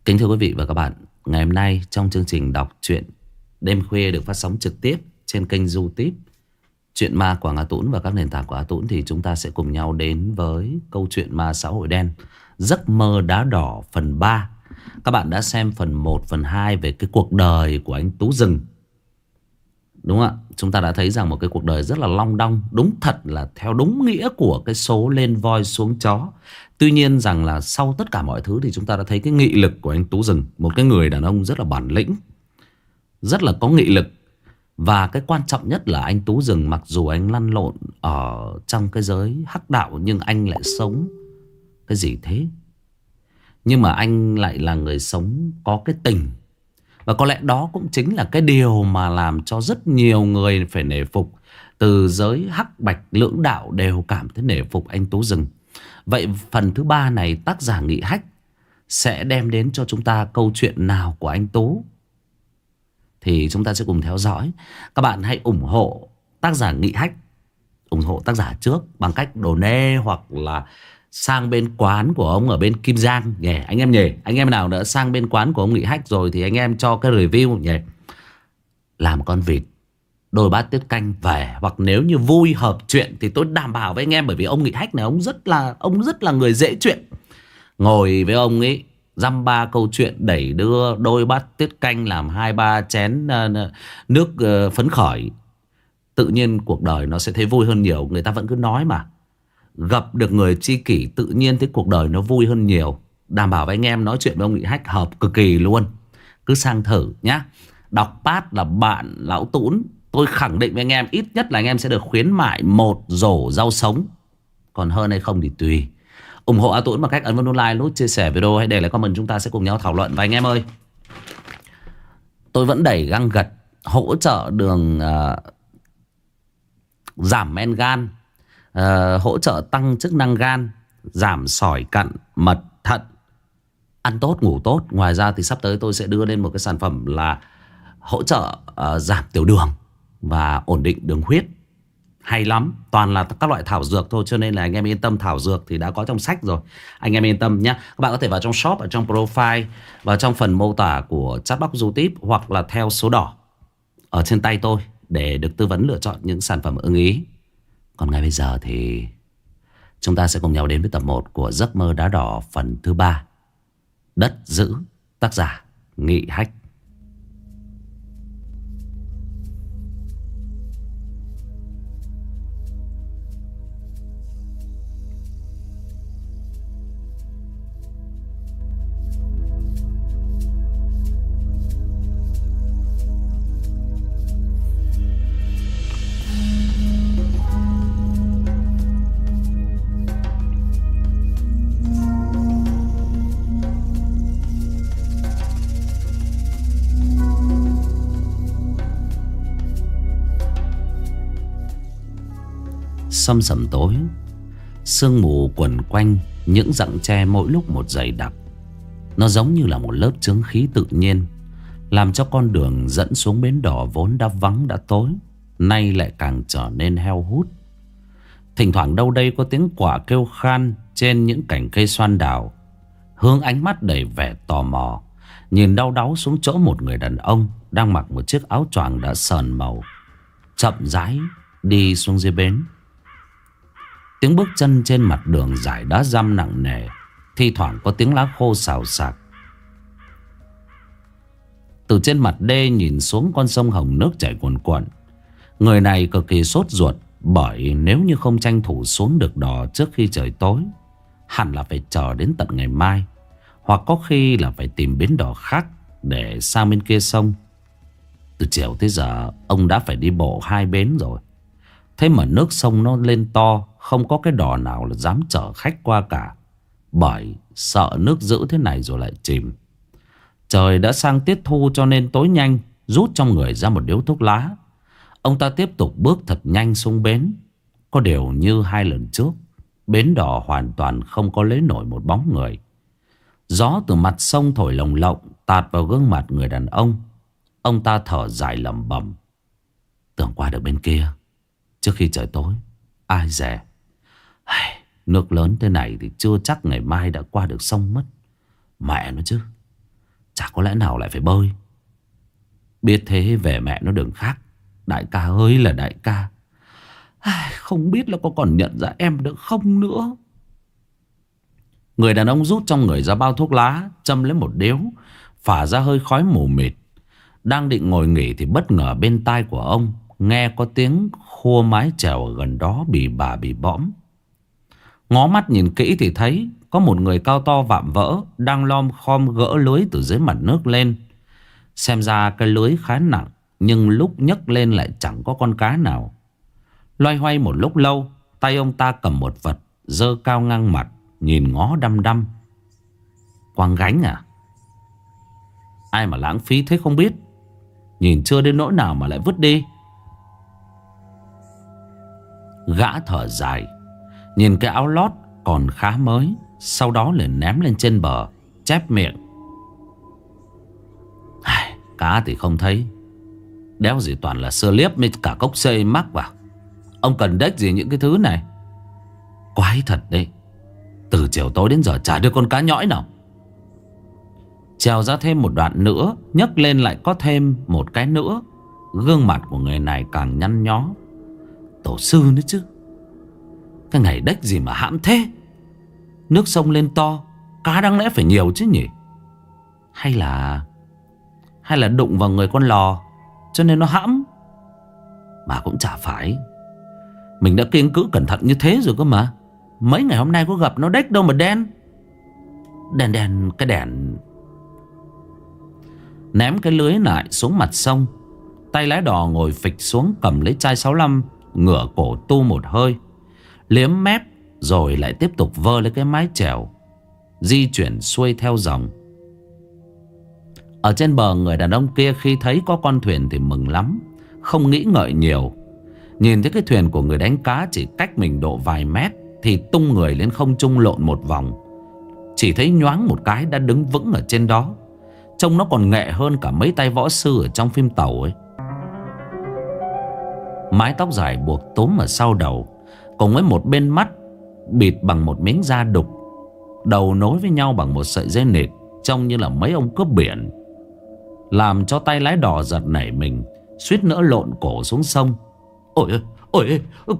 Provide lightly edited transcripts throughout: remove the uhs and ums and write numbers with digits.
Kính thưa quý vị và các bạn, ngày hôm nay trong chương trình đọc truyện đêm khuya được phát sóng trực tiếp trên kênh YouTube Chuyện Ma của A Tũng và các nền tảng của A Tũng, thì chúng ta sẽ cùng nhau đến với câu chuyện ma xã hội đen Giấc mơ đá đỏ phần 3. Các bạn đã xem phần 1, phần 2 về cái cuộc đời của anh Tú Rừng, đúng không ạ? Chúng ta đã thấy rằng một cái cuộc đời rất là long đong, đúng thật là theo đúng nghĩa của cái số lên voi xuống chó. Tuy nhiên rằng là sau tất cả mọi thứ thì chúng ta đã thấy cái nghị lực của anh Tú Rừng, một cái người đàn ông rất là bản lĩnh, rất là có nghị lực. Và cái quan trọng nhất là anh Tú Rừng, mặc dù anh lăn lộn ở trong cái giới hắc đạo, nhưng anh lại sống cái gì thế? Nhưng mà anh lại là người sống có cái tình. Và có lẽ đó cũng chính là cái điều mà làm cho rất nhiều người phải nể phục. Từ giới hắc bạch lưỡng đạo đều cảm thấy nể phục anh Tú Rừng. Vậy phần thứ 3 này tác giả Nghị Hách sẽ đem đến cho chúng ta câu chuyện nào của anh Tú, thì chúng ta sẽ cùng theo dõi. Các bạn hãy ủng hộ tác giả Nghị Hách, ủng hộ tác giả trước bằng cách donate hoặc là sang bên quán của ông ở bên Kim Giang nhỉ anh em nhỉ. Anh em nào đã sang bên quán của ông Nghị Hách rồi thì anh em cho cái review nhỉ. Làm con vịt đôi bát tiết canh về, hoặc nếu như vui hợp chuyện thì tôi đảm bảo với anh em, bởi vì ông Nghị Hách này ông rất là người dễ chuyện. Ngồi với ông ấy dăm ba câu chuyện, đẩy đưa đôi bát tiết canh, làm 2-3 chén nước phấn khởi, tự nhiên cuộc đời nó sẽ thấy vui hơn nhiều. Người ta vẫn cứ nói mà, gặp được người tri kỷ tự nhiên thấy cuộc đời nó vui hơn nhiều. Đảm bảo với anh em, nói chuyện với ông Nghị Hách hợp cực kỳ luôn. Cứ sang thử nhá. Đọc pad là bạn lão Tũn, tôi khẳng định với anh em ít nhất là anh em sẽ được khuyến mại 1 rổ rau sống. Còn hơn hay không thì tùy. Ủng hộ A Tũng bằng cách ấn vào nút like, nút chia sẻ video, hay để lại comment, chúng ta sẽ cùng nhau thảo luận. Và anh em ơi, tôi vẫn đẩy găng gật hỗ trợ đường giảm men gan, hỗ trợ tăng chức năng gan, giảm sỏi cặn mật thận, ăn tốt ngủ tốt. Ngoài ra thì sắp tới tôi sẽ đưa lên một cái sản phẩm là hỗ trợ giảm tiểu đường và ổn định đường huyết. Hay lắm, toàn là các loại thảo dược thôi, cho nên là anh em yên tâm. Thảo dược thì đã có trong sách rồi, anh em yên tâm nhé. Các bạn có thể vào trong shop, ở trong profile, và trong phần mô tả của chatbox YouTube, hoặc là theo số đỏ ở trên tay tôi để được tư vấn lựa chọn những sản phẩm ưng ý. Còn ngay bây giờ thì chúng ta sẽ cùng nhau đến với tập 1 của Giấc mơ đá đỏ phần thứ 3, Đất giữ, tác giả Nghị Hách. Sâm sẩm tối, sương mù quẩn quanh những rặng tre mỗi lúc một dày đặc. Nó giống như là một lớp chướng khí tự nhiên, làm cho con đường dẫn xuống bến đỏ vốn đã vắng đã tối, nay lại càng trở nên heo hút. Thỉnh thoảng đâu đây có tiếng quạ kêu khan trên những cành cây xoan đào. Hướng ánh mắt đầy vẻ tò mò nhìn đau đáu xuống chỗ một người đàn ông đang mặc một chiếc áo choàng đã sờn màu, chậm rãi đi xuống dưới bến. Tiếng bước chân trên mặt đường dải đá răm nặng nề, thi thoảng có tiếng lá khô xào xạc. Từ trên mặt đê nhìn xuống con sông Hồng nước chảy cuồn cuộn. Người này cực kỳ sốt ruột, bởi nếu như không tranh thủ xuống được đò trước khi trời tối, hẳn là phải chờ đến tận ngày mai, hoặc có khi là phải tìm bến đò khác để sang bên kia sông. Từ chiều tới giờ ông đã phải đi bộ 2 bến rồi. Thế mà nước sông nó lên to, không có cái đò nào là dám chở khách qua cả, bởi sợ nước giữ thế này rồi lại chìm. Trời đã sang tiết thu cho nên tối nhanh, rút trong người ra một điếu thuốc lá. Ông ta tiếp tục bước thật nhanh xuống bến. Có điều như 2 lần trước, bến đò hoàn toàn không có lấy nổi một bóng người. Gió từ mặt sông thổi lồng lộng tạt vào gương mặt người đàn ông. Ông ta thở dài lẩm bẩm, tưởng qua được bên kia trước khi trời tối, ai dè. Nước lớn thế này thì chưa chắc ngày mai đã qua được sông mất. Mẹ nó chứ. Chả có lẽ nào lại phải bơi. Biết thế về mẹ nó đừng khác. Đại ca ơi là đại ca. Không biết là có còn nhận ra em được không nữa. Người đàn ông rút trong người ra bao thuốc lá, châm lấy một điếu, phả ra hơi khói mù mịt. Đang định ngồi nghỉ thì bất ngờ bên tai của ông nghe có tiếng khua mái chèo ở gần đó bì bà bì bõm. Ngó mắt nhìn kỹ thì thấy có một người cao to vạm vỡ đang lom khom gỡ lưới từ dưới mặt nước lên. Xem ra cái lưới khá nặng, nhưng lúc nhấc lên lại chẳng có con cá nào. Loay hoay một lúc lâu, tay ông ta cầm một vật giơ cao ngang mặt, nhìn ngó đăm đăm. Quăng gánh à? Ai mà lãng phí thế không biết. Nhìn chưa đến nỗi nào mà lại vứt đi. Gã thở dài, nhìn cái áo lót còn khá mới, sau đó liền ném lên trên bờ, chép miệng. Cá thì không thấy, đéo gì toàn là sơ liếp với cả cốc xê mắc vào. Ông cần đếch gì những cái thứ này. Quái thật đấy. Từ chiều tối đến giờ chả đưa con cá nhõi nào. Trèo ra thêm một đoạn nữa, nhấc lên lại có thêm một cái nữa. Gương mặt của người này càng nhăn nhó. Tổ sư nữa chứ. Cái ngày đếch gì mà hãm thế. Nước sông lên to, cá đáng lẽ phải nhiều chứ nhỉ. Hay là đụng vào người con lò cho nên nó hãm. Mà cũng chả phải. Mình đã kiêng cữ cẩn thận như thế rồi cơ mà. Mấy ngày hôm nay có gặp nó đếch đâu mà đen. Đèn cái đèn. Ném cái lưới lại xuống mặt sông. Tay lái đò ngồi phịch xuống, cầm lấy chai 65, ngửa cổ tu một hơi, liếm mép, rồi lại tiếp tục vơ lấy cái mái chèo, di chuyển xuôi theo dòng. Ở trên bờ, người đàn ông kia khi thấy có con thuyền thì mừng lắm, không nghĩ ngợi nhiều. Nhìn thấy cái thuyền của người đánh cá chỉ cách mình độ vài mét thì tung người lên không trung lộn một vòng. Chỉ thấy nhoáng một cái đã đứng vững ở trên đó. Trông nó còn nghệ hơn cả mấy tay võ sư ở trong phim tàu ấy. Mái tóc dài buộc túm ở sau đầu, cùng với một bên mắt bịt bằng một miếng da đục, đầu nối với nhau bằng một sợi dây nịt, trông như là mấy ông cướp biển, làm cho tay lái đò giật nảy mình, suýt nữa lộn cổ xuống sông. Ôi ôi,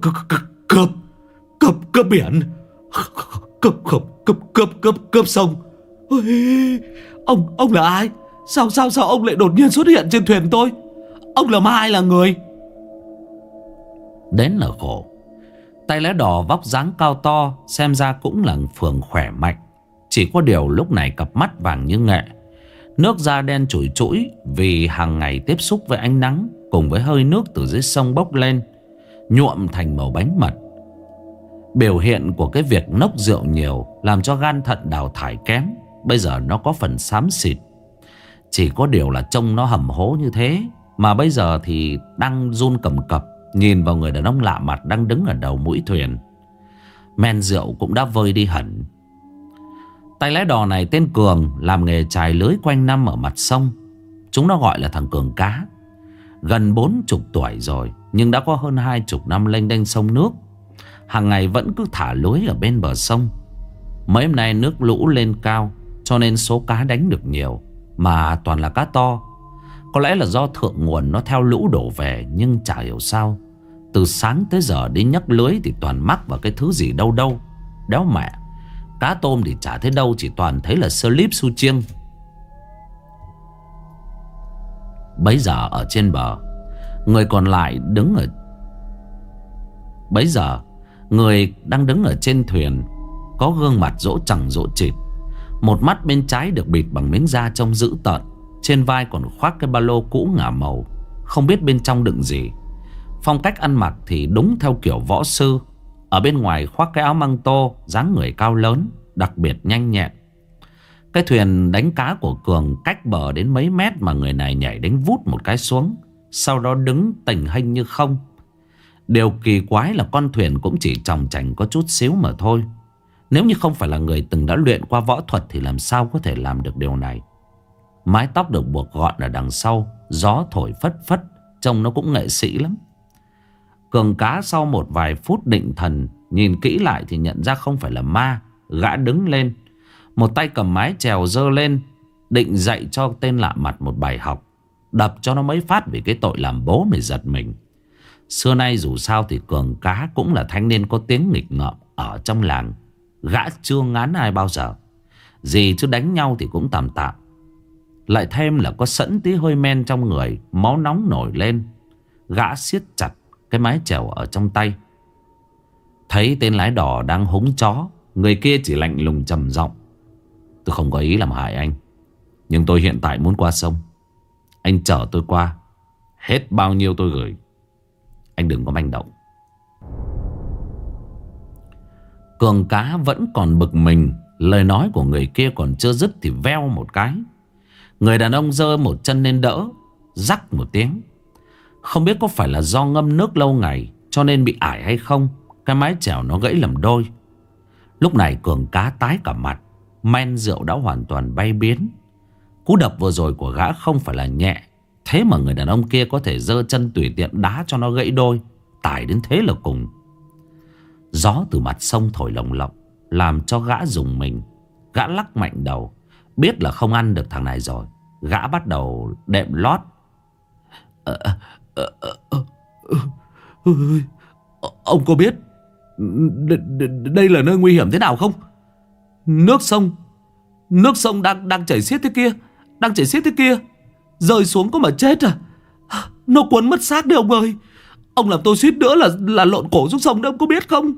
cướp biển, cướp sông. Ôi, ông là ai? Sao ông lại đột nhiên xuất hiện trên thuyền tôi? Ông là ma hay là người? Đến là khổ. Tay lái đò vóc dáng cao to, xem ra cũng là phường khỏe mạnh. Chỉ có điều lúc này cặp mắt vàng như nghệ, nước da đen chủi chũi vì hàng ngày tiếp xúc với ánh nắng, cùng với hơi nước từ dưới sông bốc lên, nhuộm thành màu bánh mật. Biểu hiện của cái việc nốc rượu nhiều làm cho gan thận đào thải kém. Bây giờ nó có phần xám xịt. Chỉ có điều là trông nó hầm hố như thế mà bây giờ thì đang run cầm cập, nhìn vào người đàn ông lạ mặt đang đứng ở đầu mũi thuyền. Men rượu cũng đã vơi đi hẳn. Tay lái đò này tên Cường, làm nghề chài lưới quanh năm ở mặt sông. Chúng nó gọi là thằng Cường Cá. Gần 40 tuổi rồi, nhưng đã có hơn 20 năm lênh đênh sông nước. Hàng ngày vẫn cứ thả lưới ở bên bờ sông. Mấy hôm nay nước lũ lên cao, cho nên số cá đánh được nhiều, mà toàn là cá to. Có lẽ là do thượng nguồn nó theo lũ đổ về, nhưng chả hiểu sao từ sáng tới giờ đi nhấc lưới thì toàn mắc vào cái thứ gì đâu đâu. Đéo mẹ. Cá tôm thì chả thấy đâu, chỉ toàn thấy là sơ líp su chiêng. Bấy giờ ở trên bờ, người còn lại đứng ở... Bấy giờ người đang đứng ở trên thuyền có gương mặt rỗ chằng rỗ chịt. Một mắt bên trái được bịt bằng miếng da trông dữ tợn. Trên vai còn khoác cái ba lô cũ ngả màu, không biết bên trong đựng gì. Phong cách ăn mặc thì đúng theo kiểu võ sư. Ở bên ngoài khoác cái áo măng tô, dáng người cao lớn, đặc biệt nhanh nhẹn. Cái thuyền đánh cá của Cường cách bờ đến mấy mét mà người này nhảy đánh vút một cái xuống, sau đó đứng tềnh hênh như không. Điều kỳ quái là con thuyền cũng chỉ chòng chành có chút xíu mà thôi. Nếu như không phải là người từng đã luyện qua võ thuật thì làm sao có thể làm được điều này. Mái tóc được buộc gọn ở đằng sau, gió thổi phất phất, trông nó cũng nghệ sĩ lắm. Cường Cá sau một vài phút định thần, nhìn kỹ lại thì nhận ra không phải là ma. Gã đứng lên, một tay cầm mái chèo giơ lên, định dạy cho tên lạ mặt một bài học, đập cho nó mấy phát vì cái tội làm bố mày giật mình. Xưa nay dù sao thì Cường Cá cũng là thanh niên có tiếng nghịch ngợm ở trong làng. Gã chưa ngán ai bao giờ. Gì chứ đánh nhau thì cũng tạm tạm. Lại thêm là có sẵn tí hơi men trong người, máu nóng nổi lên. Gã siết chặt cái mái chèo ở trong tay. Thấy tên lái đò đang húng chó, người kia chỉ lạnh lùng trầm giọng: tôi không có ý làm hại anh, nhưng tôi hiện tại muốn qua sông. Anh chở tôi qua, hết bao nhiêu tôi gửi. Anh đừng có manh động. Cường Cá vẫn còn bực mình. Lời nói của người kia còn chưa dứt thì veo một cái, người đàn ông giơ một chân lên đỡ. Rắc một tiếng. Không biết có phải là do ngâm nước lâu ngày cho nên bị ải hay không, cái mái chèo nó gãy làm đôi. Lúc này Cường Cá tái cả mặt. Men rượu đã hoàn toàn bay biến. Cú đập vừa rồi của gã không phải là nhẹ, thế mà người đàn ông kia có thể giơ chân tùy tiện đá cho nó gãy đôi. Tải đến thế là cùng. Gió từ mặt sông thổi lồng lộng, làm cho gã rùng mình. Gã lắc mạnh đầu, biết là không ăn được thằng này rồi. Gã bắt đầu đệm lót. Ông có biết đây là nơi nguy hiểm thế nào không? Nước sông đang chảy xiết thế kia, đang chảy xiết thế kia. Rơi xuống có mà chết à? Nó cuốn mất xác đấy ông ơi. Ông làm tôi suýt nữa là lộn cổ xuống sông đấy, ông có biết không?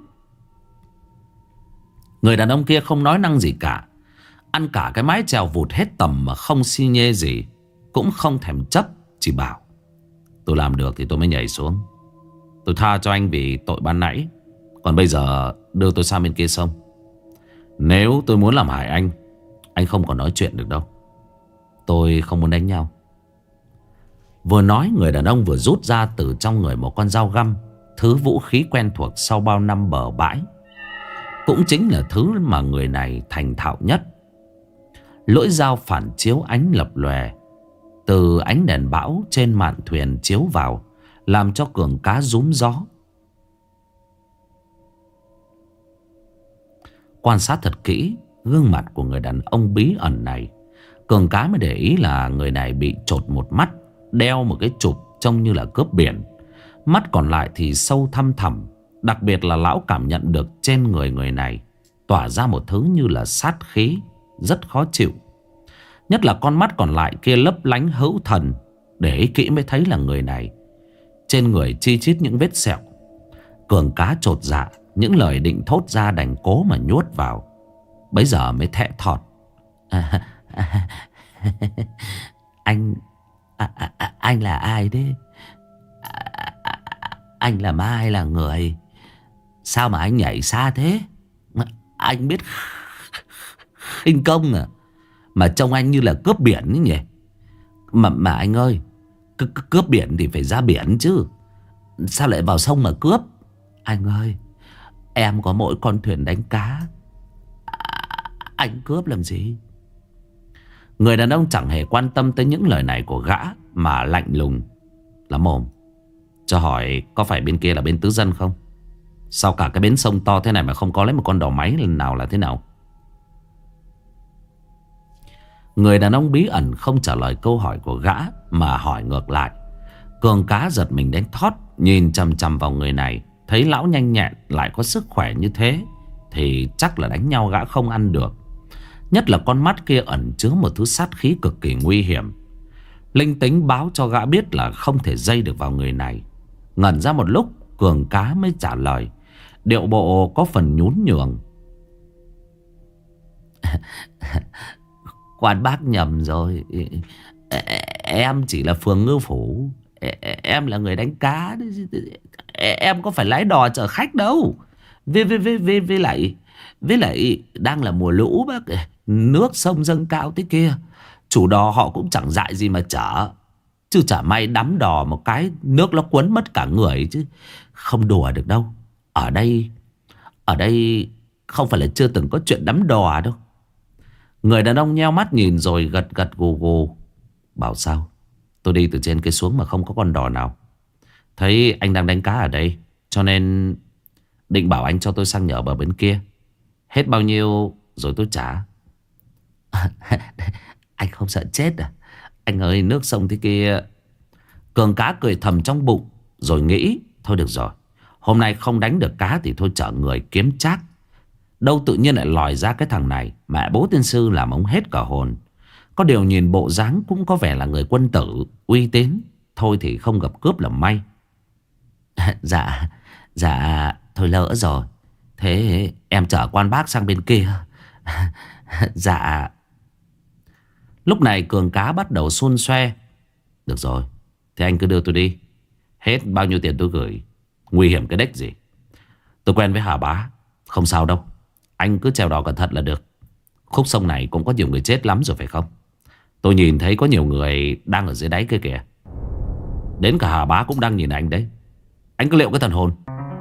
Người đàn ông kia không nói năng gì cả. Ăn cả cái mái chèo vụt hết tầm mà không xi nhê gì. Cũng không thèm chấp, chỉ bảo: tôi làm được thì tôi mới nhảy xuống. Tôi tha cho anh vì tội ban nãy. Còn bây giờ đưa tôi sang bên kia sông. Nếu tôi muốn làm hại anh không còn nói chuyện được đâu. Tôi không muốn đánh nhau. Vừa nói, người đàn ông vừa rút ra từ trong người một con dao găm, thứ vũ khí quen thuộc sau bao năm bờ bãi. Cũng chính là thứ mà người này thành thạo nhất. Lưỡi dao phản chiếu ánh lập lòe từ ánh đèn bão trên mạn thuyền chiếu vào, làm cho Cường Cá rúm gió. Quan sát thật kỹ gương mặt của người đàn ông bí ẩn này, Cường Cá mới để ý là người này bị chột một mắt, đeo một cái chụp trông như là cướp biển. Mắt còn lại thì sâu thăm thẳm. Đặc biệt là lão cảm nhận được trên người này tỏa ra một thứ như là sát khí, rất khó chịu. Nhất là con mắt còn lại kia lấp lánh hữu thần. Để ý kỹ mới thấy là người này trên người chi chít những vết sẹo. Cường Cá chột dạ, những lời định thốt ra đành cố mà nhốt vào. Bấy giờ mới thẹ thọt: Anh là ai đấy? Anh là ma hay là người? Sao mà anh nhảy xa thế? Anh biết khinh công à? Mà trông anh như là cướp biển ấy nhỉ? Mà anh ơi, cướp biển thì phải ra biển chứ, sao lại vào sông mà cướp? Anh ơi, em có mỗi con thuyền đánh cá, anh cướp làm gì? Người đàn ông chẳng hề quan tâm tới những lời này của gã, mà lạnh lùng lắm mồm: cho hỏi có phải bên kia là bên Tứ Dân không? Sao cả cái bến sông to thế này mà không có lấy một con đò máy lần nào là thế nào? Người đàn ông bí ẩn không trả lời câu hỏi của gã mà hỏi ngược lại. Cường Cá giật mình đánh thót, nhìn chằm chằm vào người này. Thấy lão nhanh nhẹn lại có sức khỏe như thế thì chắc là đánh nhau gã không ăn được. Nhất là con mắt kia ẩn chứa một thứ sát khí cực kỳ nguy hiểm. Linh tính báo cho gã biết là không thể dây được vào người này. Ngẩn ra một lúc, Cường Cá mới trả lời, điệu bộ có phần nhún nhường: Quan bác nhầm rồi. Em chỉ là phường ngư phủ. Em là người đánh cá. Em có phải lái đò chở khách đâu. Với lại đang là mùa lũ bác. Nước sông dâng cao thế kia, chủ đò họ cũng chẳng dại gì mà chở. Chứ chả may đắm đò một cái nước nó cuốn mất cả người chứ. Không đùa được đâu. Ở đây không phải là chưa từng có chuyện đắm đò đâu. Người đàn ông nheo mắt nhìn rồi gật gật gù gù: Bảo sao? Tôi đi từ trên kia xuống mà không có con đò nào. Thấy anh đang đánh cá ở đây, cho nên định bảo anh cho tôi sang nhờ bờ bên kia. Hết bao nhiêu rồi tôi trả. Anh không sợ chết à? Anh ơi, nước sông thế kia. Cường cá cười thầm trong bụng, rồi nghĩ thôi được rồi, hôm nay không đánh được cá thì thôi chở người kiếm trác. Đâu tự nhiên lại lòi ra cái thằng này. Mẹ bố tiên sư làm ông hết cả hồn. Có điều nhìn bộ dáng cũng có vẻ là người quân tử uy tín. Thôi thì không gặp cướp là may. Dạ, dạ, thôi lỡ rồi. Thế em chở quan bác sang bên kia. Dạ. Lúc này Cường cá bắt đầu xun xoe. Được rồi, thế anh cứ đưa tôi đi. Hết bao nhiêu tiền tôi gửi. Nguy hiểm cái đếch gì. Tôi quen với Hà Bá, không sao đâu. Anh cứ trèo đò cẩn thận là được. Khúc sông này cũng có nhiều người chết lắm rồi phải không? Tôi nhìn thấy có nhiều người đang ở dưới đáy kia kìa. Đến cả Hà Bá cũng đang nhìn anh đấy. Anh cứ liệu cái thần hồn.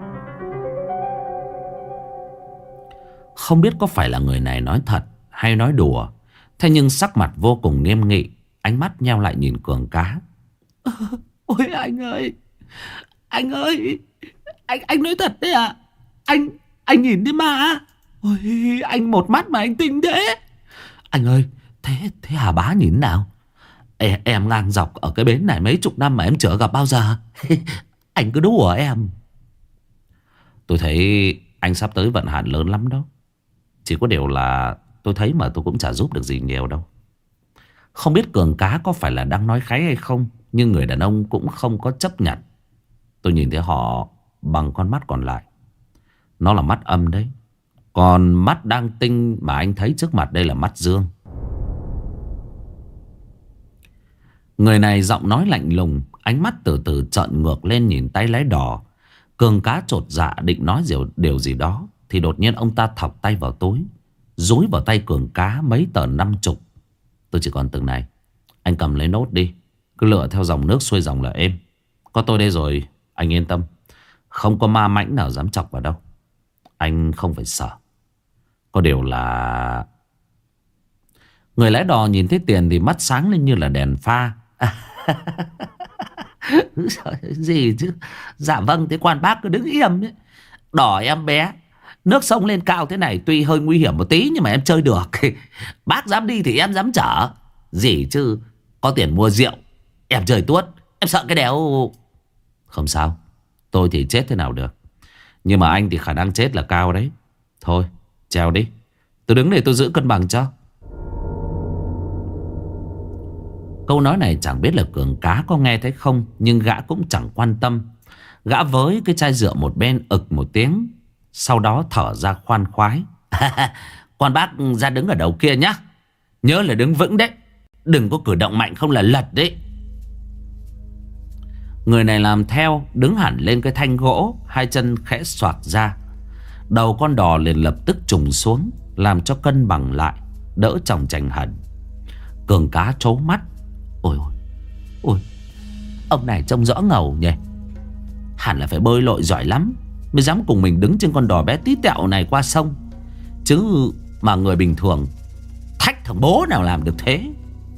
Không biết có phải là người này nói thật hay nói đùa. Thế nhưng sắc mặt vô cùng nghiêm nghị, ánh mắt nheo lại nhìn Cường cá. Ôi anh ơi, anh ơi, anh nói thật đấy à? Anh nhìn đi mà. Ôi anh một mắt mà anh tinh thế. Anh ơi, thế Hà Bá nhìn nào? Em ngang dọc ở cái bến này mấy chục năm mà em chưa gặp bao giờ. Anh cứ đùa em. Tôi thấy anh sắp tới vận hạn lớn lắm đó. Chỉ có điều là tôi thấy mà tôi cũng chả giúp được gì nhiều đâu. Không biết Cường cá có phải là đang nói kháy hay không, nhưng người đàn ông cũng không có chấp nhận. Tôi nhìn thấy họ bằng con mắt còn lại. Nó là mắt âm đấy. Còn mắt đang tinh mà anh thấy trước mặt đây là mắt dương. Người này giọng nói lạnh lùng, ánh mắt từ từ trợn ngược lên nhìn tay lái đò. Cường cá chột dạ định nói điều gì đó, thì đột nhiên ông ta thọc tay vào túi, dúi vào tay Cường cá mấy tờ 50. Tôi chỉ còn từng này. Anh cầm lấy nốt đi. Cứ lựa theo dòng nước xuôi dòng là êm. Có tôi đây rồi, anh yên tâm. Không có ma mãnh nào dám chọc vào đâu. Anh không phải sợ. Có điều là... Người lái đò nhìn thấy tiền thì mắt sáng lên như là đèn pha. Gì chứ? Dạ vâng, thế quan bác cứ đứng im ấy. Đò em bé, nước sông lên cao thế này tuy hơi nguy hiểm một tí nhưng mà em chơi được. Bác dám đi thì em dám chở. Gì chứ, có tiền mua rượu em chơi tuốt. Em sợ cái đéo. Không sao, tôi thì chết thế nào được. Nhưng mà anh thì khả năng chết là cao đấy. Thôi, trèo đi. Tôi đứng để tôi giữ cân bằng cho. Câu nói này chẳng biết là Cường cá có nghe thấy không, nhưng gã cũng chẳng quan tâm. Gã với cái chai rượu một bên ực một tiếng, sau đó thở ra khoan khoái. Quan bác ra đứng ở đầu kia nhá. Nhớ là đứng vững đấy. Đừng có cử động mạnh không là lật đấy. Người này làm theo, đứng hẳn lên cái thanh gỗ, hai chân khẽ xoạc ra. Đầu con đò liền lập tức trùng xuống, làm cho cân bằng lại, đỡ chòng chành hẳn. Cường cá trố mắt. Ôi ôi, ôi, ông này trông rõ ngầu nhỉ. Hẳn là phải bơi lội giỏi lắm mới dám cùng mình đứng trên con đò bé tí tẹo này qua sông. Chứ mà người bình thường thách thằng bố nào làm được thế.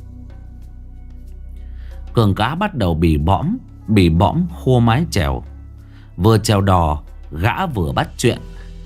Cường cá bắt đầu bì bõm khô mái chèo. Vừa chèo đò, gã vừa bắt chuyện.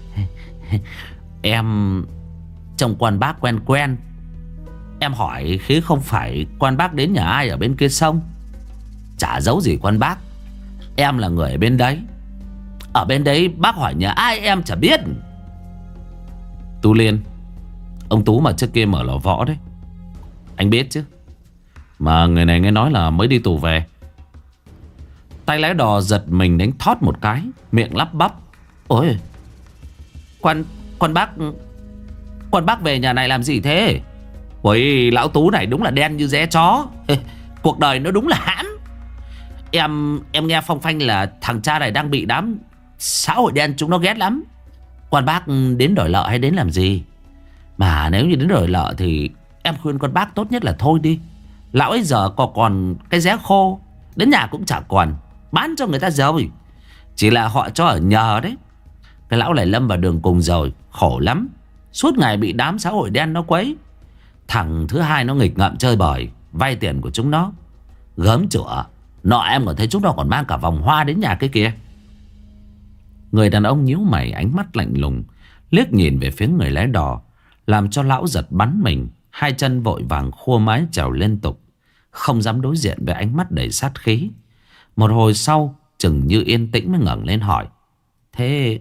Em trông quan bác quen quen. Em hỏi khí không phải quan bác đến nhà ai ở bên kia sông. Chả giấu gì quan bác, em là người ở bên đấy. Ở bên đấy bác hỏi nhà ai em chả biết. Tú Liên, ông Tú mà trước kia mở lò võ đấy. Anh biết chứ. Mà người này nghe nói là mới đi tù về. Tay lái đò giật mình đánh thót một cái, miệng lắp bắp. Ôi, quan bác về nhà này làm gì thế? Ôi, lão Tú này đúng là đen như dé chó. Cuộc đời nó đúng là hãm. Em nghe phong phanh là thằng cha này đang bị đám xã hội đen chúng nó ghét lắm. Quan bác đến đòi nợ hay đến làm gì? Mà nếu như đến đòi nợ thì em khuyên con bác tốt nhất là thôi đi. Lão ấy giờ còn cái ré khô, đến nhà cũng chả còn, bán cho người ta rồi. Chỉ là họ cho ở nhờ đấy. Cái lão này lâm vào đường cùng rồi, khổ lắm. Suốt ngày bị đám xã hội đen nó quấy. Thằng thứ hai nó nghịch ngợm chơi bời, vay tiền của chúng nó, gớm chửa. Nọ em còn thấy chúng nó còn mang cả vòng hoa đến nhà cái kia. Người đàn ông nhíu mày, ánh mắt lạnh lùng liếc nhìn về phía người lái đò, làm cho lão giật bắn mình. hai chân vội vàng khua mái chèo liên tục, không dám đối diện với ánh mắt đầy sát khí. Một hồi sau chừng như yên tĩnh mới ngẩng lên hỏi: Thế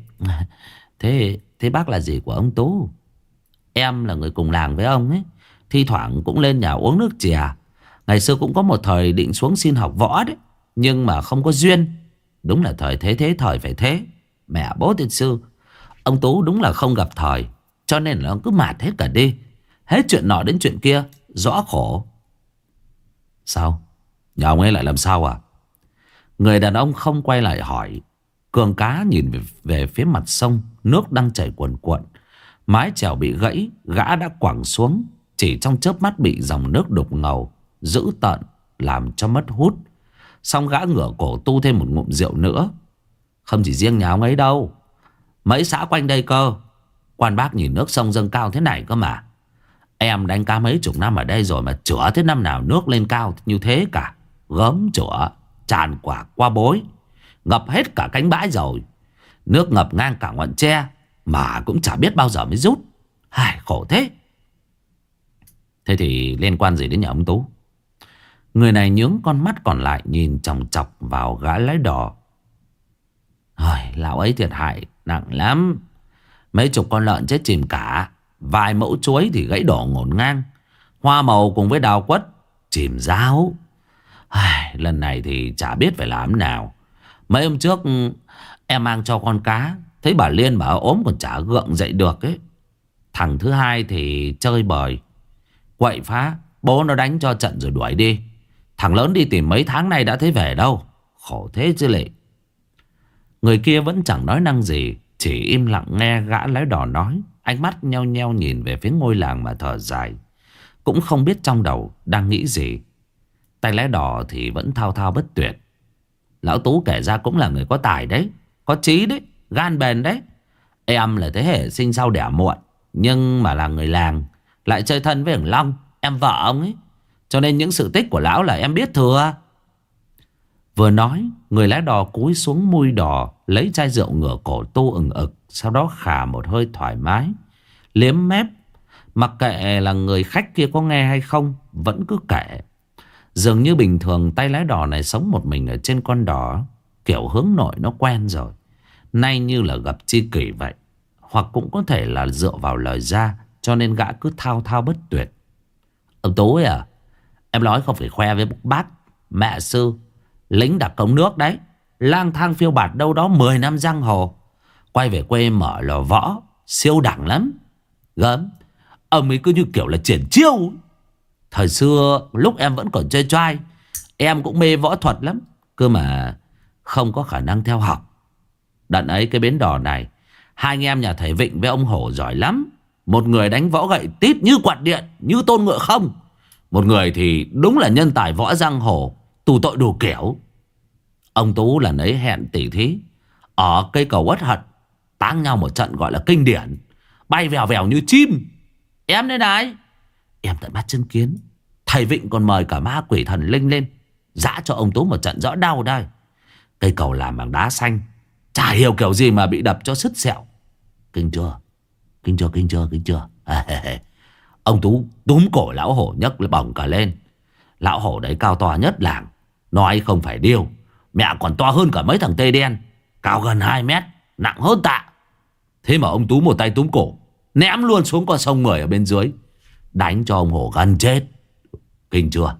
thế bác là gì của ông Tú? Em là người cùng làng với ông ấy, thi thoảng cũng lên nhà uống nước chè. Ngày xưa cũng có một thời định xuống xin học võ đấy, nhưng mà không có duyên. Đúng là thời thế thời phải thế. Mẹ bố tiên sư, ông Tú đúng là không gặp thời, cho nên là ông cứ mạt hết cả đi. Hết chuyện nọ đến chuyện kia, rõ khổ. Sao? Nhà ông ấy lại làm sao à? Người đàn ông không quay lại hỏi. Cường cá nhìn về phía mặt sông, nước đang chảy cuồn cuộn. Mái chèo bị gãy, gã đã quẳng xuống. Chỉ trong chớp mắt bị dòng nước đục ngầu dữ tợn làm cho mất hút. Xong gã ngửa cổ tu thêm một ngụm rượu nữa. Không chỉ riêng nhà ông ấy đâu, mấy xã quanh đây cơ. Quan bác nhìn nước sông dâng cao thế này cơ mà. Em đánh cá mấy chục năm ở đây rồi mà chữa thế năm nào nước lên cao như thế cả. Gớm chữa, tràn quả qua bối, ngập hết cả cánh bãi rồi. Nước ngập ngang cả ngọn tre mà cũng chả biết bao giờ mới rút. Ai, khổ thế. Thế thì liên quan gì đến nhà ông Tú? Người này nhướng con mắt còn lại nhìn chòng chọc vào gã lái đò. Lão ấy thiệt hại nặng lắm. Mấy chục con lợn chết chìm cả, vài mẫu chuối thì gãy đổ ngổn ngang, hoa màu cùng với đào quất chìm ráo. Lần này thì chả biết phải làm nào. Mấy hôm trước em mang cho con cá, thấy bà Liên bà ốm còn chả gượng dậy được ấy. Thằng thứ hai thì chơi bời, quậy phá, bố nó đánh cho trận rồi đuổi đi. Thằng lớn đi tìm mấy tháng nay đã thấy về đâu. Khổ thế chứ lệ. Người kia vẫn chẳng nói năng gì, chỉ im lặng nghe gã lái đò nói. Ánh mắt nheo nheo nhìn về phía ngôi làng mà thở dài, cũng không biết trong đầu đang nghĩ gì. Tay lái đò thì vẫn thao thao bất tuyệt. Lão Tú kể ra cũng là người có tài đấy, có chí đấy, gan bền đấy. Em là thế hệ sinh sau đẻ muộn, nhưng mà là người làng, lại chơi thân với thằng Long, em vợ ông ấy, cho nên những sự tích của lão là em biết thừa. Vừa nói, người lái đò cúi xuống mui đò, lấy chai rượu ngửa cổ tu ừng ực, sau đó khà một hơi thoải mái, liếm mép. Mặc kệ là người khách kia có nghe hay không, vẫn cứ kể. Dường như bình thường tay lái đò này sống một mình ở trên con đò, kiểu hướng nội nó quen rồi, nay như là gặp tri kỷ vậy. Hoặc cũng có thể là dựa vào lời ra, cho nên gã cứ thao thao bất tuyệt. Ông Tú ấy à, em nói không phải khoe với bác, mẹ sư lính đặc công nước đấy, lang thang phiêu bạt đâu đó 10 năm giang hồ, quay về quê mở lò võ, siêu đẳng lắm. Gớm, ông ấy cứ như kiểu là triển chiêu. Thời xưa lúc em vẫn còn chơi trai, em cũng mê võ thuật lắm, cơ mà không có khả năng theo học. Đợt ấy cái bến đò này, hai anh em nhà thầy Vịnh với ông Hổ giỏi lắm. Một người đánh võ gậy tít như quạt điện, như tôn ngựa không. Một người thì đúng là nhân tài võ giang hồ, tù tội đủ kiểu. Ông Tú là nấy hẹn tỉ thí ở cây cầu Uất Hận, táng nhau một trận gọi là kinh điển, bay vèo vèo như chim. Em đây này, em tận mắt chứng kiến. Thầy Vịnh còn mời cả ma quỷ thần linh lên dã cho ông Tú một trận rõ đau đây. Cây cầu làm bằng đá xanh, chả hiểu kiểu gì mà bị đập cho sứt sẹo. Kinh chưa? Kinh chưa? Kinh chưa? Kinh chưa? Ông Tú túm cổ lão Hổ nhấc bổng cả lên. Lão Hổ đấy cao to nhất làng, nói không phải điêu, mẹ còn to hơn cả mấy thằng tây đen, cao gần 2 mét, nặng hơn tạ. Thế mà ông Tú một tay túm cổ, ném luôn xuống con sông người ở bên dưới, đánh cho ông Hổ gần chết. Kinh chưa?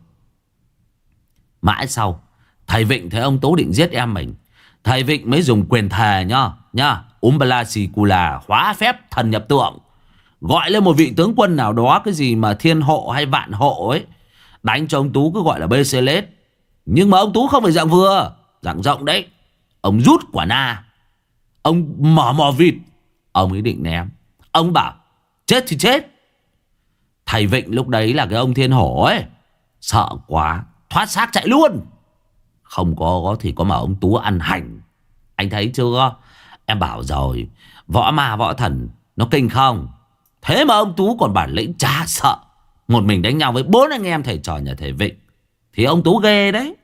Mãi sau, thầy Vịnh thấy ông Tú định giết em mình, thầy Vịnh mới dùng quyền thề nhá, Umbala Sikula, hóa phép thần nhập tượng, gọi lên một vị tướng quân nào đó, cái gì mà Thiên Hộ hay Vạn Hộ ấy, đánh cho ông Tú cứ gọi là BC-lết. Nhưng mà ông Tú không phải dạng vừa, dạng rộng đấy. Ông rút quả na, ông mở mò vịt, ông ấy định ném. Ông bảo chết thì chết. Thầy Vịnh lúc đấy là cái ông Thiên Hổ ấy, sợ quá thoát xác chạy luôn. Không có thì có mà ông Tú ăn hành. Anh thấy chưa? Em bảo rồi, võ ma võ thần nó kinh không? Thế mà ông Tú còn bản lĩnh chả sợ, một mình đánh nhau với 4 anh em thầy trò nhà thầy Vịnh, thì ông Tú ghê đấy.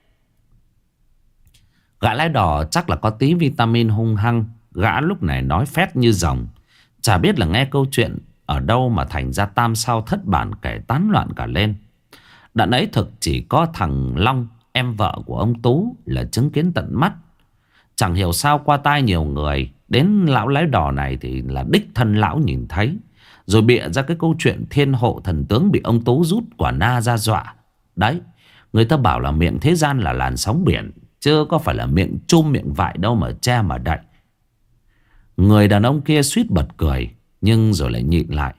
Gã lái đò chắc là có tí vitamin hung hăng. Gã lúc này nói phét như rồng, chả biết là nghe câu chuyện ở đâu mà thành ra tam sao thất bản kẻ tán loạn cả lên. Đợt ấy thực chỉ có thằng Long, em vợ của ông Tú, là chứng kiến tận mắt. Chẳng hiểu sao qua tai nhiều người, đến lão lái đò này thì là đích thân lão nhìn thấy, rồi bịa ra cái câu chuyện thiên hộ thần tướng bị ông Tú rút quả na ra dọa. Đấy, người ta bảo là miệng thế gian là làn sóng biển, chứ có phải là miệng chum miệng vại đâu mà che mà đậy. Người đàn ông kia suýt bật cười, nhưng rồi lại nhịn lại.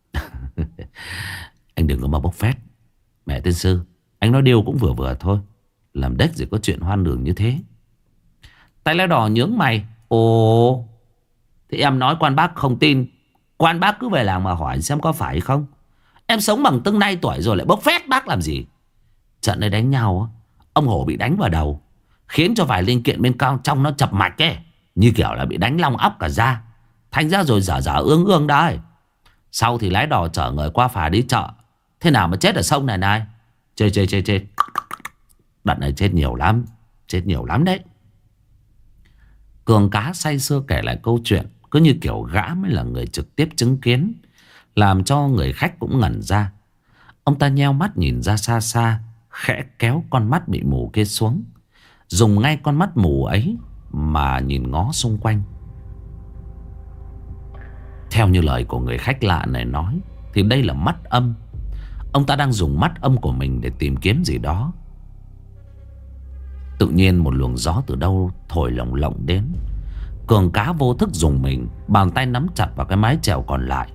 Anh đừng có mà bốc phét. Mẹ tiên sư, anh nói điều cũng vừa vừa thôi. Làm đếch gì có chuyện hoan đường như thế. Tay lái đò nhướng mày. Ồ, thì em nói quan bác không tin, quan bác cứ về làng mà hỏi xem có phải không. Em sống bằng từng nay tuổi rồi lại bốc phét bác làm gì. Trận này đánh nhau, ông Hổ bị đánh vào đầu, khiến cho vài linh kiện bên cao trong nó chập mạch ấy, như kiểu là bị đánh long óc cả da. Thành ra rồi dở dở ương ương đấy. Sau thì lái đò chở người qua phà đi chợ. Thế nào mà chết ở sông này này. Chết. Đợt này chết nhiều lắm. Chết nhiều lắm đấy. Cường cá say sưa kể lại câu chuyện, cứ như kiểu gã mới là người trực tiếp chứng kiến, làm cho người khách cũng ngẩn ra. Ông ta nheo mắt nhìn ra xa xa, khẽ kéo con mắt bị mù kia xuống, dùng ngay con mắt mù ấy mà nhìn ngó xung quanh. Theo như lời của người khách lạ này nói, thì đây là mắt âm. Ông ta đang dùng mắt âm của mình để tìm kiếm gì đó. Tự nhiên một luồng gió từ đâu thổi lồng lộng đến. Cường cá vô thức dùng mình, bàn tay nắm chặt vào cái mái chèo còn lại.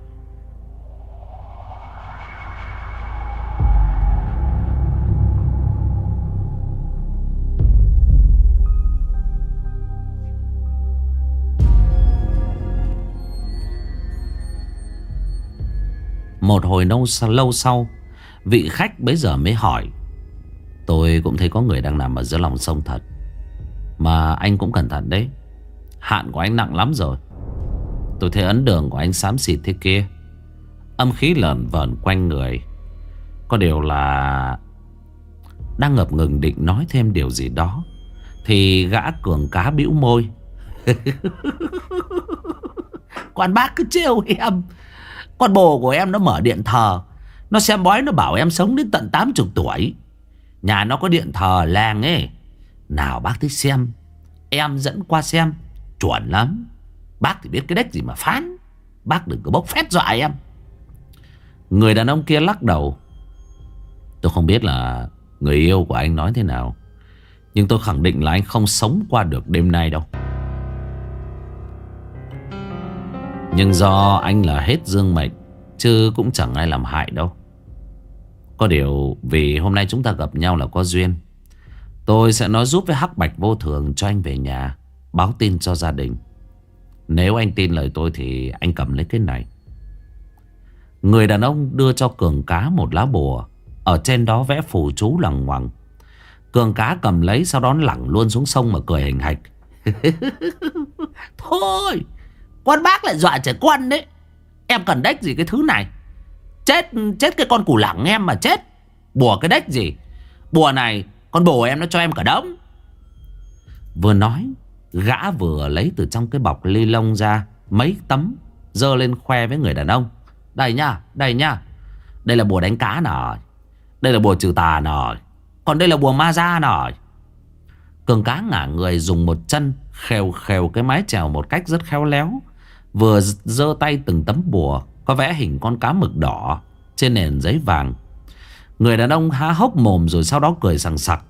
Một hồi lâu sau, vị khách bấy giờ mới hỏi. Tôi cũng thấy có người đang nằm ở giữa lòng sông thật. Mà anh cũng cẩn thận đấy. Hạn của anh nặng lắm rồi. Tôi thấy ấn đường của anh xám xịt thế kia, âm khí lởn vởn quanh người. Có điều là đang ngập ngừng định nói thêm điều gì đó, thì gã cường cá bĩu môi. Quan bác cứ trêu em. Con bồ của em nó mở điện thờ, nó xem bói, nó bảo em sống đến tận 80 tuổi. Nhà nó có điện thờ làng ấy. Nào bác thích xem, em dẫn qua xem. Chuẩn lắm. Bác thì biết cái đếch gì mà phán. Bác đừng có bốc phét dọa em. Người đàn ông kia lắc đầu. Tôi không biết là người yêu của anh nói thế nào, nhưng tôi khẳng định là anh không sống qua được đêm nay đâu. Nhưng do anh là hết dương mệnh, chứ cũng chẳng ai làm hại đâu. Có điều vì hôm nay chúng ta gặp nhau là có duyên, tôi sẽ nói giúp với Hắc Bạch Vô Thường cho anh về nhà báo tin cho gia đình. Nếu anh tin lời tôi thì anh cầm lấy cái này. Người đàn ông đưa cho Cường cá một lá bùa, ở trên đó vẽ phù chú lằng ngoằng. Cường cá cầm lấy, sau đó lẳng luôn xuống sông mà cười hình hạch. Thôi, con bác lại dọa trẻ con đấy. Em cần đếch gì cái thứ này. Chết cái con củ lẳng em mà chết. Bùa cái đếch gì. Bùa này con bồ em nó cho em cả đống. Vừa nói, gã vừa lấy từ trong cái bọc ly lông ra mấy tấm, giơ lên khoe với người đàn ông. Đây nha, đây nha. Đây là bùa đánh cá nè. Đây là bùa trừ tà nè. Còn đây là bùa ma da nè. Cường cá ngả người dùng một chân khều khều cái mái chèo một cách rất khéo léo, vừa giơ tay từng tấm bùa có vẽ hình con cá mực đỏ trên nền giấy vàng. Người đàn ông há hốc mồm rồi sau đó cười sằng sặc.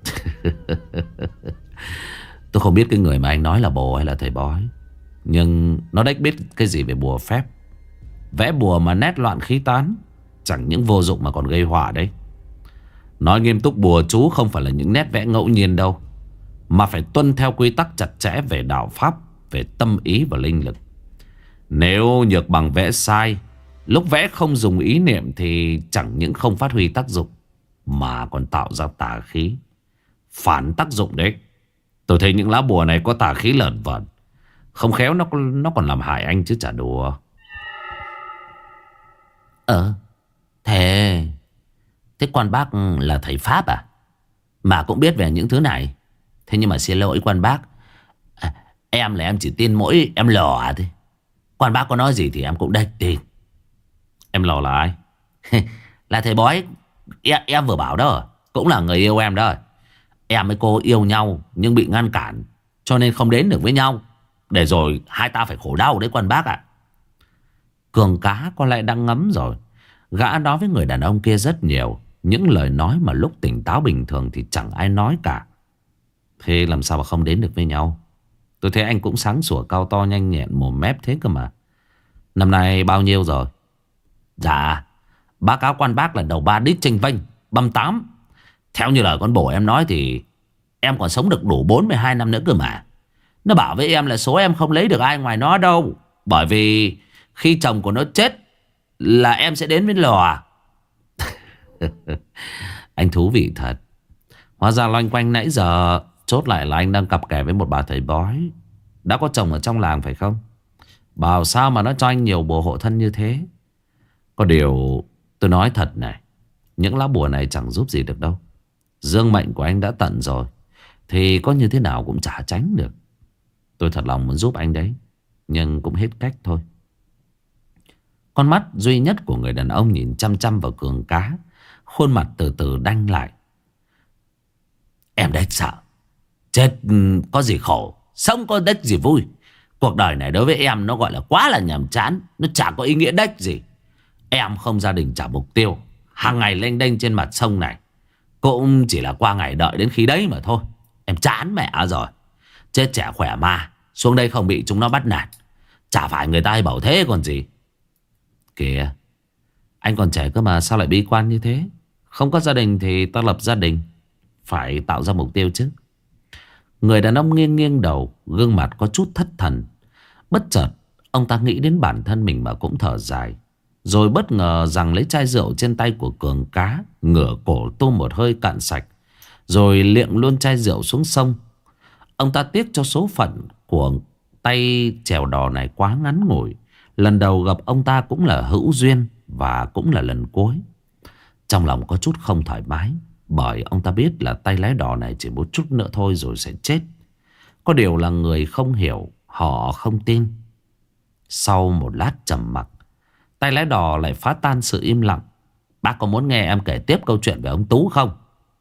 Tôi không biết cái người mà anh nói là bồ hay là thầy bói, nhưng nó đếch biết cái gì về bùa phép. Vẽ bùa mà nét loạn khí tán, chẳng những vô dụng mà còn gây họa đấy. Nói nghiêm túc, bùa chú không phải là những nét vẽ ngẫu nhiên đâu, mà phải tuân theo quy tắc chặt chẽ về đạo pháp, về tâm ý và linh lực. Nếu Nhược Bằng vẽ sai, lúc vẽ không dùng ý niệm thì chẳng những không phát huy tác dụng, mà còn tạo ra tà khí, phản tác dụng đấy. Tôi thấy những lá bùa này có tà khí lởn vởn, không khéo nó còn làm hại anh chứ chả đùa. Thế quan bác là thầy Pháp à, mà cũng biết về những thứ này? Thế nhưng mà xin lỗi quan bác, em chỉ tin mỗi em lò thôi. Quan bác có nói gì thì em cũng đếch tin. Em Lò là ai? Là thầy bói. Em vừa bảo đó. Cũng là người yêu em đó. Em với cô yêu nhau nhưng bị ngăn cản, cho nên không đến được với nhau. Để rồi hai ta phải khổ đau đấy quan bác ạ. Cường cá có lẽ đang ngấm rồi. Gã nói với người đàn ông kia rất nhiều. Những lời nói mà lúc tỉnh táo bình thường thì chẳng ai nói cả. Thế làm sao mà không đến được với nhau? Tôi thấy anh cũng sáng sủa, cao to, nhanh nhẹn, mồm mép thế cơ mà. Năm nay bao nhiêu rồi? Dạ, báo cáo quan bác là đầu 3 đít chênh vênh 38. Theo như lời con bồ em nói thì em còn sống được đủ 42 năm nữa cơ mà. Nó bảo với em là số em không lấy được ai ngoài nó đâu. Bởi vì khi chồng của nó chết là em sẽ đến với Lò. Anh thú vị thật. Hóa ra loanh quanh nãy giờ chốt lại là anh đang cặp kè với một bà thầy bói đã có chồng ở trong làng phải không? Bảo sao mà nó cho anh nhiều bùa hộ thân như thế. Có điều tôi nói thật này, những lá bùa này chẳng giúp gì được đâu. Dương mệnh của anh đã tận rồi thì có như thế nào cũng chả tránh được. Tôi thật lòng muốn giúp anh đấy, nhưng cũng hết cách thôi. Con mắt duy nhất của người đàn ông nhìn chăm chăm vào Cường cá. Khuôn mặt từ từ đanh lại. Em đếch sợ. Chết có gì khổ, sống có đếch gì vui. Cuộc đời này đối với em nó gọi là quá là nhàm chán. Nó chả có ý nghĩa đếch gì. Em không gia đình chả mục tiêu, hàng ngày lênh đênh trên mặt sông này cũng chỉ là qua ngày đợi đến khi đấy mà thôi. Em chán mẹ rồi. Chết trẻ khỏe mà xuống đây không bị chúng nó bắt nạt. Chả phải người ta hay bảo thế còn gì. Kìa, anh còn trẻ cơ mà sao lại bi quan như thế? Không có gia đình thì ta lập gia đình. Phải tạo ra mục tiêu chứ. Người đàn ông nghiêng nghiêng đầu, gương mặt có chút thất thần. Bất chợt ông ta nghĩ đến bản thân mình mà cũng thở dài. Rồi bất ngờ rằng lấy chai rượu trên tay của Cường cá, ngửa cổ tu một hơi cạn sạch, rồi liệng luôn chai rượu xuống sông. Ông ta tiếc cho số phận của tay chèo đò này quá ngắn ngủi. Lần đầu gặp ông ta cũng là hữu duyên, và cũng là lần cuối. Trong lòng có chút không thoải mái, bởi ông ta biết là tay lái đò này chỉ một chút nữa thôi rồi sẽ chết. Có điều là người không hiểu, họ không tin. Sau một lát trầm mặc, tay lái đò lại phá tan sự im lặng. Bác có muốn nghe em kể tiếp câu chuyện về ông Tú không?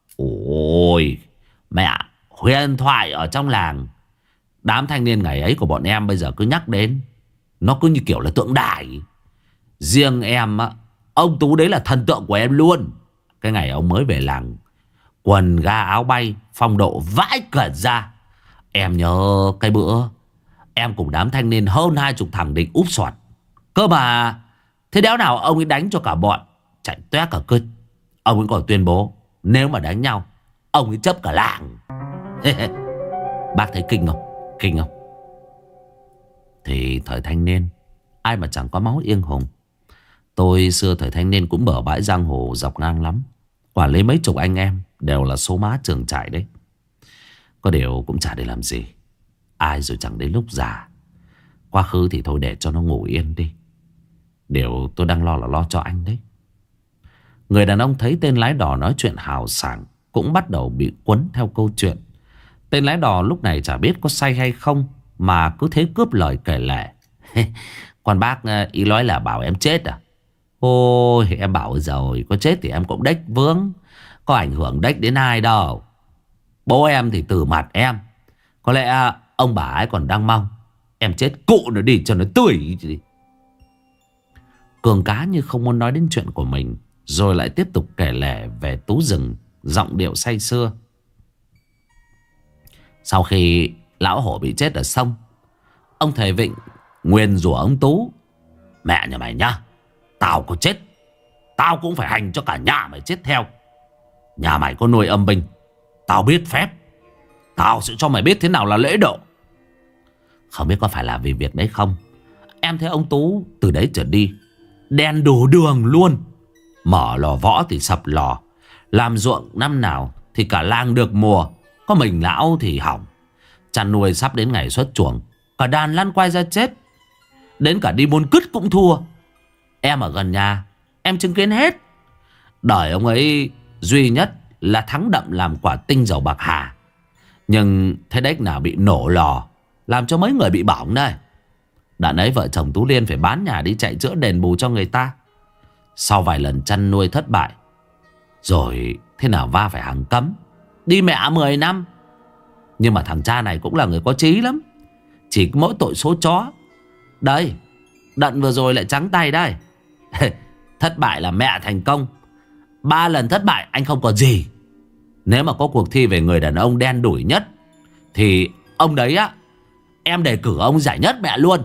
Ôi mẹ, huyền thoại ở trong làng. Đám thanh niên ngày ấy của bọn em bây giờ cứ nhắc đến, nó cứ như kiểu là tượng đài. Riêng em á, ông Tú đấy là thần tượng của em luôn. Cái ngày ông mới về làng, quần ga áo bay, phong độ vãi cả ra. Em nhớ cái bữa em cùng đám thanh niên hơn 20 thằng định úp soạt cơ mà. Thế đéo nào ông ấy đánh cho cả bọn chạy toét cả cứt. Ông ấy còn tuyên bố nếu mà đánh nhau ông ấy chấp cả làng. Bác thấy kinh không? Kinh không? Thì thời thanh niên ai mà chẳng có máu英hùng. Tôi xưa thời thanh niên cũng bở bãi giang hồ dọc ngang lắm. Quản lý mấy chục anh em đều là số má trường trại đấy. Có điều cũng chả để làm gì. Ai rồi chẳng đến lúc già. Quá khứ thì thôi để cho nó ngủ yên đi. Điều tôi đang lo là lo cho anh đấy. Người đàn ông thấy tên lái đò nói chuyện hào sảng, cũng bắt đầu bị quấn theo câu chuyện. Tên lái đò lúc này chả biết có say hay không, mà cứ thế cướp lời kể lể. Quan bác ý nói là bảo em chết à? Ôi em bảo rồi, có chết thì em cũng đếch vướng, có ảnh hưởng đếch đến ai đâu. Bố em thì từ mặt em. Có lẽ ông bà ấy còn đang mong em chết cụ nó đi cho nó tươi. Cường cá như không muốn nói đến chuyện của mình, rồi lại tiếp tục kể lể về Tú rừng, giọng điệu say sưa. Sau khi lão hổ bị chết ở sông, ông thầy Vịnh nguyền rủa ông Tú: mẹ nhà mày nhá, tao có chết, tao cũng phải hành cho cả nhà mày chết theo. Nhà mày có nuôi âm binh, tao biết phép, tao sẽ cho mày biết thế nào là lễ độ. Không biết có phải là vì việc đấy không, em thấy ông Tú từ đấy trở đi đen đổ đường luôn. Mở lò võ thì sập lò, làm ruộng năm nào thì cả làng được mùa, có mình lão thì hỏng. Chăn nuôi sắp đến ngày xuất chuồng, cả đàn lăn quay ra chết. Đến cả đi buôn cứt cũng thua. Em ở gần nhà, em chứng kiến hết. Đời ông ấy duy nhất là thắng đậm làm quả tinh dầu bạc hà. Nhưng thế đếch nào bị nổ lò, làm cho mấy người bị bỏng đây. Đợt ấy vợ chồng Tú Liên phải bán nhà đi chạy chữa đền bù cho người ta. Sau vài lần chăn nuôi thất bại, rồi thế nào va phải hàng cấm, đi mẹ 10 năm. Nhưng mà thằng cha này cũng là người có chí lắm. Chỉ mỗi tội số chó. Đây, đận vừa rồi lại trắng tay đây. Thất bại là mẹ thành công. 3 lần thất bại anh không còn gì. Nếu mà có cuộc thi về người đàn ông đen đủi nhất thì ông đấy á, em đề cử ông giải nhất mẹ luôn.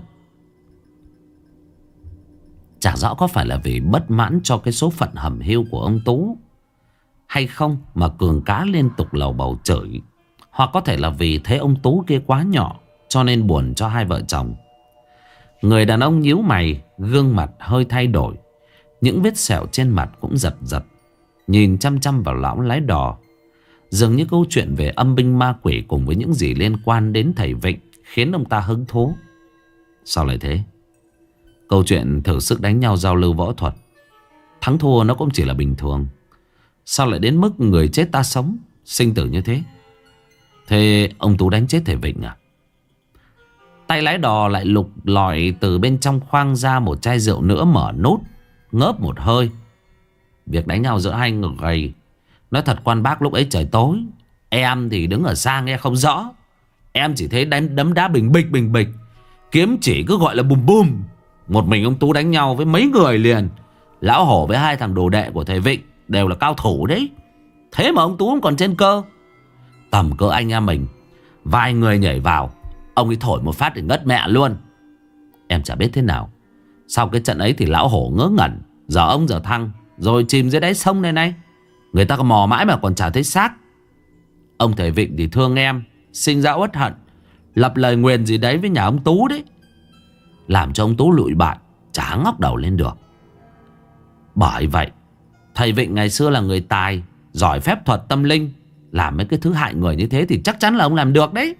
Chả rõ có phải là vì bất mãn cho cái số phận hẩm hiu của ông Tú hay không mà Cường Cá liên tục lầu bầu chửi. Hoặc có thể là vì thấy ông Tú kia quá nhỏ cho nên buồn cho hai vợ chồng. Người đàn ông nhíu mày, gương mặt hơi thay đổi. Những vết sẹo trên mặt cũng giật giật, nhìn chăm chăm vào lão lái đò. Dường như câu chuyện về âm binh ma quỷ cùng với những gì liên quan đến thầy Vịnh khiến ông ta hứng thú. Sao lại thế? Câu chuyện thử sức đánh nhau giao lưu võ thuật, thắng thua nó cũng chỉ là bình thường. Sao lại đến mức người chết ta sống, sinh tử như thế? Thế ông Tú đánh chết thầy Vịnh à? Tay lái đò lại lục lọi từ bên trong khoang ra một chai rượu nữa, mở nút, ngớp một hơi. Việc đánh nhau giữa hai người gầy, nói thật quan bác lúc ấy trời tối, em thì đứng ở xa nghe không rõ. Em chỉ thấy đấm đá bình bịch, kiếm chỉ cứ gọi là bùm bùm. Một mình ông Tú đánh nhau với mấy người liền. Lão Hổ với hai thằng đồ đệ của thầy Vịnh đều là cao thủ đấy. Thế mà ông Tú còn trên cơ. Tầm cỡ anh em mình, vài người nhảy vào, ông ấy thổi một phát để ngất mẹ luôn. Em chả biết thế nào, sau cái trận ấy thì lão Hổ ngớ ngẩn, giờ ông giờ thăng, rồi chìm dưới đáy sông này. Người ta có mò mãi mà còn chả thấy xác. Ông thầy Vịnh thì thương em, sinh ra uất hận, lập lời nguyền gì đấy với nhà ông Tú đấy, làm cho ông Tú lụi bại, chả ngóc đầu lên được. Bởi vậy thầy Vịnh ngày xưa là người tài, giỏi phép thuật tâm linh. Làm mấy cái thứ hại người như thế thì chắc chắn là ông làm được đấy.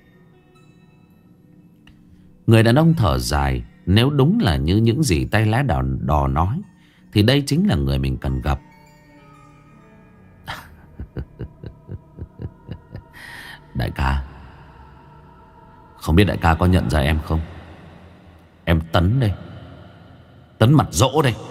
Người đàn ông thở dài. Nếu đúng là như những gì tay lái đò nói thì đây chính là người mình cần gặp. Đại ca, không biết đại ca có nhận ra em không? Em Tấn đây, Tấn mặt dỗ đây.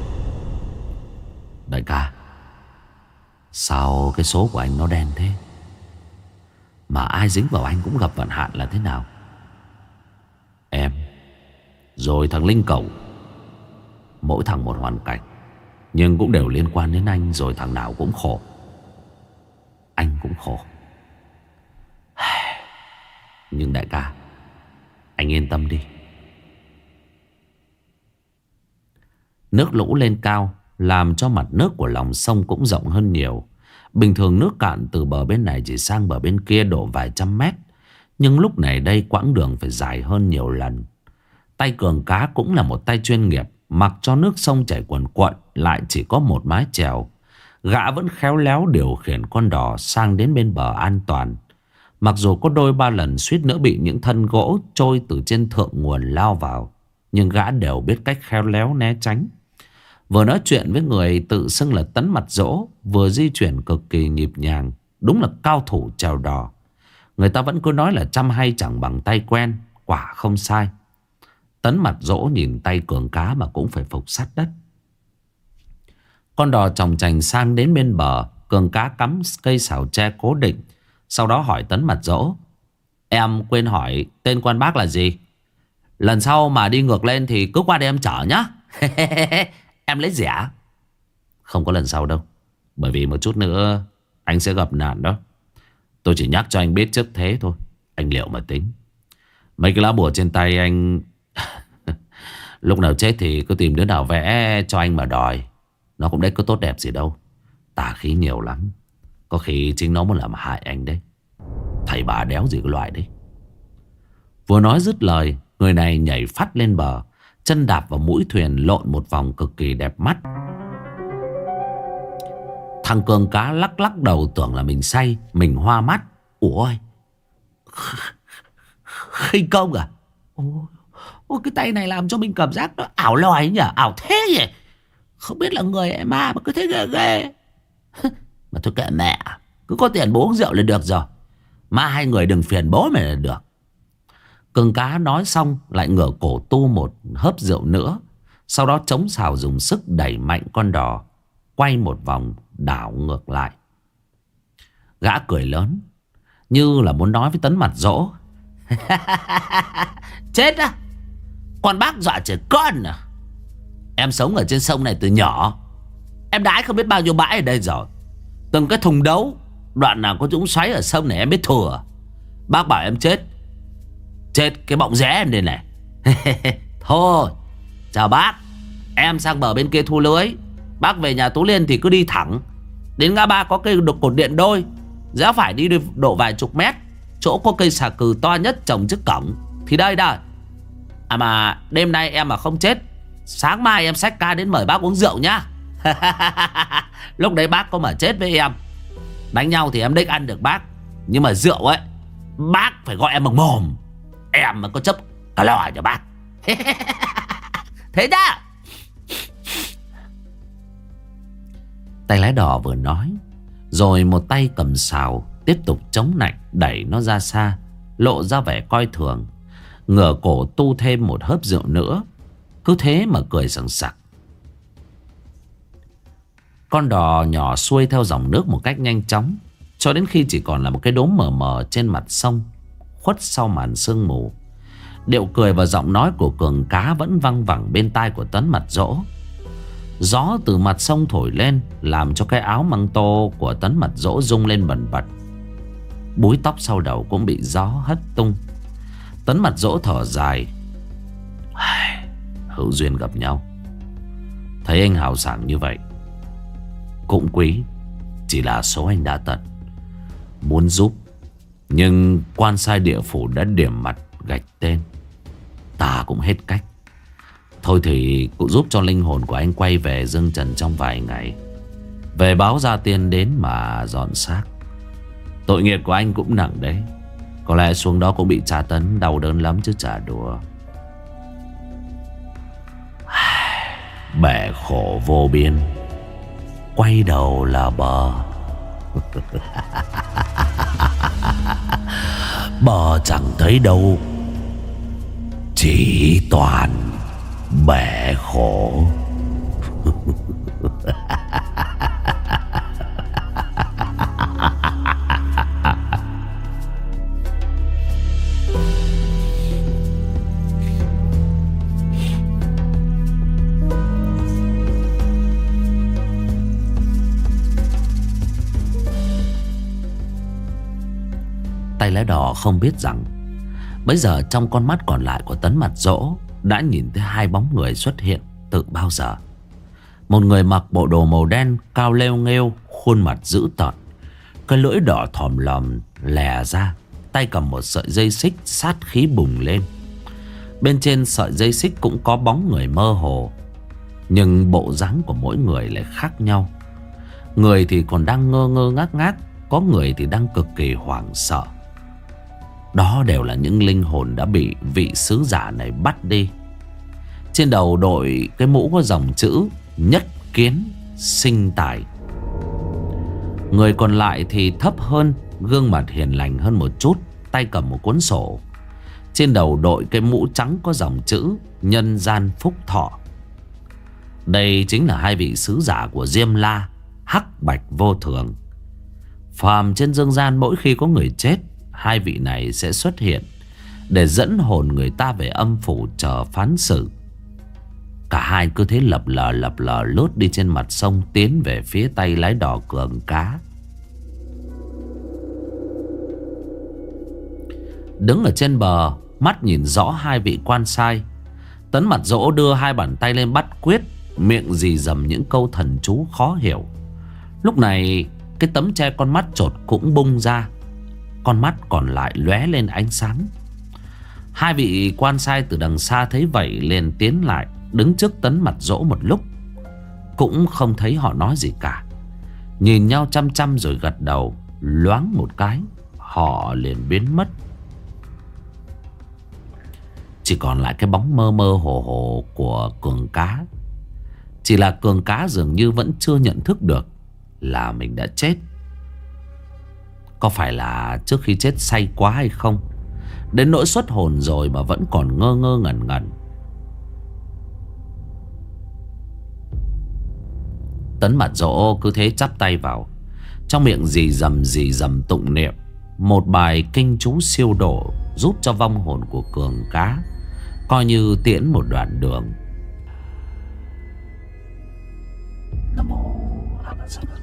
Đại ca, sao cái số của anh nó đen thế? Mà ai dính vào anh cũng gặp vận hạn là thế nào? Em, rồi thằng Linh Cẩu, mỗi thằng một hoàn cảnh, nhưng cũng đều liên quan đến anh. Rồi thằng nào cũng khổ, anh cũng khổ. Nhưng đại ca, anh yên tâm đi. Nước lũ lên cao làm cho mặt nước của lòng sông cũng rộng hơn nhiều. Bình thường nước cạn từ bờ bên này chỉ sang bờ bên kia độ vài trăm mét, nhưng lúc này đây quãng đường phải dài hơn nhiều lần. Tay Cường Cá cũng là một tay chuyên nghiệp. Mặc cho nước sông chảy cuồn cuộn, lại chỉ có một mái chèo, gã vẫn khéo léo điều khiển con đò sang đến bên bờ an toàn. Mặc dù có đôi ba lần suýt nữa bị những thân gỗ trôi từ trên thượng nguồn lao vào, nhưng gã đều biết cách khéo léo né tránh. Vừa nói chuyện với người tự xưng là Tấn mặt dỗ, vừa di chuyển cực kỳ nhịp nhàng. Đúng là cao thủ chèo đò. Người ta vẫn cứ nói là trăm hay chẳng bằng tay quen. Quả không sai. Tấn mặt dỗ nhìn tay Cường Cá mà cũng phải phục sát đất. Con đò chòng chành sang đến bên bờ. Cường Cá cắm cây xào tre cố định, sau đó hỏi Tấn mặt dỗ: Em quên hỏi tên quan bác là gì? Lần sau mà đi ngược lên thì cứ qua đây em chở nhá. Em lấy rẻ. Không có lần sau đâu, bởi vì một chút nữa anh sẽ gặp nạn đó. Tôi chỉ nhắc cho anh biết trước thế thôi. Anh liệu mà tính. Mấy cái lá bùa trên tay anh lúc nào chết thì cứ tìm đứa nào vẽ cho anh mà đòi. Nó cũng đấy có tốt đẹp gì đâu, tà khí nhiều lắm. Có khi chính nó muốn làm hại anh đấy. Thầy bà đéo gì cái loại đấy. Vừa nói dứt lời, người này nhảy phát lên bờ, chân đạp vào mũi thuyền lộn một vòng cực kỳ đẹp mắt. Thằng Cường Cá lắc lắc đầu tưởng là mình say, mình hoa mắt. Ủa, khinh công à? Ôi, cái tay này làm cho mình cảm giác nó ảo loài nhỉ, ảo thế nhỉ. Không biết là người hay ma mà cứ thế ghê ghê. Mà thôi kệ mẹ, cứ có tiền bố uống rượu là được rồi. Ma hai người đừng phiền bố mày là được. Cường Cá nói xong lại ngửa cổ tu một hớp rượu nữa, Sau đó chống xào dùng sức đẩy mạnh con đò quay một vòng đảo ngược lại. Gã cười lớn, như là muốn nói với Tấn Mặt Dỗ. Chết á, con bác dọa trẻ con à? Em sống ở trên sông này từ nhỏ, em đái không biết bao nhiêu bãi ở đây rồi. Từng cái thùng đấu, đoạn nào có dũng xoáy ở sông này em biết thừa. Bác bảo em chết, chết cái bọng rẽ em đây này. Thôi, chào bác, em sang bờ bên kia thu lưới. Bác về nhà Tú Liên thì cứ đi thẳng đến ngã ba có cây cột điện đôi, rẽ phải đi độ vài chục mét, chỗ có cây xà cừ to nhất trồng trước cổng. Thì đây đây. À mà đêm nay em mà không chết, sáng mai em xách ca đến mời bác uống rượu nhá. Lúc đấy bác có mà chết với em, đánh nhau thì em đích ăn được bác, nhưng mà rượu ấy, bác phải gọi em bằng mồm. Em mà có chấp cả lò cho bác. Thế nhá. Tay lái đò vừa nói, rồi một tay cầm sào tiếp tục chống nạnh đẩy nó ra xa, lộ ra vẻ coi thường, ngửa cổ tu thêm một hớp rượu nữa. Cứ thế mà cười sằng sặc. Con đò nhỏ xuôi theo dòng nước một cách nhanh chóng, cho đến khi chỉ còn là một cái đốm mờ mờ trên mặt sông, khuất sau màn sương mù. Điệu cười và giọng nói của Cường Cá vẫn văng vẳng bên tai của Tấn Mặt Dỗ. Gió từ mặt sông thổi lên, làm cho cái áo măng tô của Tấn Mặt Dỗ rung lên bần bật. Búi tóc sau đầu cũng bị gió hất tung. Tấn Mặt Dỗ thở dài. Hữu duyên gặp nhau, thấy anh hào sảng như vậy cũng quý. Chỉ là số anh đã tận, muốn giúp, nhưng quan sai địa phủ đã điểm mặt gạch tên, ta cũng hết cách. Thôi thì cũng giúp cho linh hồn của anh quay về dương trần trong vài ngày, về báo gia tiên đến mà dọn xác. Tội nghiệp của anh cũng nặng đấy, có lẽ xuống đó cũng bị tra tấn đau đớn lắm chứ chả đùa. Bể khổ vô biên, quay đầu là bờ. Bờ chẳng thấy đâu, chỉ toàn bể khổ. Tay lái đò không biết rằng bây giờ trong con mắt còn lại của Tấn Mặt Dỗ đã nhìn thấy hai bóng người xuất hiện từ bao giờ. Một người mặc bộ đồ màu đen, cao lêu nghêu, khuôn mặt dữ tợn, cái lưỡi đỏ thòm lòm lè ra, tay cầm một sợi dây xích sát khí bùng lên. Bên trên sợi dây xích cũng có bóng người mơ hồ, nhưng bộ dáng của mỗi người lại khác nhau. Người thì còn đang ngơ ngơ ngác ngác, có người thì đang cực kỳ hoảng sợ. Đó đều là những linh hồn đã bị vị sứ giả này bắt đi. Trên đầu đội cái mũ có dòng chữ Nhất Kiến Sinh Tài. Người còn lại thì thấp hơn, gương mặt hiền lành hơn một chút, tay cầm một cuốn sổ. Trên đầu đội cái mũ trắng có dòng chữ Nhân Gian Phúc Thọ. Đây chính là hai vị sứ giả của Diêm La, Hắc Bạch Vô Thường. Phàm trên dương gian mỗi khi có người chết, hai vị này sẽ xuất hiện để dẫn hồn người ta về âm phủ chờ phán xử. Cả hai cứ thế lập lờ lướt đi trên mặt sông, tiến về phía tay lái đò Cường Cá. Đứng ở trên bờ, mắt nhìn rõ hai vị quan sai, Tấn Mặt Dỗ đưa hai bàn tay lên bắt quyết, miệng rì rầm những câu thần chú khó hiểu. Lúc này cái tấm che con mắt chột cũng bung ra, con mắt còn lại lóe lên ánh sáng. Hai vị quan sai từ đằng xa thấy vậy liền tiến lại, đứng trước Tấn Mặt Dỗ một lúc, cũng không thấy họ nói gì cả. Nhìn nhau chăm chăm rồi gật đầu, loáng một cái họ liền biến mất. Chỉ còn lại cái bóng mơ mơ hồ hồ của Cường Cá. Chỉ là Cường Cá dường như vẫn chưa nhận thức được là mình đã chết. Có phải là trước khi chết say quá hay không, đến nỗi xuất hồn rồi mà vẫn còn ngơ ngơ ngẩn ngẩn. Tấn Mặt Dỗ cứ thế chắp tay vào, trong miệng rì rầm tụng niệm một bài kinh chú siêu độ, giúp cho vong hồn của Cường Cá coi như tiễn một đoạn đường. Nam mô A Di Đà Phật.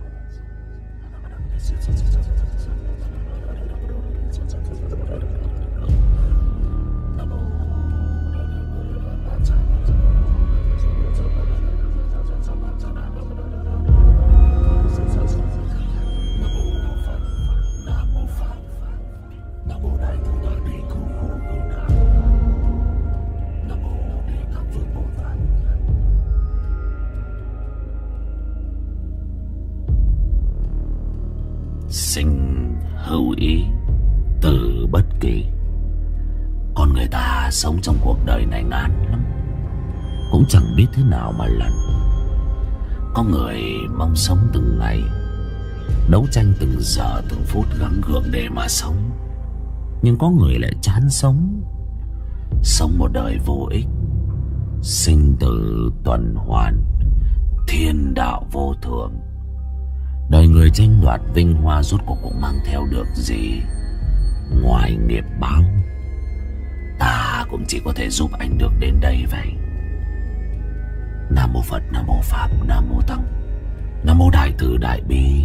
Sinh hữu ý, tử bất kỳ. Con người ta sống trong cuộc đời này ngán lắm, cũng chẳng biết thế nào mà lần. Có người mong sống từng ngày, đấu tranh từng giờ từng phút, gắng gượng để mà sống. Nhưng có người lại chán sống, sống một đời vô ích. Sinh tử tuần hoàn, thiên đạo vô thường. Đời người tranh đoạt vinh hoa rốt cuộc cũng mang theo được gì ngoài nghiệp báo. Ta cũng chỉ có thể giúp anh được đến đây vậy. Nam mô Phật, Nam mô Pháp, Nam mô Tăng, Nam mô Đại Từ Đại Bi,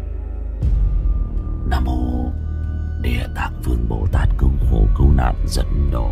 Nam mô Địa Tạng Vương Bồ Tát cứu khổ cứu nạn dẫn độ.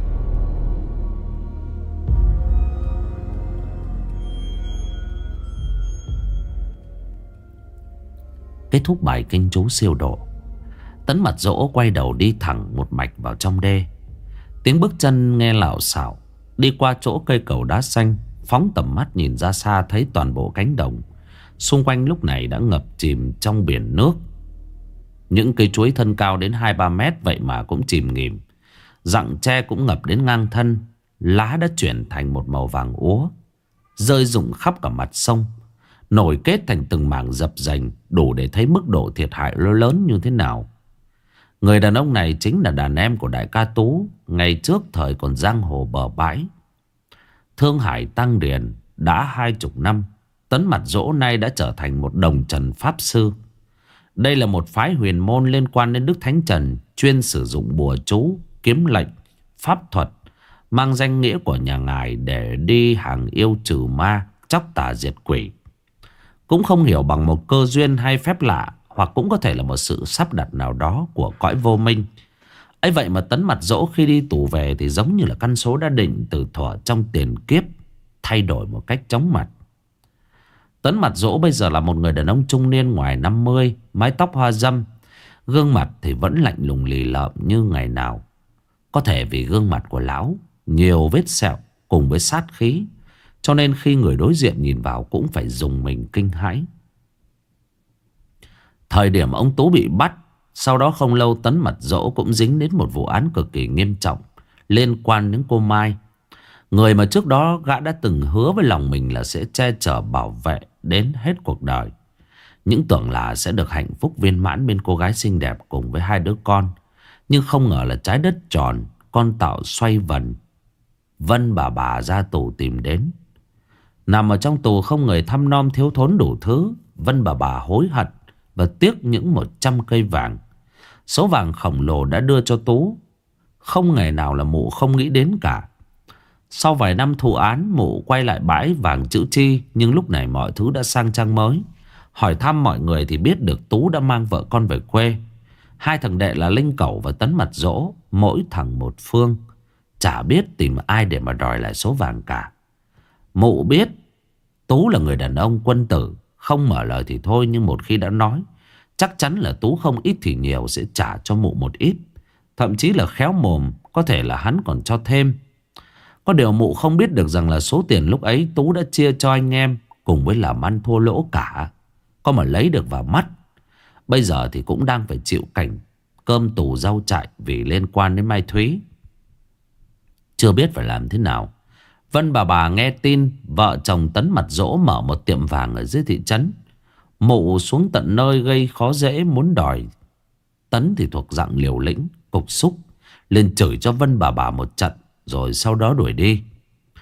Kết thúc bài kinh chú siêu độ, Tấn Mặt Dỗ quay đầu đi thẳng một mạch vào trong đê. Tiếng bước chân nghe lảo xảo. Đi qua chỗ cây cầu đá xanh, phóng tầm mắt nhìn ra xa thấy toàn bộ cánh đồng xung quanh lúc này đã ngập chìm trong biển nước. Những cây chuối thân cao đến 2-3 mét vậy mà cũng chìm nghỉm. Rặng tre cũng ngập đến ngang thân. Lá đã chuyển thành một màu vàng úa, rơi rụng khắp cả mặt sông, nổi kết thành từng mảng dập dềnh, đủ để thấy mức độ thiệt hại lớn như thế nào. Người đàn ông này chính là đàn em của đại ca Tú, ngày trước thời còn giang hồ bờ bãi. Thương Hải Tăng Điền đã 20 năm, Tấn Mặt Dỗ nay đã trở thành một đồng trần pháp sư. Đây là một phái huyền môn liên quan đến Đức Thánh Trần, chuyên sử dụng bùa chú, kiếm lệnh, pháp thuật, mang danh nghĩa của nhà ngài để đi hàng yêu trừ ma, chóc tà diệt quỷ. Cũng không hiểu bằng một cơ duyên hay phép lạ, hoặc cũng có thể là một sự sắp đặt nào đó của cõi vô minh. ấy vậy mà Tấn Mặt Dỗ khi đi tù về thì giống như là căn số đã định từ thuở trong tiền kiếp, thay đổi một cách chóng mặt. Tấn Mặt Dỗ bây giờ là một người đàn ông trung niên ngoài 50, mái tóc hoa râm, gương mặt thì vẫn lạnh lùng lì lợm như ngày nào. Có thể vì gương mặt của lão nhiều vết sẹo cùng với sát khí, cho nên khi người đối diện nhìn vào cũng phải dùng mình kinh hãi. Thời điểm ông Tú bị bắt, sau đó không lâu Tấn Mặt Dỗ cũng dính đến một vụ án cực kỳ nghiêm trọng liên quan đến cô Mai, người mà trước đó gã đã từng hứa với lòng mình là sẽ che chở bảo vệ đến hết cuộc đời. Những tưởng là sẽ được hạnh phúc viên mãn bên cô gái xinh đẹp cùng với 2 đứa con. Nhưng không ngờ là trái đất tròn, con tạo xoay vần. Vân bà ra tù tìm đến. Nằm ở trong tù không người thăm nom thiếu thốn đủ thứ, Vân bà hối hận và tiếc những 100 cây vàng. Số vàng khổng lồ đã đưa cho Tú, không ngày nào là mụ không nghĩ đến cả. Sau vài năm thụ án, mụ quay lại bãi vàng chữ Chi, nhưng lúc này mọi thứ đã sang trang mới. Hỏi thăm mọi người thì biết được Tú đã mang vợ con về quê. 2 thằng đệ là Linh Cẩu và Tấn Mặt Dỗ, mỗi thằng một phương, chả biết tìm ai để mà đòi lại số vàng cả. Mụ biết Tú là người đàn ông quân tử, không mở lời thì thôi, nhưng một khi đã nói, chắc chắn là Tú không ít thì nhiều sẽ trả cho mụ một ít. Thậm chí là khéo mồm, có thể là hắn còn cho thêm. Có điều mụ không biết được rằng là số tiền lúc ấy Tú đã chia cho anh em cùng với làm ăn thua lỗ cả, có mà lấy được vào mắt. Bây giờ thì cũng đang phải chịu cảnh cơm tù rau chạy vì liên quan đến Mai Thúy. Chưa biết phải làm thế nào, Vân bà nghe tin vợ chồng Tấn Mặt Dỗ mở một tiệm vàng ở dưới thị trấn. Mụ xuống tận nơi gây khó dễ muốn đòi. Tấn thì thuộc dạng liều lĩnh, cục xúc, lên chửi cho Vân bà một trận, rồi sau đó đuổi đi.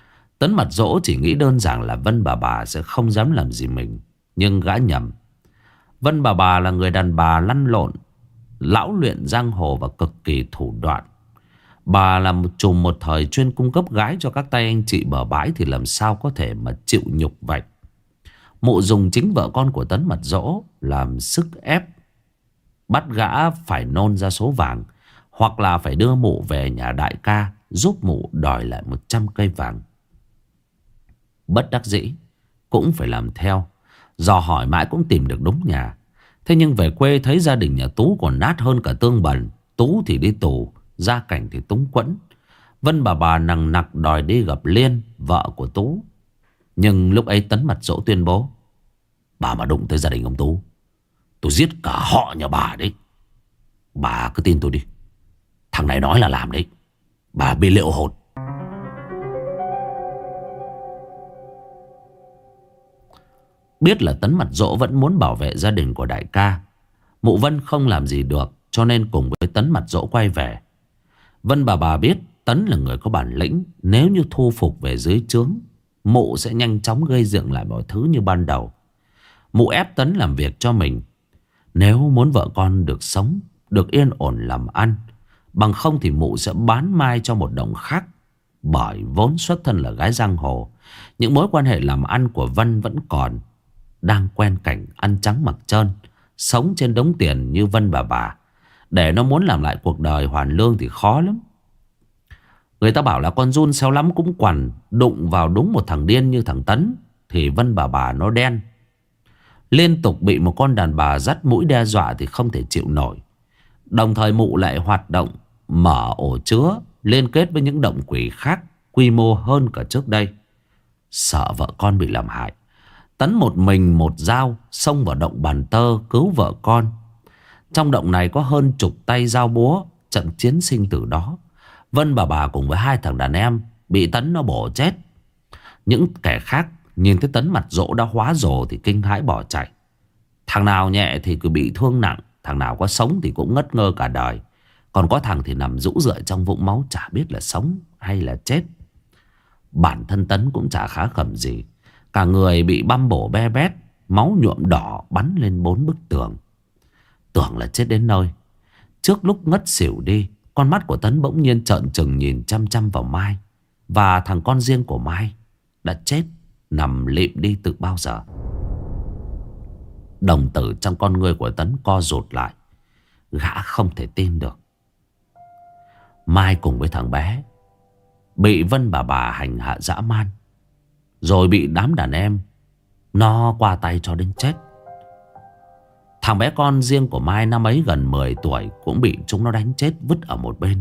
Tấn Mặt Dỗ chỉ nghĩ đơn giản là Vân bà sẽ không dám làm gì mình. Nhưng gã nhầm. Vân bà là người đàn bà lăn lộn, lão luyện giang hồ và cực kỳ thủ đoạn. Bà là một trùm một thời chuyên cung cấp gái cho các tay anh chị bờ bãi, thì làm sao có thể mà chịu nhục vậy. Mụ dùng chính vợ con của Tấn Mặt Dỗ làm sức ép, bắt gã phải nôn ra số vàng, hoặc là phải đưa mụ về nhà đại ca giúp mụ đòi lại 100 cây vàng. Bất đắc dĩ cũng phải làm theo. Dò hỏi mãi cũng tìm được đúng nhà. Thế nhưng về quê thấy gia đình nhà Tú còn nát hơn cả tương bần. Tú thì đi tù, gia cảnh thì túng quẫn. Vân bà nằng nặc đòi đi gặp Liên, vợ của Tú. Nhưng lúc ấy Tấn Mặt Dỗ tuyên bố: bà mà đụng tới gia đình ông Tú, tôi giết cả họ nhà bà đấy. Bà cứ tin tôi đi, thằng này nói là làm đấy. Bà bị liệu hồn. Biết là Tấn Mặt Dỗ vẫn muốn bảo vệ gia đình của đại ca, mụ Vân không làm gì được, cho nên cùng với Tấn Mặt Dỗ quay về. Vân bà biết Tấn là người có bản lĩnh. Nếu như thu phục về dưới trướng, mụ sẽ nhanh chóng gây dựng lại mọi thứ như ban đầu. Mụ ép Tấn làm việc cho mình. Nếu muốn vợ con được sống, được yên ổn làm ăn, bằng không thì mụ sẽ bán Mai cho một đồng khác. Bởi vốn xuất thân là gái giang hồ, những mối quan hệ làm ăn của Vân vẫn còn. Đang quen cảnh ăn trắng mặc trơn, sống trên đống tiền như Vân bà, để nó muốn làm lại cuộc đời hoàn lương thì khó lắm. Người ta bảo là con giun xéo lắm cũng quằn. Đụng vào đúng một thằng điên như thằng Tấn thì Vân bà nó đen. Liên tục bị một con đàn bà dắt mũi đe dọa thì không thể chịu nổi. Đồng thời mụ lại hoạt động mở ổ chứa, liên kết với những động quỷ khác quy mô hơn cả trước đây. Sợ vợ con bị làm hại, Tấn một mình một dao xông vào động Bàn Tơ cứu vợ con. Trong động này có hơn chục tay dao búa. Trận chiến sinh tử đó, Vân bà cùng với 2 thằng đàn em bị Tấn nó bổ chết. Những kẻ khác nhìn thấy Tấn Mặt Dỗ đã hóa rồ thì kinh hãi bỏ chạy. Thằng nào nhẹ thì cứ bị thương nặng, thằng nào có sống thì cũng ngất ngơ cả đời. Còn có thằng thì nằm rũ rượi trong vũng máu, chả biết là sống hay là chết. Bản thân Tấn cũng chả khá khẩm gì. Cả người bị băm bổ be bét, máu nhuộm đỏ bắn lên 4 bức tường. Tưởng là chết đến nơi. Trước lúc ngất xỉu đi, con mắt của Tấn bỗng nhiên trợn trừng nhìn chăm chăm vào Mai. Và thằng con riêng của Mai đã chết nằm lịm đi từ bao giờ. Đồng tử trong con ngươi của Tấn co rụt lại. Gã không thể tin được. Mai cùng với thằng bé bị Vân bà hành hạ dã man, rồi bị đám đàn em nó qua tay cho đến chết. Thằng bé con riêng của Mai năm ấy gần 10 tuổi cũng bị chúng nó đánh chết vứt ở một bên.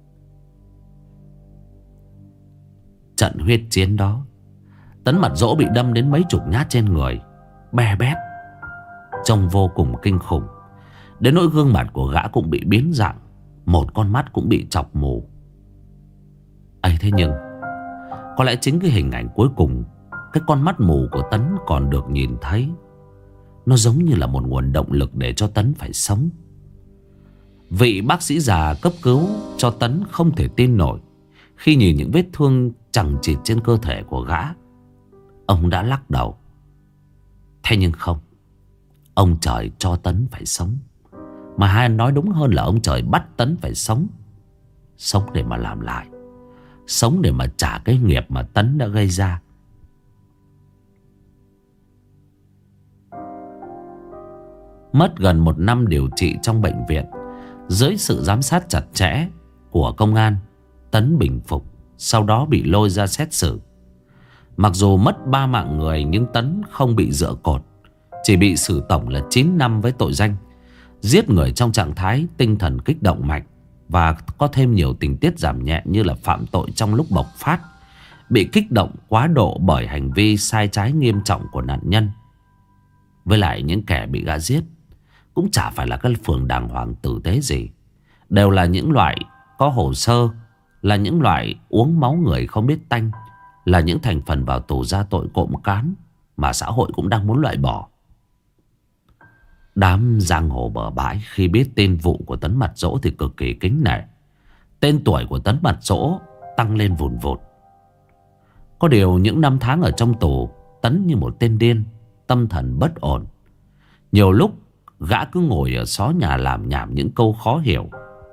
Trận huyết chiến đó, Tấn Mặt Dỗ bị đâm đến mấy chục nhát trên người, be bét, trông vô cùng kinh khủng. Đến nỗi gương mặt của gã cũng bị biến dạng, một con mắt cũng bị chọc mù. ấy thế nhưng có lẽ chính cái hình ảnh cuối cùng, cái con mắt mù của Tấn còn được nhìn thấy, nó giống như là một nguồn động lực để cho Tấn phải sống. Vị bác sĩ già cấp cứu cho Tấn không thể tin nổi khi nhìn những vết thương chằng chịt trên cơ thể của gã. Ông đã lắc đầu. Thế nhưng không, ông trời cho Tấn phải sống. Mà hay nói đúng hơn là ông trời bắt Tấn phải sống. Sống để mà làm lại, sống để mà trả cái nghiệp mà Tấn đã gây ra. Mất gần 1 năm điều trị trong bệnh viện, dưới sự giám sát chặt chẽ của công an, Tấn bình phục, sau đó bị lôi ra xét xử. Mặc dù mất 3 mạng người nhưng Tấn không bị dựa cột, chỉ bị xử tổng là 9 năm với tội danh giết người trong trạng thái tinh thần kích động mạnh, và có thêm nhiều tình tiết giảm nhẹ như là phạm tội trong lúc bộc phát, bị kích động quá độ bởi hành vi sai trái nghiêm trọng của nạn nhân. Với lại những kẻ bị gã giết cũng chả phải là các phường đàng hoàng tử tế gì, đều là những loại có hồ sơ, là những loại uống máu người không biết tanh, là những thành phần vào tù ra tội cộm cán mà xã hội cũng đang muốn loại bỏ. Đám giang hồ bờ bãi khi biết tin vụ của Tấn Mặt Dỗ thì cực kỳ kính nể. Tên tuổi của Tấn Mặt Dỗ tăng lên vùn vụt. Có điều những năm tháng ở trong tù, Tấn như một tên điên, tâm thần bất ổn. Nhiều lúc gã cứ ngồi ở xó nhà làm nhảm những câu khó hiểu.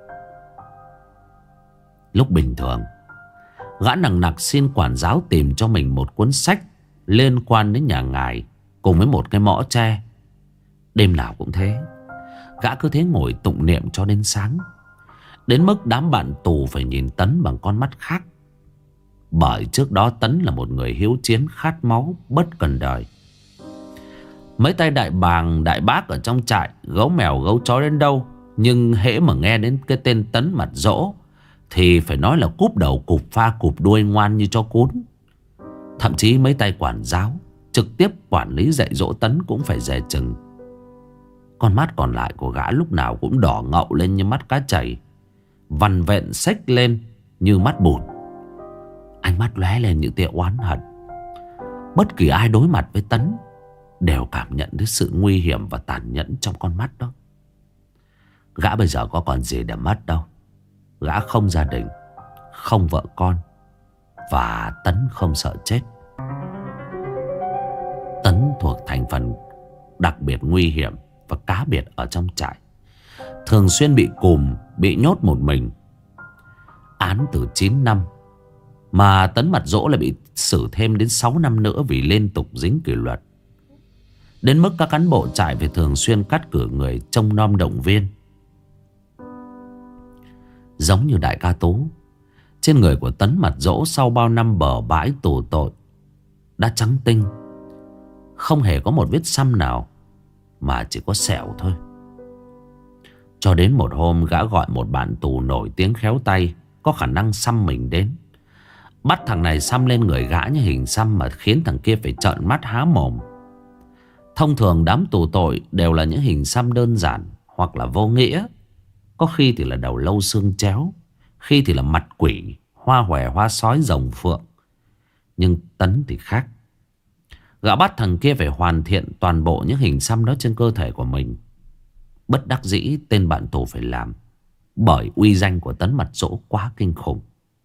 Lúc bình thường, gã nằng nặc xin quản giáo tìm cho mình một cuốn sách liên quan đến nhà ngài cùng với một cái mõ tre. Đêm nào cũng thế, gã cứ thế ngồi tụng niệm cho đến sáng. Đến mức đám bạn tù phải nhìn Tấn bằng con mắt khác. Bởi trước đó Tấn là một người hiếu chiến, khát máu, bất cần đời. Mấy tay đại bàng đại bác ở trong trại, gấu mèo gấu chó đến đâu, nhưng hễ mà nghe đến cái tên Tấn Mặt Dỗ thì phải nói là cúp đầu cụp pha cụp đuôi, ngoan như chó cún. Thậm chí mấy tay quản giáo trực tiếp quản lý dạy dỗ Tấn cũng phải dè chừng. Con mắt còn lại của gã lúc nào cũng đỏ ngậu lên như mắt cá chảy, vằn vện xếch lên như mắt bùn. Ánh mắt lóe lên những tia oán hận. Bất kỳ ai đối mặt với Tấn đều cảm nhận được sự nguy hiểm và tàn nhẫn trong con mắt đó. Gã bây giờ có còn gì để mất đâu. Gã không gia đình, không vợ con, và Tấn không sợ chết. Tấn thuộc thành phần đặc biệt nguy hiểm và cá biệt ở trong trại, thường xuyên bị cùm, bị nhốt một mình. Án từ 9 năm, mà Tấn Mặt Dỗ lại bị xử thêm đến 6 năm nữa vì liên tục dính kỷ luật. Đến mức các cán bộ trại phải thường xuyên cắt cử người trông nom động viên. Giống như đại ca Tú, trên người của Tấn Mặt Dỗ sau bao năm bờ bãi tù tội đã trắng tinh, không hề có một vết xăm nào, mà chỉ có sẹo thôi. Cho đến một hôm, gã gọi một bạn tù nổi tiếng khéo tay, có khả năng xăm mình đến. Bắt thằng này xăm lên người gã như hình xăm mà khiến thằng kia phải trợn mắt há mồm. Thông thường đám tù tội đều là những hình xăm đơn giản hoặc là vô nghĩa. Có khi thì là đầu lâu xương chéo, khi thì là mặt quỷ, hoa hòe hoa sói rồng phượng. Nhưng Tấn thì khác. Gã bắt thằng kia phải hoàn thiện toàn bộ những hình xăm đó trên cơ thể của mình. Bất đắc dĩ tên bạn tù phải làm, bởi uy danh của Tấn Mặt Dỗ quá kinh khủng.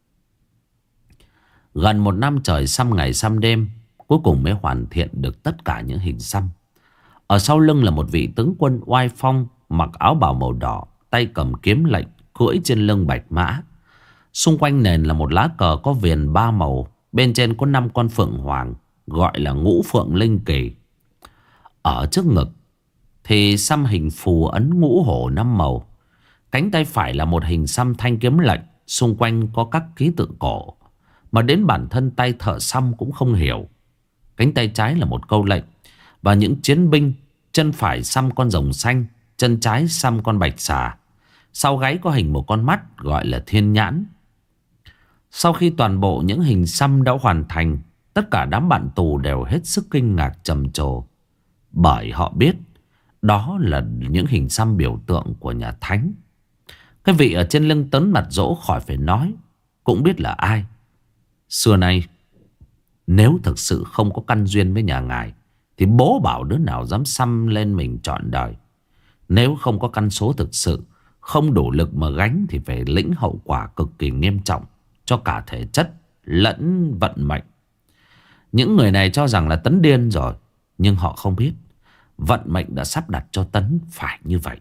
Gần 1 năm trời xăm ngày xăm đêm, cuối cùng mới hoàn thiện được tất cả những hình xăm. Ở sau lưng là một vị tướng quân oai phong, mặc áo bào màu đỏ, tay cầm kiếm lệnh, cưỡi trên lưng bạch mã. Xung quanh nền là một lá cờ có viền 3 màu, bên trên có 5 con phượng hoàng, gọi là ngũ phượng linh kỳ. Ở trước ngực thì xăm hình phù ấn ngũ hổ 5 màu. Cánh tay phải là một hình xăm thanh kiếm lệnh, xung quanh có các ký tự cổ mà đến bản thân tay thợ xăm cũng không hiểu. Cánh tay trái là một câu lệnh và những chiến binh. Chân phải xăm con rồng xanh, chân trái xăm con bạch xà. Sau gáy có hình một con mắt gọi là thiên nhãn. Sau khi toàn bộ những hình xăm đã hoàn thành, tất cả đám bạn tù đều hết sức kinh ngạc trầm trồ, bởi họ biết đó là những hình xăm biểu tượng của nhà Thánh. Cái vị ở trên lưng Tấn Mặt Dỗ khỏi phải nói, cũng biết là ai. Xưa nay, nếu thực sự không có căn duyên với nhà ngài thì bố bảo đứa nào dám xăm lên mình trọn đời. Nếu không có căn số thực sự, không đủ lực mà gánh, thì phải lĩnh hậu quả cực kỳ nghiêm trọng cho cả thể chất lẫn vận mệnh. Những người này cho rằng là Tấn điên rồi, nhưng họ không biết vận mệnh đã sắp đặt cho Tấn phải như vậy.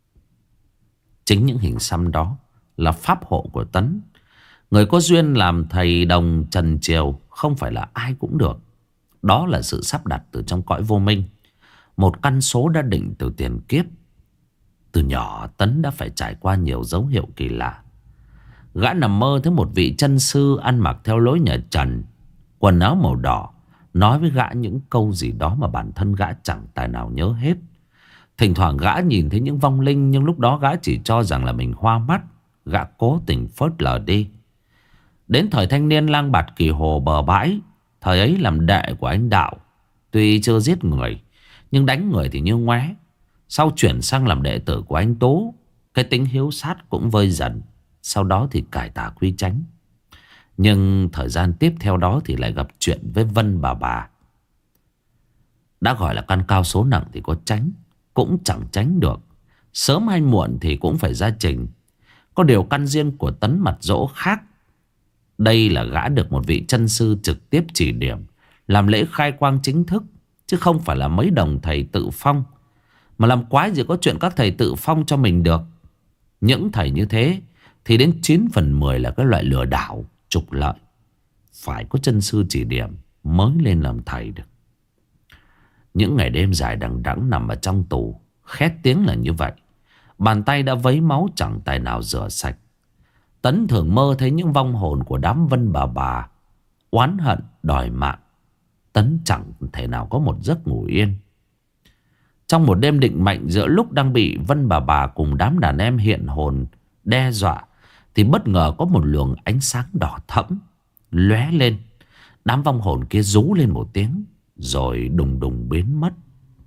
Chính những hình xăm đó là pháp hộ của Tấn. Người có duyên làm thầy đồng trần triều không phải là ai cũng được. Đó là sự sắp đặt từ trong cõi vô minh, một căn số đã định từ tiền kiếp. Từ nhỏ Tấn đã phải trải qua nhiều dấu hiệu kỳ lạ. Gã nằm mơ thấy một vị chân sư ăn mặc theo lối nhà Trần, quần áo màu đỏ, nói với gã những câu gì đó mà bản thân gã chẳng tài nào nhớ hết. Thỉnh thoảng gã nhìn thấy những vong linh, nhưng lúc đó gã chỉ cho rằng là mình hoa mắt. Gã cố tình phớt lờ đi. Đến thời thanh niên lang bạt kỳ hồ bờ bãi, thời ấy làm đệ của anh Đạo, tuy chưa giết người nhưng đánh người thì như ngoé. Sau chuyển sang làm đệ tử của anh Tố, cái tính hiếu sát cũng vơi dần. Sau đó thì cải tà quy chánh. Nhưng thời gian tiếp theo đó thì lại gặp chuyện với Vân bà. Đã gọi là căn cao số nặng thì có tránh cũng chẳng tránh được. Sớm hay muộn thì cũng phải ra trình. Có điều căn duyên của Tấn Mặt Dỗ khác. Đây là gã được một vị chân sư trực tiếp chỉ điểm, làm lễ khai quang chính thức, chứ không phải là mấy đồng thầy tự phong. Mà làm quái gì có chuyện các thầy tự phong cho mình được. Những thầy như thế thì đến 9 phần 10 là cái loại lừa đảo, trục lợi. Phải có chân sư chỉ điểm mới lên làm thầy được. Những ngày đêm dài đằng đẵng nằm ở trong tù, khét tiếng là như vậy. Bàn tay đã vấy máu chẳng tài nào rửa sạch. Tấn thường mơ thấy những vong hồn của đám Vân bà oán hận đòi mạng. Tấn chẳng thể nào có một giấc ngủ yên. Trong một đêm định mệnh, giữa lúc đang bị Vân bà cùng đám đàn em hiện hồn đe dọa, thì bất ngờ có một luồng ánh sáng đỏ thẫm lóe lên. Đám vong hồn kia rú lên một tiếng, rồi đùng đùng biến mất.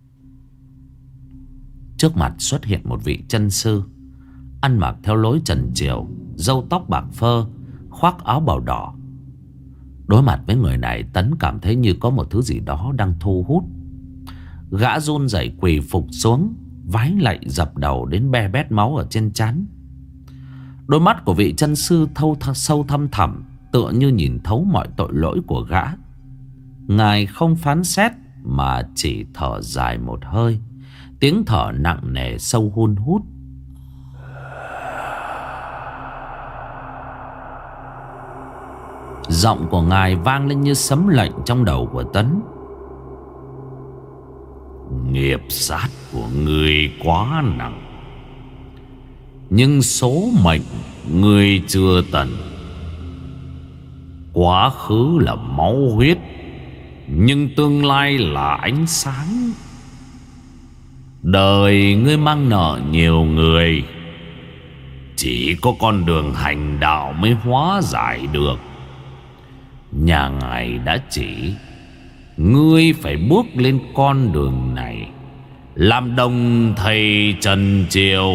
Trước mặt xuất hiện một vị chân sư, ăn mặc theo lối trần triều, râu tóc bạc phơ, khoác áo bào đỏ. Đối mặt với người này, Tấn cảm thấy như có một thứ gì đó đang thu hút. Gã run rẩy quỳ phục xuống, vái lạy dập đầu đến be bét máu ở trên trán. Đôi mắt của vị chân sư sâu thăm thẳm, tựa như nhìn thấu mọi tội lỗi của gã. Ngài không phán xét mà chỉ thở dài một hơi, tiếng thở nặng nề sâu hun hút. Giọng của ngài vang lên như sấm lệnh trong đầu của Tấn. Nghiệp sát của ngươi quá nặng, nhưng số mệnh ngươi chưa tận. Quá khứ là máu huyết, nhưng tương lai là ánh sáng. Đời ngươi mang nợ nhiều người, chỉ có con đường hành đạo mới hóa giải được. Nhà ngài đã chỉ, ngươi phải bước lên con đường này, làm đồng thầy trần triều,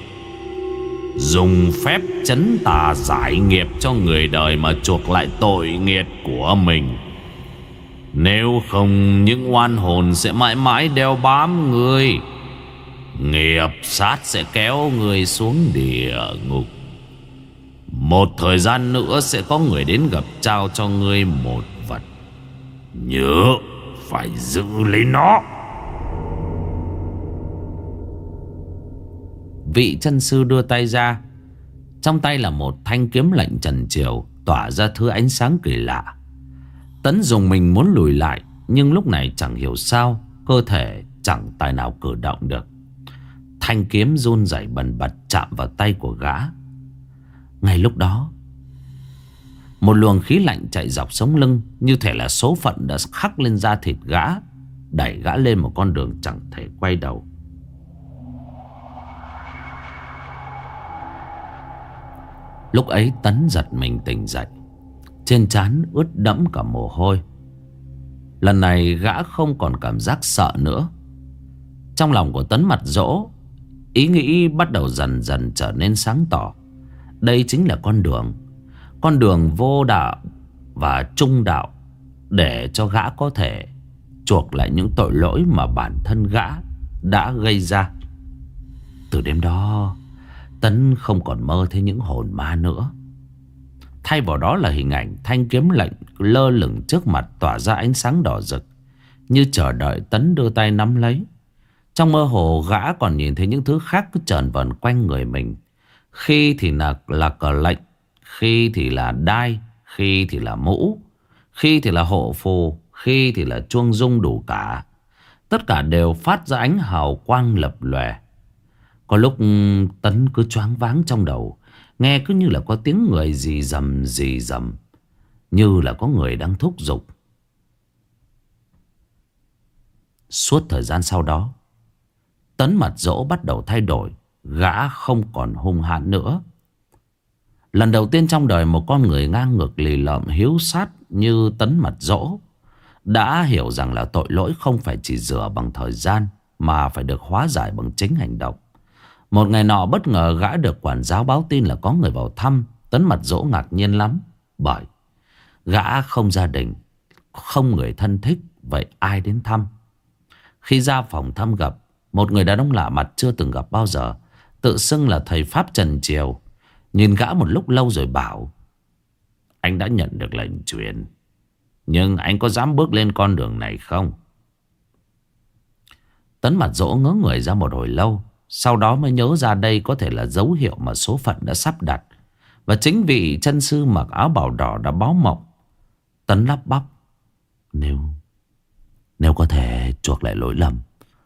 dùng phép trấn tà giải nghiệp cho người đời mà chuộc lại tội nghiệt của mình. Nếu không, những oan hồn sẽ mãi mãi đeo bám ngươi. Nghiệp sát sẽ kéo ngươi xuống địa ngục. Một thời gian nữa sẽ có người đến gặp, trao cho ngươi một vật. Nhớ phải giữ lấy nó. Vị chân sư đưa tay ra. Trong tay là một thanh kiếm lạnh trần triều, tỏa ra thứ ánh sáng kỳ lạ. Tấn dùng mình muốn lùi lại, nhưng lúc này chẳng hiểu sao cơ thể chẳng tài nào cử động được. Thanh kiếm run rẩy bần bật chạm vào tay của gã. Ngay lúc đó, một luồng khí lạnh chạy dọc sống lưng, như thể là số phận đã khắc lên da thịt gã, đẩy gã lên một con đường chẳng thể quay đầu. Lúc ấy Tấn giật mình tỉnh dậy, trên trán ướt đẫm cả mồ hôi. Lần này gã không còn cảm giác sợ nữa. Trong lòng của Tấn mặt dỗ, ý nghĩ bắt đầu dần dần trở nên sáng tỏ. Đây chính là con đường vô đạo và trung đạo, để cho gã có thể chuộc lại những tội lỗi mà bản thân gã đã gây ra. Từ đêm đó, Tấn không còn mơ thấy những hồn ma nữa. Thay vào đó là hình ảnh thanh kiếm lạnh lơ lửng trước mặt, tỏa ra ánh sáng đỏ rực, như chờ đợi Tấn đưa tay nắm lấy. Trong mơ hồ, gã còn nhìn thấy những thứ khác cứ chờn vờn quanh người mình. Khi thì là cờ lệnh, khi thì là đai, khi thì là mũ, khi thì là hộ phù, khi thì là chuông rung đủ cả. Tất cả đều phát ra ánh hào quang lập lòe. Có lúc Tấn cứ choáng váng trong đầu, nghe cứ như là có tiếng người rì rầm, như là có người đang thúc giục. Suốt thời gian sau đó, Tấn mặt dỗ bắt đầu thay đổi. Gã không còn hung hãn nữa. Lần đầu tiên trong đời, một con người ngang ngược lì lợm hiếu sát như Tấn mặt dỗ đã hiểu rằng là tội lỗi không phải chỉ rửa bằng thời gian, mà phải được hóa giải bằng chính hành động. Một ngày nọ bất ngờ gã được quản giáo báo tin là có người vào thăm. Tấn mặt dỗ ngạc nhiên lắm, bởi gã không gia đình, không người thân thích, vậy ai đến thăm? Khi ra phòng thăm gặp một người đàn ông lạ mặt chưa từng gặp bao giờ, tự xưng là thầy pháp trần triều. Nhìn gã một lúc lâu rồi bảo: anh đã nhận được lệnh truyền. Nhưng anh có dám bước lên con đường này không? Tấn Mặt Dỗ ngớ người ra một hồi lâu. Sau đó mới nhớ ra đây có thể là dấu hiệu mà số phận đã sắp đặt. Và chính vị chân sư mặc áo bào đỏ đã báo mộng. Tấn lắp bắp: Nếu có thể chuộc lại lỗi lầm,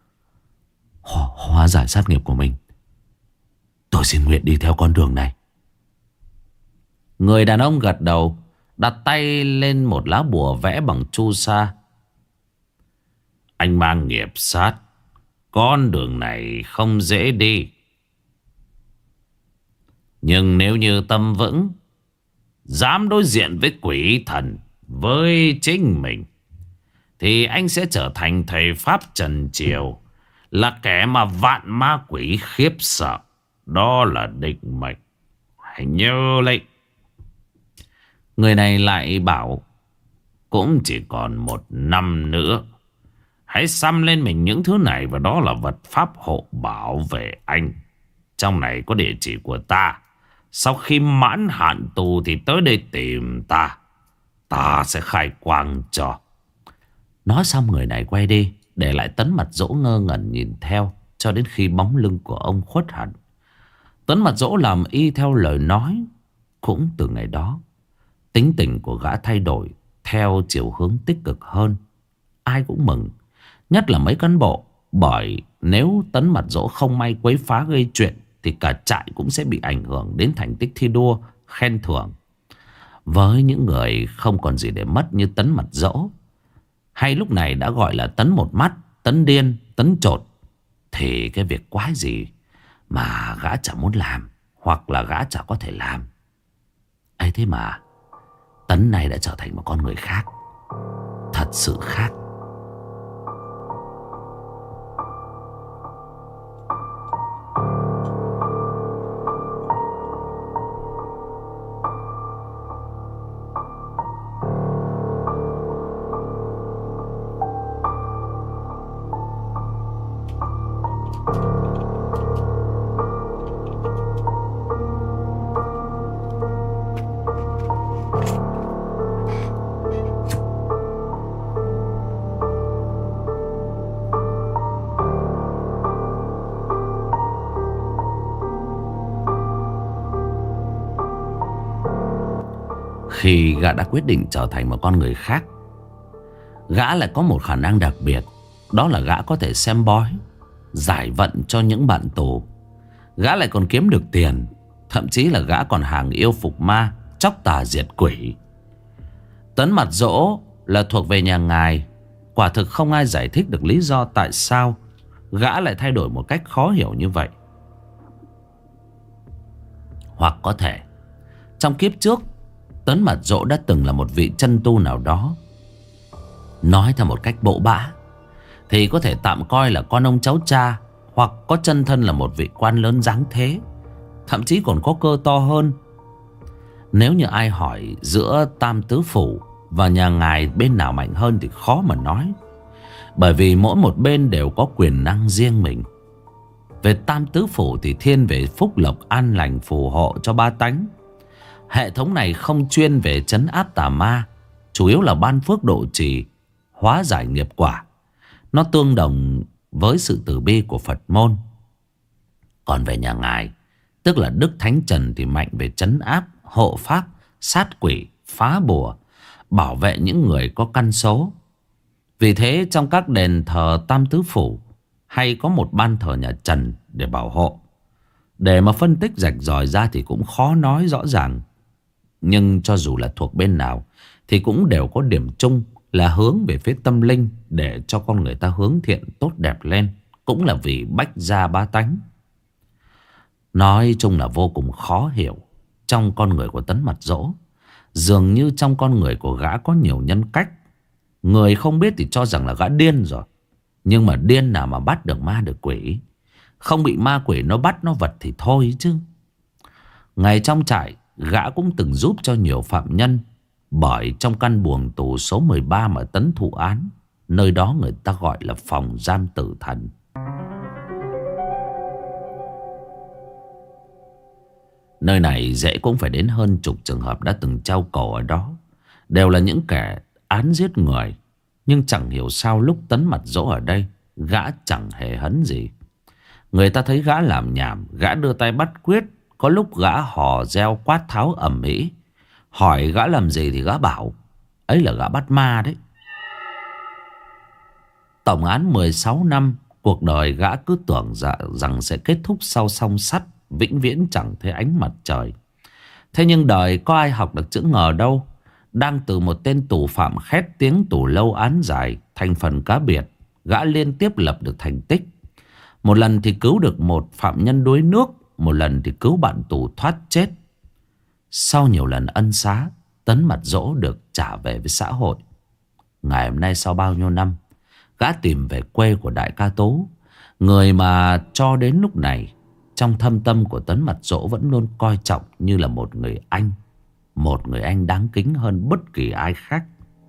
hóa giải sát nghiệp của mình, tôi xin nguyện đi theo con đường này. Người đàn ông gật đầu, đặt tay lên một lá bùa vẽ bằng chu sa. Anh mang nghiệp sát, con đường này không dễ đi. Nhưng nếu như tâm vững, dám đối diện với quỷ thần, với chính mình, thì anh sẽ trở thành thầy Pháp Trần Triều, là kẻ mà vạn ma quỷ khiếp sợ. Đó là định mệnh, hãy nhớ lấy. Người này lại bảo: cũng chỉ còn 1 năm nữa. Hãy xăm lên mình những thứ này, và đó là vật pháp hộ bảo vệ anh. Trong này có địa chỉ của ta. Sau khi mãn hạn tù thì tới đây tìm ta. Ta sẽ khai quang cho. Nói xong người này quay đi, để lại Tấn Mặt Dỗ ngơ ngẩn nhìn theo, cho đến khi bóng lưng của ông khuất hẳn. Tấn Mặt Dỗ làm y theo lời nói. Cũng từ ngày đó, tính tình của gã thay đổi theo chiều hướng tích cực hơn. Ai cũng mừng, nhất là mấy cán bộ. Bởi nếu Tấn Mặt Dỗ không may quấy phá gây chuyện, thì cả trại cũng sẽ bị ảnh hưởng đến thành tích thi đua, khen thưởng. Với những người không còn gì để mất như Tấn Mặt Dỗ, hay lúc này đã gọi là Tấn Một Mắt, Tấn Điên, Tấn Chột, thì cái việc quái gì mà gã chả muốn làm, hoặc là gã chả có thể làm. ấy thế mà Tấn này đã trở thành một con người khác, thật sự khác. Khi gã đã quyết định trở thành một con người khác, gã lại có một khả năng đặc biệt. Đó là gã có thể xem bói, giải vận cho những bạn tù. Gã lại còn kiếm được tiền. Thậm chí là gã còn hàng yêu phục ma, chóc tà diệt quỷ. Tấn Mặt Dỗ là thuộc về nhà ngài. Quả thực không ai giải thích được lý do tại sao gã lại thay đổi một cách khó hiểu như vậy. Hoặc có thể trong kiếp trước, Tấn Mặt Dỗ đã từng là một vị chân tu nào đó. Nói theo một cách bộ bã thì có thể tạm coi là con ông cháu cha, hoặc có chân thân là một vị quan lớn giáng thế, thậm chí còn có cơ to hơn. Nếu như ai hỏi giữa Tam Tứ Phủ và nhà ngài bên nào mạnh hơn thì khó mà nói. Bởi vì mỗi một bên đều có quyền năng riêng mình. Về Tam Tứ Phủ thì thiên về phúc lộc an lành phù hộ cho ba tánh. Hệ thống này không chuyên về trấn áp tà ma, chủ yếu là ban phước độ trì, hóa giải nghiệp quả. Nó tương đồng với sự từ bi của Phật môn. Còn về nhà ngài, tức là Đức Thánh Trần, thì mạnh về trấn áp, hộ pháp, sát quỷ, phá bùa, bảo vệ những người có căn số. Vì thế trong các đền thờ Tam Tứ Phủ hay có một ban thờ nhà Trần để bảo hộ. Để mà phân tích rạch ròi ra thì cũng khó nói rõ ràng. Nhưng cho dù là thuộc bên nào thì cũng đều có điểm chung là hướng về phía tâm linh, để cho con người ta hướng thiện tốt đẹp lên. Cũng là vì bách gia bá tánh. Nói chung là vô cùng khó hiểu. Trong con người của Tấn Mặt Dỗ, dường như trong con người của gã có nhiều nhân cách. Người không biết thì cho rằng là gã điên rồi. Nhưng mà điên nào mà bắt được ma được quỷ. Không bị ma quỷ nó bắt nó vật thì thôi chứ. Ngày trong trại, gã cũng từng giúp cho nhiều phạm nhân. Bởi trong căn buồng tù số 13 mà Tấn thụ án, nơi đó người ta gọi là phòng giam tử thần. Nơi này dễ cũng phải đến hơn chục trường hợp đã từng treo cổ ở đó. Đều là những kẻ án giết người. Nhưng chẳng hiểu sao lúc Tấn Mặt Dỗ ở đây, gã chẳng hề hấn gì. Người ta thấy gã làm nhảm, gã đưa tay bắt quyết. Có lúc gã hò reo quát tháo ầm ĩ. Hỏi gã làm gì thì gã bảo ấy là gã bắt ma đấy. Tổng án 16 năm, cuộc đời gã cứ tưởng rằng sẽ kết thúc sau song sắt, vĩnh viễn chẳng thấy ánh mặt trời. Thế nhưng đời có ai học được chữ ngờ đâu. Đang từ một tên tù phạm khét tiếng tù lâu án dài, thành phần cá biệt, gã liên tiếp lập được thành tích. Một lần thì cứu được một phạm nhân đuối nước, một lần thì cứu bạn tù thoát chết. Sau nhiều lần ân xá, Tấn Mặt Dỗ được trả về với xã hội. Ngày hôm nay sau bao nhiêu năm, gã tìm về quê của đại ca Tố, người mà cho đến lúc này trong thâm tâm của Tấn Mặt Dỗ vẫn luôn coi trọng như là một người anh. Một người anh đáng kính hơn bất kỳ ai khác.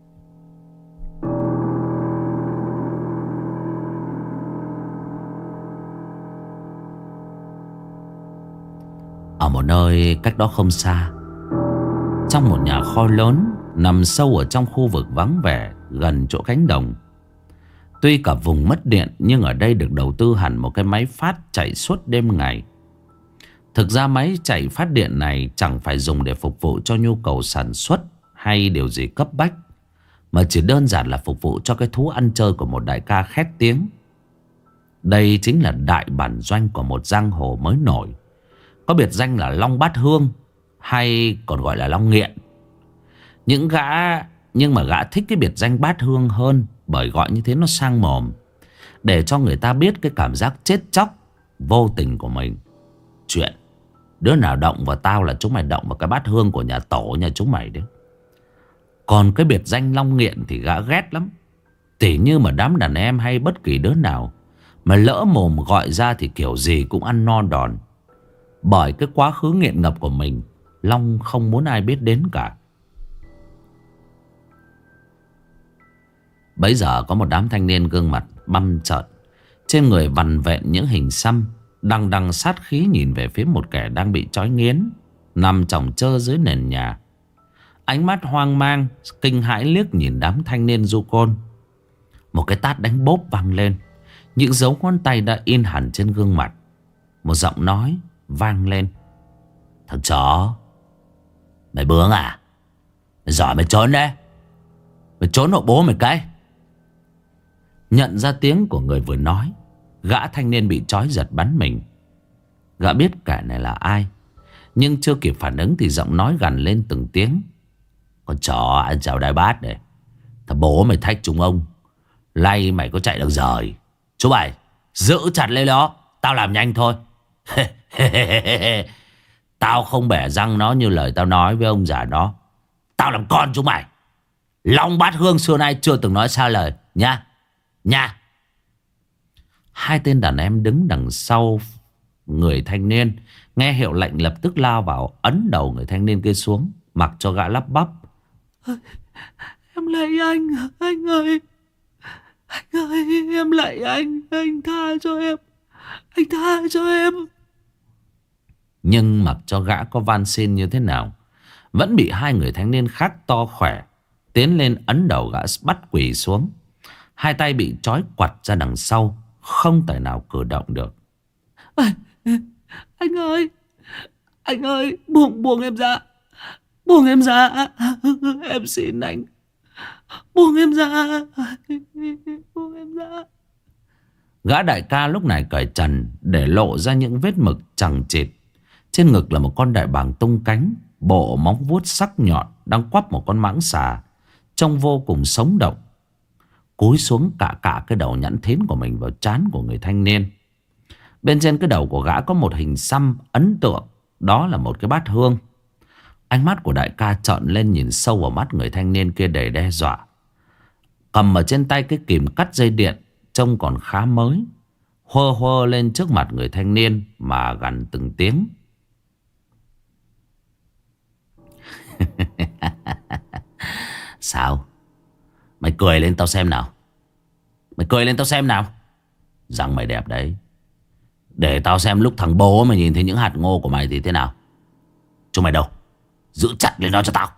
Ở một nơi cách đó không xa, trong một nhà kho lớn nằm sâu ở trong khu vực vắng vẻ gần chỗ cánh đồng. Tuy cả vùng mất điện nhưng ở đây được đầu tư hẳn một cái máy phát chạy suốt đêm ngày. Thực ra máy chạy phát điện này chẳng phải dùng để phục vụ cho nhu cầu sản xuất hay điều gì cấp bách, mà chỉ đơn giản là phục vụ cho cái thú ăn chơi của một đại ca khét tiếng. Đây chính là đại bản doanh của một giang hồ mới nổi, có biệt danh là Long Bát Hương, hay còn gọi là Long Nghiện. Nhưng mà gã thích cái biệt danh Bát Hương hơn, bởi gọi như thế nó sang mồm, để cho người ta biết cái cảm giác chết chóc vô tình của mình. Chuyện đứa nào động vào tao là chúng mày động vào cái bát hương của nhà tổ nhà chúng mày đấy. Còn cái biệt danh Long Nghiện thì gã ghét lắm. Tỉ như mà đám đàn em hay bất kỳ đứa nào mà lỡ mồm gọi ra thì kiểu gì cũng ăn no đòn. Bởi cái quá khứ nghiện ngập của mình, Long không muốn ai biết đến cả. Bấy giờ có một đám thanh niên gương mặt băm trợn, trên người vằn vẹn những hình xăm, đằng đằng sát khí nhìn về phía một kẻ đang bị trói nghiến, nằm chồng chơ dưới nền nhà. Ánh mắt hoang mang, kinh hãi liếc nhìn đám thanh niên du côn. Một cái tát đánh bốp vang lên, những dấu ngón tay đã in hẳn trên gương mặt. Một giọng nói vang lên: "Thằng chó, mày bướng à? Mày giỏi mày trốn đấy. Mày trốn hộ bố mày cái." Nhận ra tiếng của người vừa nói, gã thanh niên bị trói giật bắn mình. Gã biết kẻ này là ai, nhưng chưa kịp phản ứng thì giọng nói gằn lên từng tiếng: "Con chó ăn cháo đai bát này, thằng bố mày thách chúng ông, lay mày có chạy được rời. Chú mày giữ chặt lấy nó, tao làm nhanh thôi." "Tao không bẻ răng nó như lời tao nói với ông già đó. Tao làm con chúng mày. Long Bát Hương xưa nay chưa từng nói xa lời nha. Nha." Hai tên đàn em đứng đằng sau người thanh niên nghe hiệu lệnh lập tức lao vào, ấn đầu người thanh niên kia xuống, mặc cho gã lắp bắp: "Em lạy anh ơi, anh ơi, em lạy anh tha cho em, anh tha cho em." Nhưng mặc cho gã có van xin như thế nào, vẫn bị hai người thanh niên khác to khỏe tiến lên ấn đầu gã bắt quỳ xuống. Hai tay bị trói quặt ra đằng sau, không tài nào cử động được. Anh ơi, buông em ra. Buông em ra. Em xin anh. Buông em ra. Buông em ra." Gã đại ca lúc này cởi trần để lộ ra những vết mực chằng chịt. Trên ngực là một con đại bàng tung cánh, bộ móng vuốt sắc nhọn đang quắp một con mãng xà, trông vô cùng sống động. Cúi xuống cả cái đầu nhẵn thín của mình vào trán của người thanh niên. Bên trên cái đầu của gã có một hình xăm ấn tượng, đó là một cái bát hương. Ánh mắt của đại ca trợn lên nhìn sâu vào mắt người thanh niên kia đầy đe dọa. Cầm ở trên tay cái kìm cắt dây điện trông còn khá mới, hơ lên trước mặt người thanh niên mà gằn từng tiếng: "Sao? Mày cười lên tao xem nào. Mày cười lên tao xem nào. Răng mày đẹp đấy. Để tao xem lúc thằng bố mày nhìn thấy những hạt ngô của mày thì thế nào. Chúng mày đâu? Giữ chặt lên nó cho tao.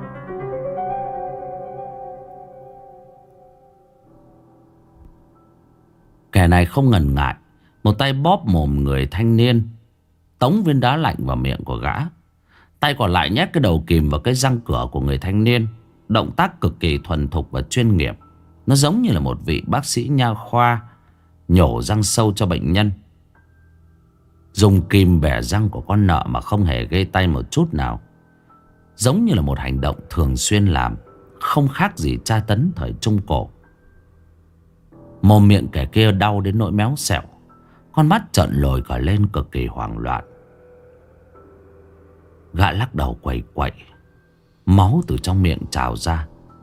Kẻ này không ngần ngại, một tay bóp mồm người thanh niên, tống viên đá lạnh vào miệng của gã. Tay còn lại nhét cái đầu kìm vào cái răng cửa của người thanh niên. Động tác cực kỳ thuần thục và chuyên nghiệp. Nó giống như là một vị bác sĩ nha khoa nhổ răng sâu cho bệnh nhân. Dùng kìm bẻ răng của con nợ mà không hề ghê tay một chút nào. Giống như là một hành động thường xuyên làm, không khác gì tra tấn thời Trung Cổ. Mồm miệng kẻ kia đau đến nỗi méo xẹo, con mắt trợn lồi cả lên cực kỳ hoảng loạn. Gã lắc đầu quẩy quẩy, máu từ trong miệng trào ra.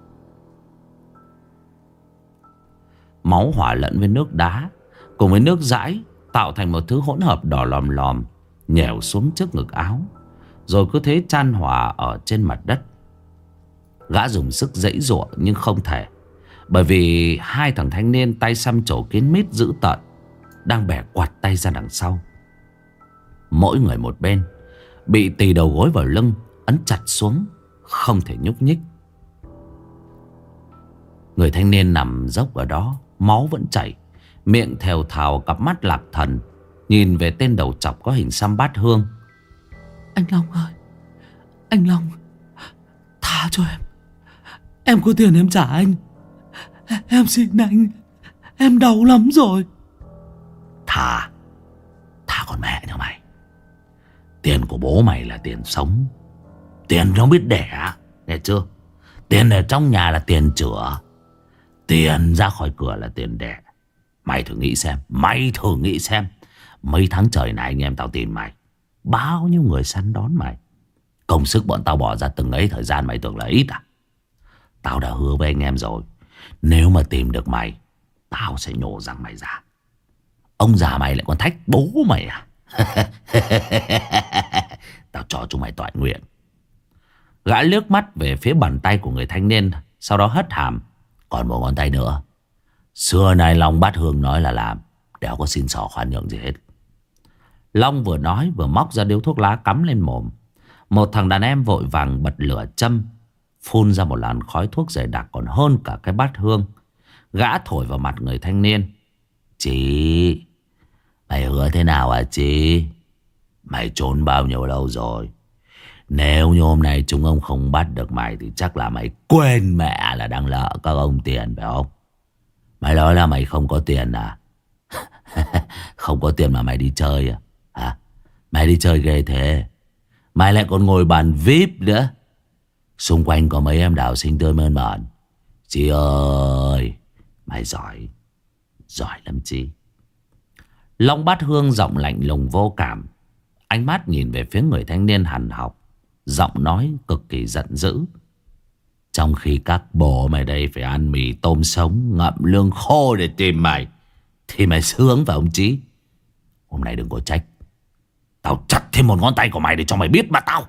Máu hòa lẫn với nước đá cùng với nước dãi, tạo thành một thứ hỗn hợp đỏ lòm lòm, nhèo xuống trước ngực áo, rồi cứ thế chan hòa ở trên mặt đất. Gã dùng sức giãy giụa nhưng không thể, bởi vì hai thằng thanh niên tay xăm trổ kín mít dữ tợn đang bẻ quạt tay ra đằng sau. Mỗi người một bên, bị tì đầu gối vào lưng, ấn chặt xuống, không thể nhúc nhích. Người thanh niên nằm dốc ở đó, máu vẫn chảy, miệng thèo thào, cặp mắt lạc thần, nhìn về tên đầu trọc có hình xăm bát hương. Anh Long ơi, anh Long, tha cho em có tiền em trả anh. Em xin anh, em đau lắm rồi. Thà con mẹ nhà mày. Tiền của bố mày là tiền sống, tiền nó biết đẻ, nghe chưa? Tiền ở trong nhà là tiền chữa, tiền ra khỏi cửa là tiền đẻ. Mày thử nghĩ xem, mấy tháng trời này anh em tao tìm mày, bao nhiêu người săn đón mày. Công sức bọn tao bỏ ra từng ấy thời gian mày tưởng là ít à? Tao đã hứa với anh em rồi, nếu mà tìm được mày, tao sẽ nhổ răng mày ra. Ông già mày lại còn thách bố mày à? Tao cho chúng mày toại nguyện. Gã liếc mắt về phía bàn tay của người thanh niên, sau đó hất hàm. Còn một ngón tay nữa. Xưa nay Long Bát Hương nói là làm, đéo có xin xỏ khoan nhượng gì hết. Long vừa nói vừa móc ra điếu thuốc lá cắm lên mồm. Một thằng đàn em vội vàng bật lửa châm, phun ra một làn khói thuốc dày đặc còn hơn cả cái bát hương. Gã thổi vào mặt người thanh niên. Chị, mày hứa thế nào à chị? Mày trốn bao nhiêu lâu rồi? Nếu như hôm nay chúng ông không bắt được mày thì chắc là mày quên mẹ là đang nợ các ông tiền phải không? Mày nói là mày không có tiền à? Không có tiền mà mày đi chơi à? Hả? Mày đi chơi ghê thế. Mày lại còn ngồi bàn VIP nữa. Xung quanh có mấy em đào xinh tươi mơn mởn. Chị ơi, mày giỏi, giỏi lắm chị. Long Bát Hương giọng lạnh lùng vô cảm, ánh mắt nhìn về phía người thanh niên hằn học, giọng nói cực kỳ giận dữ. Trong khi các bố mày đây phải ăn mì tôm sống, ngậm lương khô để tìm mày, thì mày sướng phải không chí? Hôm nay đừng có trách, tao chặt thêm một ngón tay của mày để cho mày biết mà tao.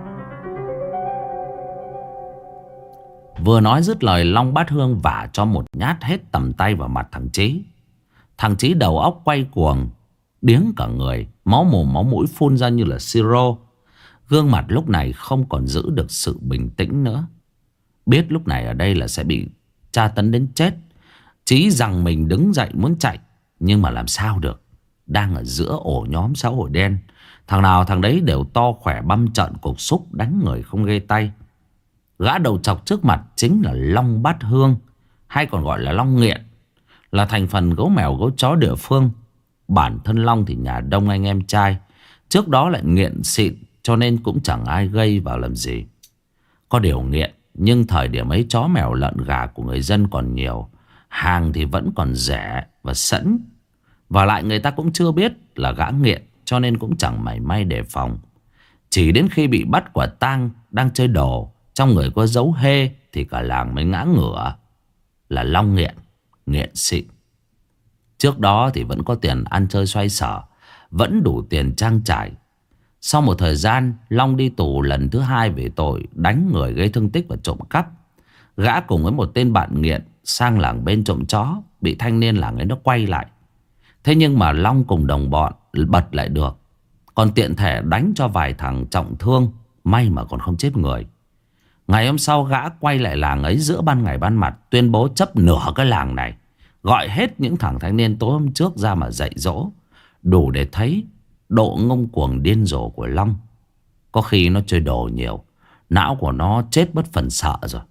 Vừa nói dứt lời, Long Bát Hương vả cho một nhát hết tầm tay vào mặt thằng Chí. Thằng Chí đầu óc quay cuồng, điếng cả người, máu mồm máu mũi phun ra như là siro. Gương mặt lúc này không còn giữ được sự bình tĩnh nữa. Biết lúc này ở đây là sẽ bị tra tấn đến chết, Chí rằng mình đứng dậy muốn chạy, nhưng mà làm sao được. Đang ở giữa ổ nhóm xã hội đen, thằng nào thằng đấy đều to khỏe băm trợn cục xúc, đánh người không ghê tay. Gã đầu chọc trước mặt chính là Long Bát Hương, hay còn gọi là Long Nghiện, là thành phần gấu mèo gấu chó địa phương. Bản thân Long thì nhà đông anh em trai, trước đó lại nghiện xịn, cho nên cũng chẳng ai gây vào làm gì. Có điều nghiện, nhưng thời điểm ấy chó mèo lợn gà của người dân còn nhiều, hàng thì vẫn còn rẻ và sẵn. Và lại người ta cũng chưa biết là gã nghiện, cho nên cũng chẳng mảy may đề phòng. Chỉ đến khi bị bắt quả tang đang chơi đồ, trong người có dấu hê, thì cả làng mới ngã ngửa là Long nghiện, nghiện xịn. Trước đó thì vẫn có tiền ăn chơi xoay sở, vẫn đủ tiền trang trải. Sau một thời gian, Long đi tù lần thứ 2 về tội đánh người gây thương tích và trộm cắp. Gã cùng với một tên bạn nghiện sang làng bên trộm chó, bị thanh niên làng ấy nó quay lại. Thế nhưng mà Long cùng đồng bọn bật lại được, còn tiện thể đánh cho vài thằng trọng thương, May mà còn không chết người. Ngày hôm sau gã quay lại làng ấy giữa ban ngày ban mặt, tuyên bố chấp nửa cái làng này, gọi hết những thằng thanh niên tối hôm trước ra mà dạy dỗ. Đủ để thấy độ ngông cuồng điên rồ của Long. Có khi nó chơi đồ nhiều, não của nó chết bất phần sợ rồi.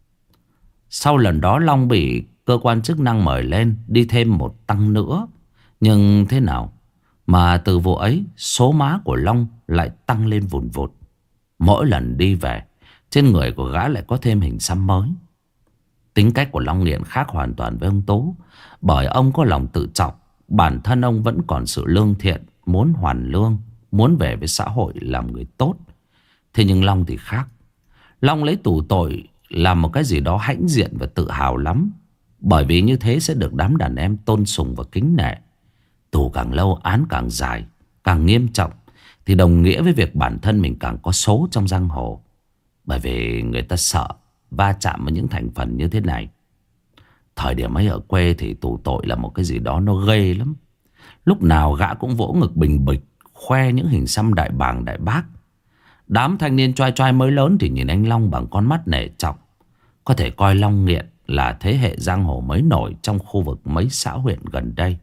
Sau lần đó Long bị cơ quan chức năng mời lên đi thêm một tăng nữa. Nhưng thế nào mà từ vụ ấy số má của Long lại tăng lên vùn vụt. Mỗi lần đi về, trên người của gã lại có thêm hình xăm mới. Tính cách của Long Nghiện khác hoàn toàn với ông Tú. Bởi ông có lòng tự trọng. Bản thân ông vẫn còn sự lương thiện, muốn hoàn lương, muốn về với xã hội làm người tốt. Thế nhưng Long thì khác. Long lấy tù tội làm một cái gì đó hãnh diện và tự hào lắm. Bởi vì như thế sẽ được đám đàn em tôn sùng và kính nể. Tù càng lâu, án càng dài, càng nghiêm trọng, thì đồng nghĩa với việc bản thân mình càng có số trong giang hồ. Bởi vì người ta sợ va chạm với những thành phần như thế này. Thời điểm ấy ở quê thì tù tội là một cái gì đó nó ghê lắm. Lúc nào gã cũng vỗ ngực bình bịch, khoe những hình xăm đại bàng đại bác. Đám thanh niên choai choai mới lớn thì nhìn anh Long bằng con mắt nể trọng. Có thể coi Long Nghiện là thế hệ giang hồ mới nổi trong khu vực mấy xã huyện gần đây.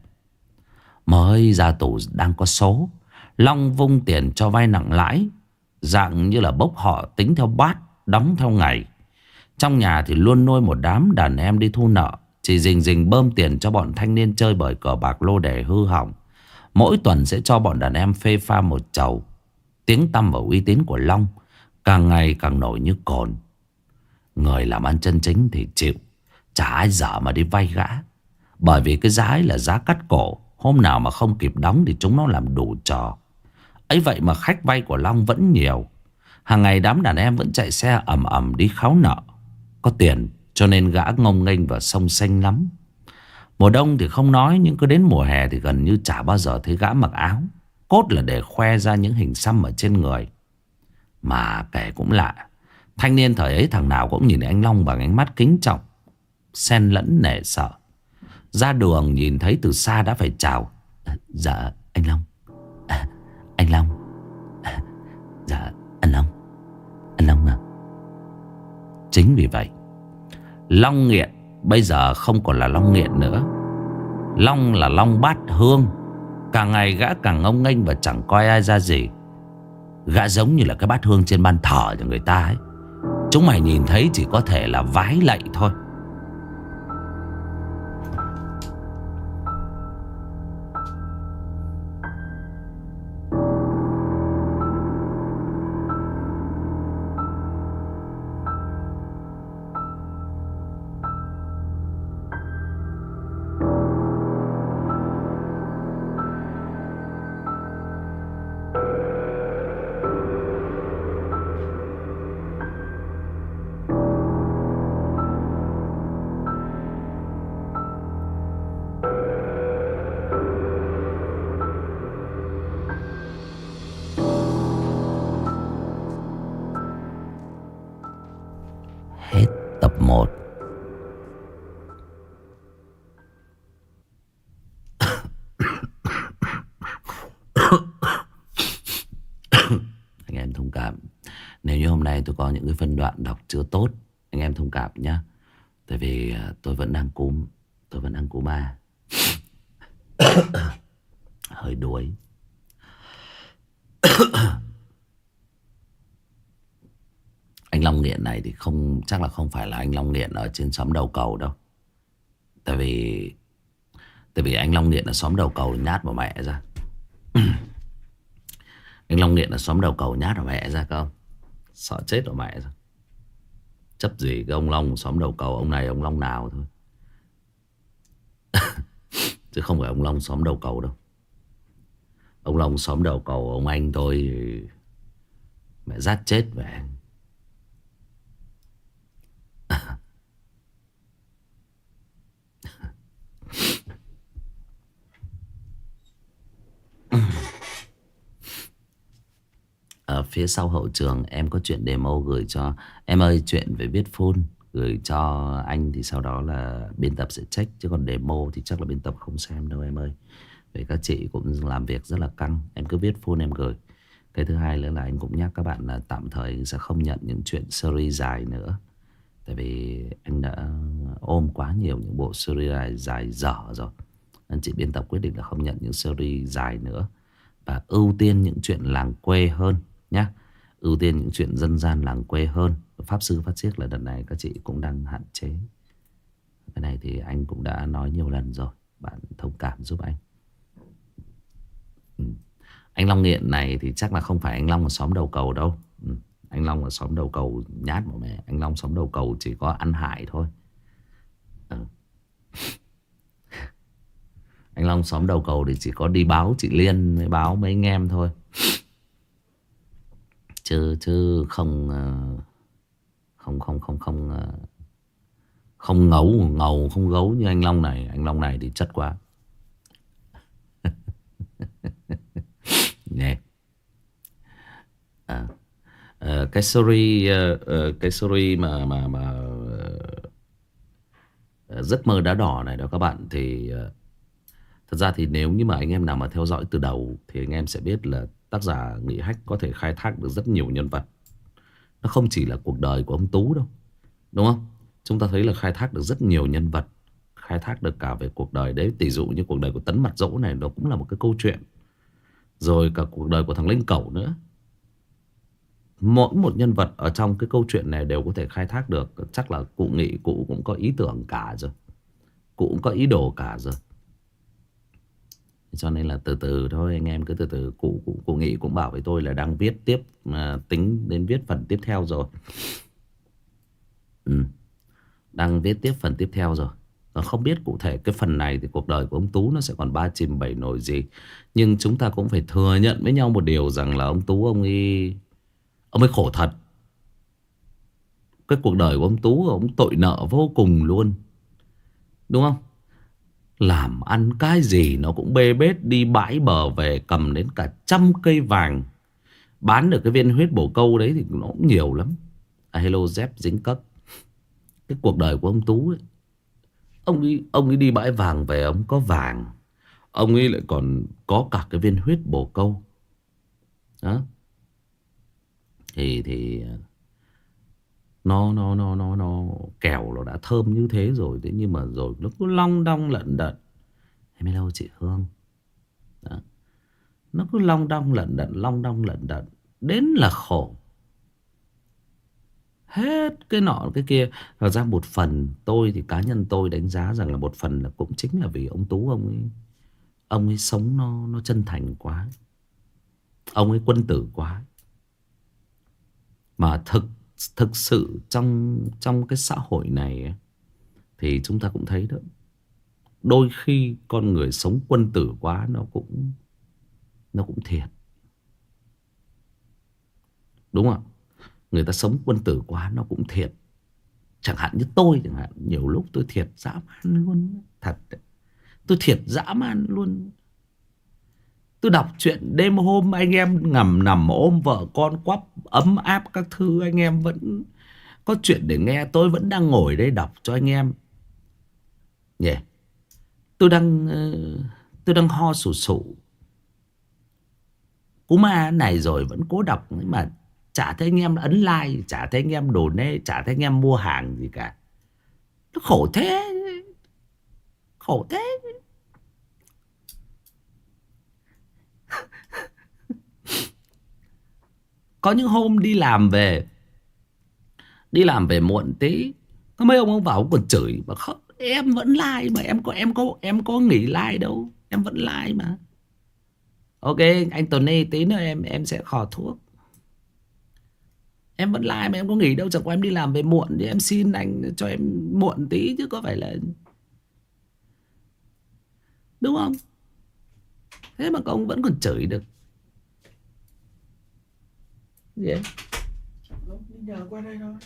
Mới ra tù đang có số, Long vung tiền cho vay nặng lãi, dạng như là bốc họ tính theo bát, đóng theo ngày. Trong nhà thì luôn nuôi một đám đàn em đi thu nợ, chỉ rình rình bơm tiền cho bọn thanh niên chơi bời cờ bạc lô đề hư hỏng. Mỗi tuần sẽ cho bọn đàn em phê pha một chầu. Tiếng tăm và uy tín của Long càng ngày càng nổi như cồn. Người làm ăn chân chính thì chịu, chả ai dở mà đi vay gã. Bởi vì cái giá ấy là giá cắt cổ, hôm nào mà không kịp đóng thì chúng nó làm đủ trò. Ấy vậy mà khách vay của Long vẫn nhiều. Hàng ngày đám đàn em vẫn chạy xe ầm ầm đi kháo nợ. Có tiền cho nên gã ngông nghênh và xông xanh lắm. Mùa đông thì không nói, nhưng cứ đến mùa hè thì gần như chả bao giờ thấy gã mặc áo. Cốt là để khoe ra những hình xăm ở trên người. Mà kể cũng lạ, thanh niên thời ấy thằng nào cũng nhìn anh Long bằng ánh mắt kính trọng, xen lẫn nể sợ. Ra đường nhìn thấy từ xa đã phải chào. Dạ anh Long. Anh Long. Dạ anh Long. Anh Long à. Chính vì vậy Long Nghiện bây giờ không còn là Long Nghiện nữa. Long là Long Bát Hương. Càng ngày gã càng ngông nghênh và chẳng coi ai ra gì. Gã giống như là cái bát hương trên ban thờ cho người ta ấy. Chúng mày nhìn thấy chỉ có thể là vái lạy thôi. Hết tập 1. Anh em thông cảm nếu như hôm nay tôi có những cái phân đoạn đọc chưa tốt. Anh em thông cảm nhé. Tại vì tôi vẫn đang cúm. Tôi vẫn đang cúm ma. Hơi đuối. Anh Long Nghiện này thì không, chắc là không phải là anh Long Nghiện ở trên xóm đầu cầu đâu. Tại vì anh Long Nghiện ở xóm đầu cầu nhát vào mẹ ra. Anh Long Nghiện ở xóm đầu cầu nhát vào mẹ ra không? Sợ chết vào mẹ ra. Chấp gì cái ông Long xóm đầu cầu, ông này ông Long nào thôi. Chứ không phải ông Long xóm đầu cầu đâu. Ông Long xóm đầu cầu ông anh tôi mẹ rát chết về anh. Ở phía sau hậu trường em có chuyện demo gửi cho. Em ơi, chuyện về viết full gửi cho anh thì sau đó là biên tập sẽ check. Chứ còn demo thì chắc là biên tập không xem đâu em ơi. Vì các chị cũng làm việc rất là căng. Em cứ viết full em gửi. Cái thứ hai nữa là anh cũng nhắc các bạn là tạm thời anh sẽ không nhận những chuyện series dài nữa. Tại vì anh đã ôm quá nhiều những bộ series dài dở rồi. Nên chị biên tập quyết định là không nhận những series dài nữa. Và ưu tiên những chuyện làng quê hơn nhá. Ưu tiên những chuyện dân gian làng quê hơn. Pháp sư phát chiếc là đợt này các chị cũng đang hạn chế. Cái này thì anh cũng đã nói nhiều lần rồi. Bạn thông cảm giúp anh. Anh Long nghiện này thì chắc là không phải anh Long ở xóm đầu cầu đâu. Anh Long ở xóm đầu cầu nhát mà mẹ. Anh Long xóm đầu cầu chỉ có ăn hại thôi. Anh Long xóm đầu cầu thì chỉ có đi báo chị Liên mới báo mấy anh em thôi. Chứ không không ngầu không gấu như anh Long này. Anh Long này thì chất quá. Nè. Cái story mà giấc mơ đá đỏ này đó các bạn thì thật ra thì nếu như mà anh em nào mà theo dõi từ đầu thì anh em sẽ biết là tác giả Nghị Hách có thể khai thác được rất nhiều nhân vật. Nó không chỉ là cuộc đời của ông Tú đâu, đúng không? Chúng ta thấy là khai thác được rất nhiều nhân vật, khai thác được cả về cuộc đời đấy. Tỷ dụ như cuộc đời của Tấn Mặt Dỗ này, nó cũng là một cái câu chuyện. Rồi cả cuộc đời của thằng Linh Cẩu nữa. Mỗi một nhân vật ở trong cái câu chuyện này đều có thể khai thác được. Chắc là cụ Nghị cụ cũng có ý tưởng cả rồi, cụ cũng có ý đồ cả rồi. Cho nên là từ từ thôi anh em cứ từ từ. Cụ Nghị cũng bảo với tôi là đang viết tiếp, tính đến viết phần tiếp theo rồi. Đang viết tiếp phần tiếp theo rồi. Không biết cụ thể cái phần này thì cuộc đời của ông Tú nó sẽ còn ba chìm bảy nổi gì. Nhưng chúng ta cũng phải thừa nhận với nhau một điều rằng là ông Tú ông ấy khổ thật. Cái cuộc đời của ông Tú ông tội nợ vô cùng luôn, đúng không? Làm ăn cái gì nó cũng bê bết, đi bãi bờ về cầm đến cả 100 cây vàng. Bán được cái viên huyết bổ câu đấy thì nó cũng nhiều lắm. Hello dép dính cất. Cái cuộc đời của ông Tú ấy, ông ấy đi bãi vàng về ông có vàng, ông ấy lại còn có cả cái viên huyết bổ câu. Đó. Thì nó kèo nó đã thơm như thế rồi. Thế nhưng mà rồi nó cứ long đong lận đận. Hello chị Hương. Đó. Nó cứ long đong lận đận đến là khổ. Hết cái nọ cái kia. Thật ra một phần tôi thì cá nhân tôi đánh giá rằng là một phần là cũng chính là vì ông Tú ông ấy sống nó chân thành quá. Ông ấy quân tử quá. Mà thực sự trong cái xã hội này ấy, thì chúng ta cũng thấy đó. Đôi khi con người sống quân tử quá nó cũng thiệt. Đúng không? Người ta sống quân tử quá nó cũng thiệt. Chẳng hạn như tôi chẳng hạn, nhiều lúc tôi thiệt dã man luôn. Thật đấy. Tôi thiệt dã man luôn. Tôi đọc chuyện đêm hôm anh em nằm ôm vợ con quắp ấm áp các thứ, anh em vẫn có chuyện để nghe. Tôi vẫn đang ngồi đây đọc cho anh em. Yeah. Tôi đang ho sù sụ cú ma này rồi vẫn cố đọc. Mà chả thấy anh em ấn like, chả thấy anh em donate, chả thấy anh em mua hàng gì cả. Nó khổ thế. Khổ thế. Có những hôm đi làm về muộn tí, có mấy ông vào ông còn chửi mà không, em vẫn like mà, em có nghỉ like đâu, em vẫn like mà. Ok anh Tony, tí nữa em sẽ khò thuốc. Em vẫn like mà, em có nghỉ đâu. Chẳng qua em đi làm về muộn thì em xin anh cho em muộn tí chứ có phải là, đúng không? Thế mà ông vẫn còn chửi được. Gì ấy? Nhờ qua đây thôi.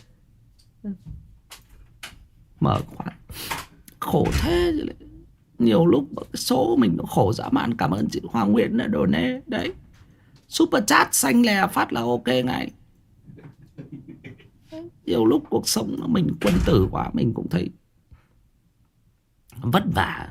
Mở khoản khổ thế. Nhiều lúc số mình nó khổ dã man. Cảm ơn chị Hoàng Nguyễn đã donate đấy. Super chat xanh lè phát là ok ngay. Nhiều lúc cuộc sống mình quân tử quá, mình cũng thấy vất vả,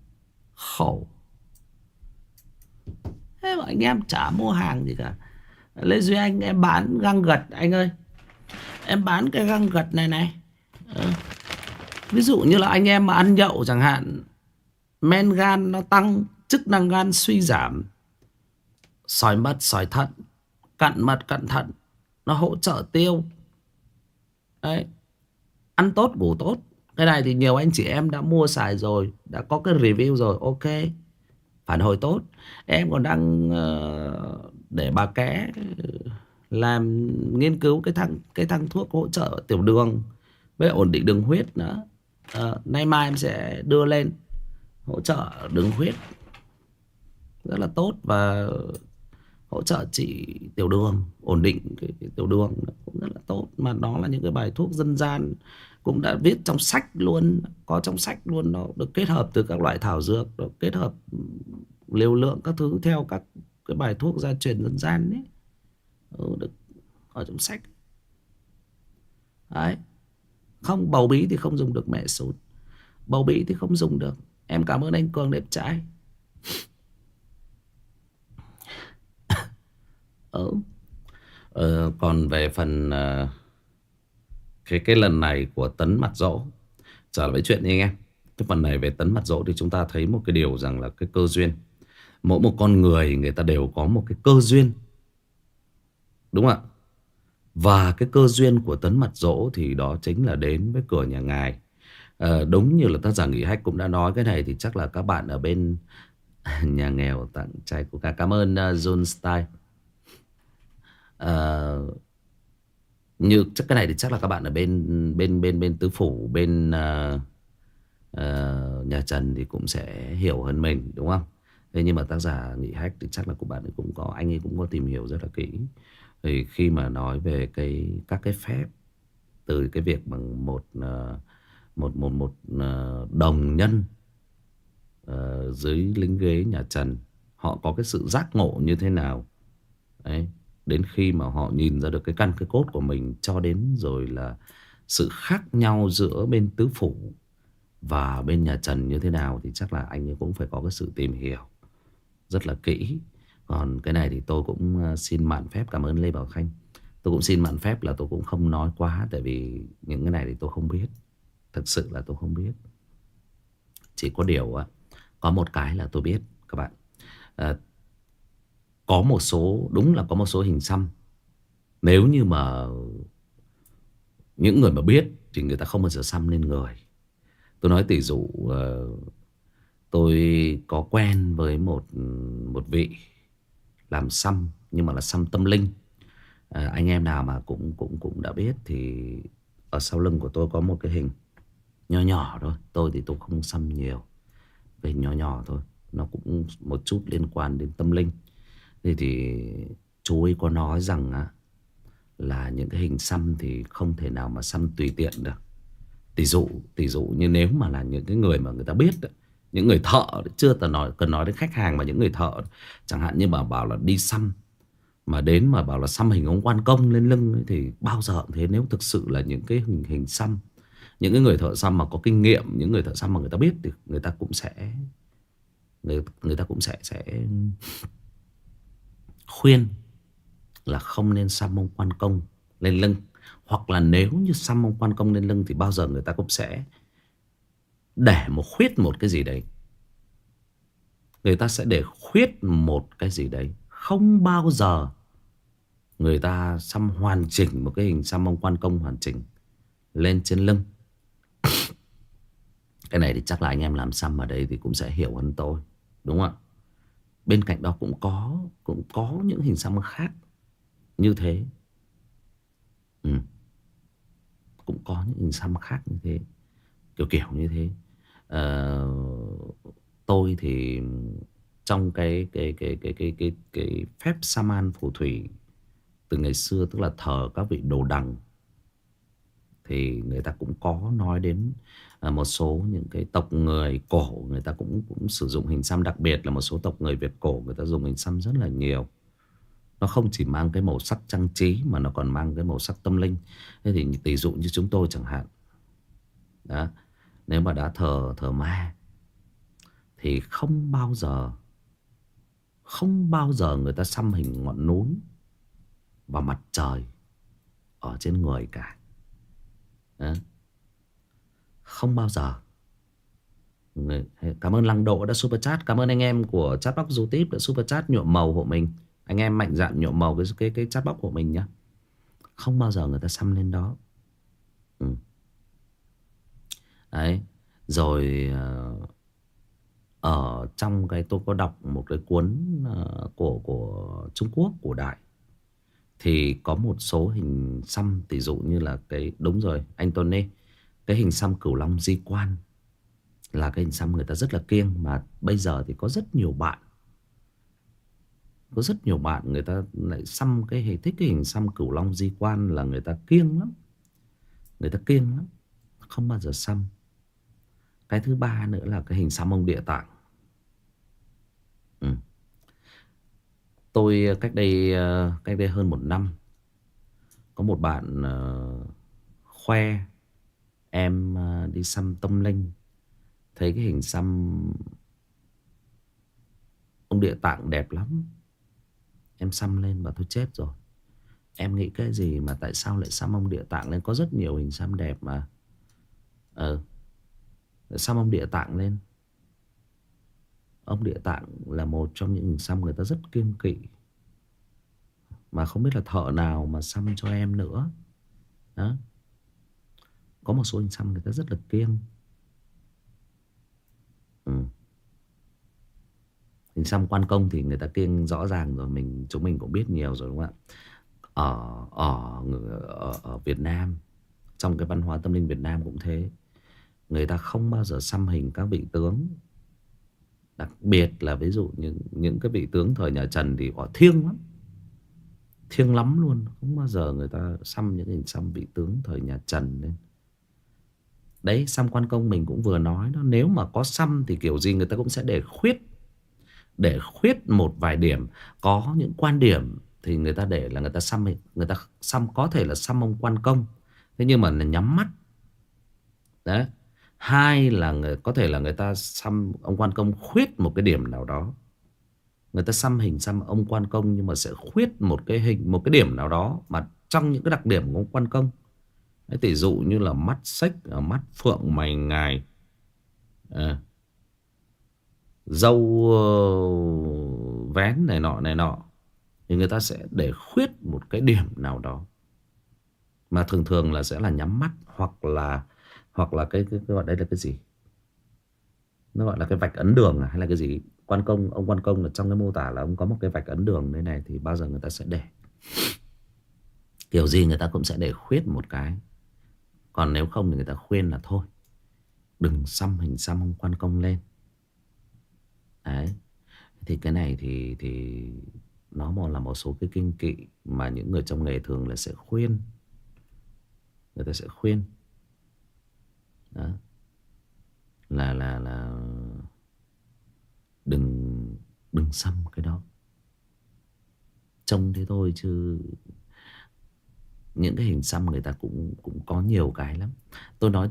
khổ. Thế mà anh em chả mua hàng gì cả. Lê Duy Anh em bán găng gật anh ơi. Em bán cái găng gật này này. Ví dụ như là anh em mà ăn nhậu chẳng hạn, men gan nó tăng, chức năng gan suy giảm, sỏi mật sỏi thận, cặn mật cặn thận, nó hỗ trợ tiêu. Đấy, ăn tốt ngủ tốt. Cái này thì nhiều anh chị em đã mua xài rồi, đã có cái review rồi, ok, phản hồi tốt. Em còn đang để bà Ké làm nghiên cứu cái thằng thuốc hỗ trợ tiểu đường với ổn định đường huyết nữa. Nay mai em sẽ đưa lên hỗ trợ đường huyết rất là tốt, và hỗ trợ trị tiểu đường, ổn định cái tiểu đường cũng rất là tốt. Mà nó là những cái bài thuốc dân gian, cũng đã viết trong sách luôn, có trong sách luôn. Nó được kết hợp từ các loại thảo dược, được kết hợp liều lượng các thứ theo các cái bài thuốc gia truyền dân gian ấy. Được ở trong sách. Đấy. Không, bầu bí thì không dùng được mẹ sút, bầu bí thì không dùng được. Em cảm ơn anh Cường đẹp trai. Còn về phần cái lần này của Tấn Mặt Dỗ, trở lại với chuyện nha anh em. Cái phần này về Tấn Mặt Dỗ thì chúng ta thấy một cái điều rằng là cái cơ duyên. Mỗi một con người người ta đều có một cái cơ duyên, đúng không ạ? Và cái cơ duyên của Tấn Mặt Dỗ thì đó chính là đến với cửa nhà ngài. Đúng như là tác giả Nghỉ Hách cũng đã nói, cái này thì chắc là các bạn ở bên nhà nghèo tặng chai Coca. Cảm ơn John Style. Như chắc cái này thì chắc là các bạn ở bên Tứ Phủ, bên nhà Trần thì cũng sẽ hiểu hơn mình, đúng không? Thế nhưng mà tác giả Nghỉ Hách thì chắc là của bạn ấy cũng có, anh ấy cũng có tìm hiểu rất là kỹ. Thì khi mà nói về các cái phép, từ cái việc bằng một đồng nhân dưới lính ghế nhà Trần, họ có cái sự giác ngộ như thế nào đấy, đến khi mà họ nhìn ra được cái căn cái cốt của mình, cho đến rồi là sự khác nhau giữa bên Tứ Phủ và bên nhà Trần như thế nào, thì chắc là anh ấy cũng phải có cái sự tìm hiểu rất là kỹ. Còn cái này thì tôi cũng xin mạn phép, cảm ơn Lê Bảo Khanh. Tôi cũng xin mạn phép là tôi cũng không nói quá, tại vì những cái này thì tôi không biết. Thực sự là tôi không biết. Chỉ có điều có một cái là tôi biết các bạn. Có một số, đúng là có một số hình xăm, nếu như mà những người mà biết thì người ta không bao giờ xăm lên người. Tôi nói tỷ dụ, tôi có quen với một vị làm xăm, nhưng mà là xăm tâm linh. Anh em nào mà cũng đã biết thì ở sau lưng của tôi có một cái hình nhỏ nhỏ thôi. Tôi thì tôi không xăm nhiều, về nhỏ nhỏ thôi, nó cũng một chút liên quan đến tâm linh. Thì chú ấy có nói rằng là những cái hình xăm thì không thể nào mà xăm tùy tiện được. Tỷ dụ như nếu mà là những cái người mà người ta biết, những người thợ, chưa cần nói đến khách hàng, mà những người thợ chẳng hạn như mà bảo là đi xăm, mà đến mà bảo là xăm hình ông quan công lên lưng ấy, thì bao giờ cũng thế. Nếu thực sự là những cái hình xăm, những cái người thợ xăm mà có kinh nghiệm, những người thợ xăm mà người ta biết, thì người ta cũng sẽ người ta cũng sẽ khuyên là không nên xăm ông quan công lên lưng. Hoặc là nếu như xăm ông quan công lên lưng thì bao giờ người ta cũng sẽ để khuyết một cái gì đấy. Người ta sẽ để khuyết một cái gì đấy. Không bao giờ người ta xăm hoàn chỉnh một cái hình xăm ông quan công hoàn chỉnh lên trên lưng. Cái này thì chắc là anh em làm xăm ở đây thì cũng sẽ hiểu hơn tôi, đúng không ạ? Bên cạnh đó cũng có những hình xăm khác như thế. Cũng có những hình xăm khác như thế, kiểu như thế. Tôi thì trong cái phép Saman phù thủy từ ngày xưa, tức là thờ các vị đồ đằng, thì người ta cũng có nói đến một số những cái tộc người cổ, người ta cũng sử dụng hình xăm. Đặc biệt là một số tộc người Việt cổ, người ta dùng hình xăm rất là nhiều. Nó không chỉ mang cái màu sắc trang trí, mà nó còn mang cái màu sắc tâm linh. Thế thì tỷ dụ như chúng tôi chẳng hạn đó, nếu mà đã thờ ma thì không bao giờ người ta xăm hình ngọn núi và mặt trời ở trên người cả. Đó. Không bao giờ. Cảm ơn Lăng Độ đã super chat. Cảm ơn anh em của chatbox YouTube đã super chat nhuộm màu hộ mình. Anh em mạnh dạn nhuộm màu cái chatbox của mình nhá. Không bao giờ người ta xăm lên đó. Ừ. Đấy. Rồi ở trong cái tôi có đọc một cái cuốn của Trung Quốc cổ đại, thì có một số hình xăm, ví dụ như là cái, đúng rồi anh Tony, cái hình xăm cửu long di quan là cái hình xăm người ta rất là kiêng. Mà bây giờ thì có rất nhiều bạn, người ta lại xăm thích cái hình xăm cửu long di quan, là người ta kiêng lắm. Người ta kiêng lắm, không bao giờ xăm. Cái thứ ba nữa là cái hình xăm ông Địa Tạng. Ừ. Tôi cách đây hơn 1 năm, có một bạn khoe em đi xăm tâm linh, thấy cái hình xăm ông Địa Tạng đẹp lắm, em xăm lên và thôi chết rồi. Em nghĩ cái gì mà tại sao lại xăm ông Địa Tạng lên? Có rất nhiều hình xăm đẹp mà. Xăm ông Địa Tạng lên. Ông Địa Tạng là một trong những hình xăm người ta rất kiêng kỵ, mà không biết là thợ nào mà xăm cho em nữa. Đó. Có một số hình xăm người ta rất là kiêng. Ừ. Hình xăm quan công thì người ta kiêng rõ ràng rồi, chúng mình cũng biết nhiều rồi đúng không ạ? Ở Việt Nam, trong cái văn hóa tâm linh Việt Nam cũng thế. Người ta không bao giờ xăm hình các vị tướng. Đặc biệt là ví dụ những cái vị tướng thời nhà Trần thì họ thiêng lắm. Thiêng lắm luôn. Không bao giờ người ta xăm những hình xăm vị tướng thời nhà Trần lên. Đấy, xăm quan công mình cũng vừa nói đó. Nếu mà có xăm thì kiểu gì người ta cũng sẽ để khuyết. Để khuyết một vài điểm. Có những quan điểm thì người ta để là người ta xăm có thể là xăm ông quan công, thế nhưng mà là nhắm mắt. Đấy. Hai là có thể là người ta xăm ông quan công khuyết một cái điểm nào đó. Người ta xăm hình xăm ông quan công nhưng mà sẽ khuyết một cái điểm nào đó mà trong những cái đặc điểm của ông quan công. Đấy, tỷ dụ như là mắt xếch, mắt phượng mày ngài, râu vén này nọ, thì người ta sẽ để khuyết một cái điểm nào đó, mà thường thường là sẽ là nhắm mắt, hoặc là cái gọi đây là cái gì, nó gọi là cái vạch ấn đường hay là cái gì. Ông quan công là trong cái mô tả là ông có một cái vạch ấn đường đây này, thì bao giờ người ta sẽ để kiểu gì người ta cũng sẽ để khuyết một cái. Còn nếu không thì người ta khuyên là thôi, đừng xăm hình xăm ông quan công lên. Đấy. Thì cái này thì nó là một số cái kinh kỵ mà những người trong nghề thường là sẽ khuyên. Người ta sẽ khuyên. Đó. Là đừng xăm cái đó. Trông thế thôi chứ những cái hình xăm người ta cũng có nhiều cái lắm. Tôi nói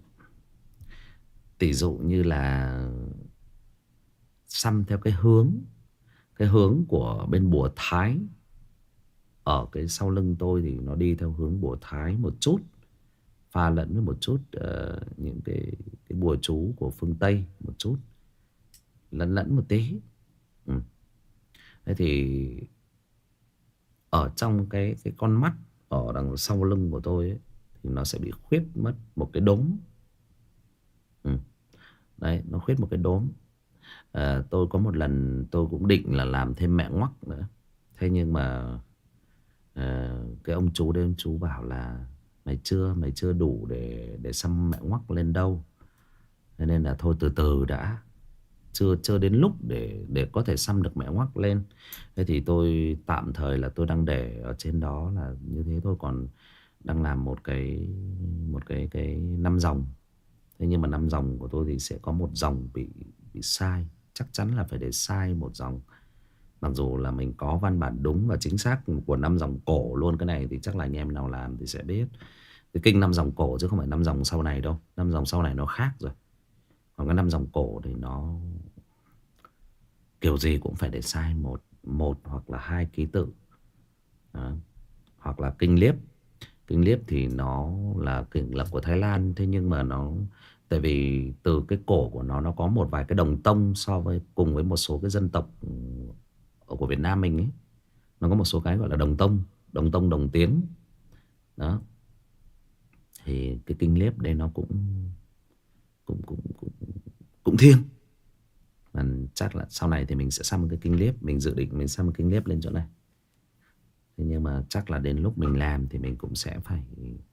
tỷ dụ như là xăm theo cái hướng của bên bùa Thái. Ở cái sau lưng tôi thì nó đi theo hướng bùa Thái một chút, pha lẫn với một chút những cái bùa chú của phương Tây một chút, lẫn một tí. Thế thì ở trong cái con mắt ở đằng sau lưng của tôi ấy, thì nó sẽ bị khuyết mất một cái đốm. Đấy, nó khuyết một cái đốm. Tôi có một lần tôi cũng định là làm thêm mẹ ngoắc nữa. Thế nhưng mà cái ông chú đây, ông chú bảo là mày chưa đủ để xăm mẹ ngoắc lên đâu. Thế nên là thôi từ từ đã, chưa đến lúc để có thể xăm được mẹ ngoắc lên. Thế thì tôi tạm thời là tôi đang để ở trên đó là như thế thôi, còn đang làm một cái 5 dòng. Thế nhưng mà 5 dòng của tôi thì sẽ có một dòng bị sai, chắc chắn là phải để sai một dòng. Mặc dù là mình có văn bản đúng và chính xác của 5 dòng cổ luôn. Cái này thì chắc là anh em nào làm thì sẽ biết. Cái kinh 5 dòng cổ chứ không phải 5 dòng sau này đâu. 5 dòng sau này nó khác rồi. Còn cái 5 dòng cổ thì nó kiểu gì cũng phải để sai một hoặc là 2 ký tự. Đó. hoặc là kinh liếp. Kinh liếp thì nó là của Thái Lan, thế nhưng mà nó tại vì từ cái cổ của nó có một vài cái đồng tông so với cùng với một số cái dân tộc ở của Việt Nam mình ấy, nó có một số cái gọi là đồng tông đồng tiếng đó. Thì cái kinh liếp đây nó cũng cũng cũng cũng, cũng thiêng. Mà chắc là sau này thì mình sẽ xăm cái kinh liếp, mình dự định mình xăm kinh liếp lên chỗ này. Thế nhưng mà chắc là đến lúc mình làm thì mình cũng sẽ phải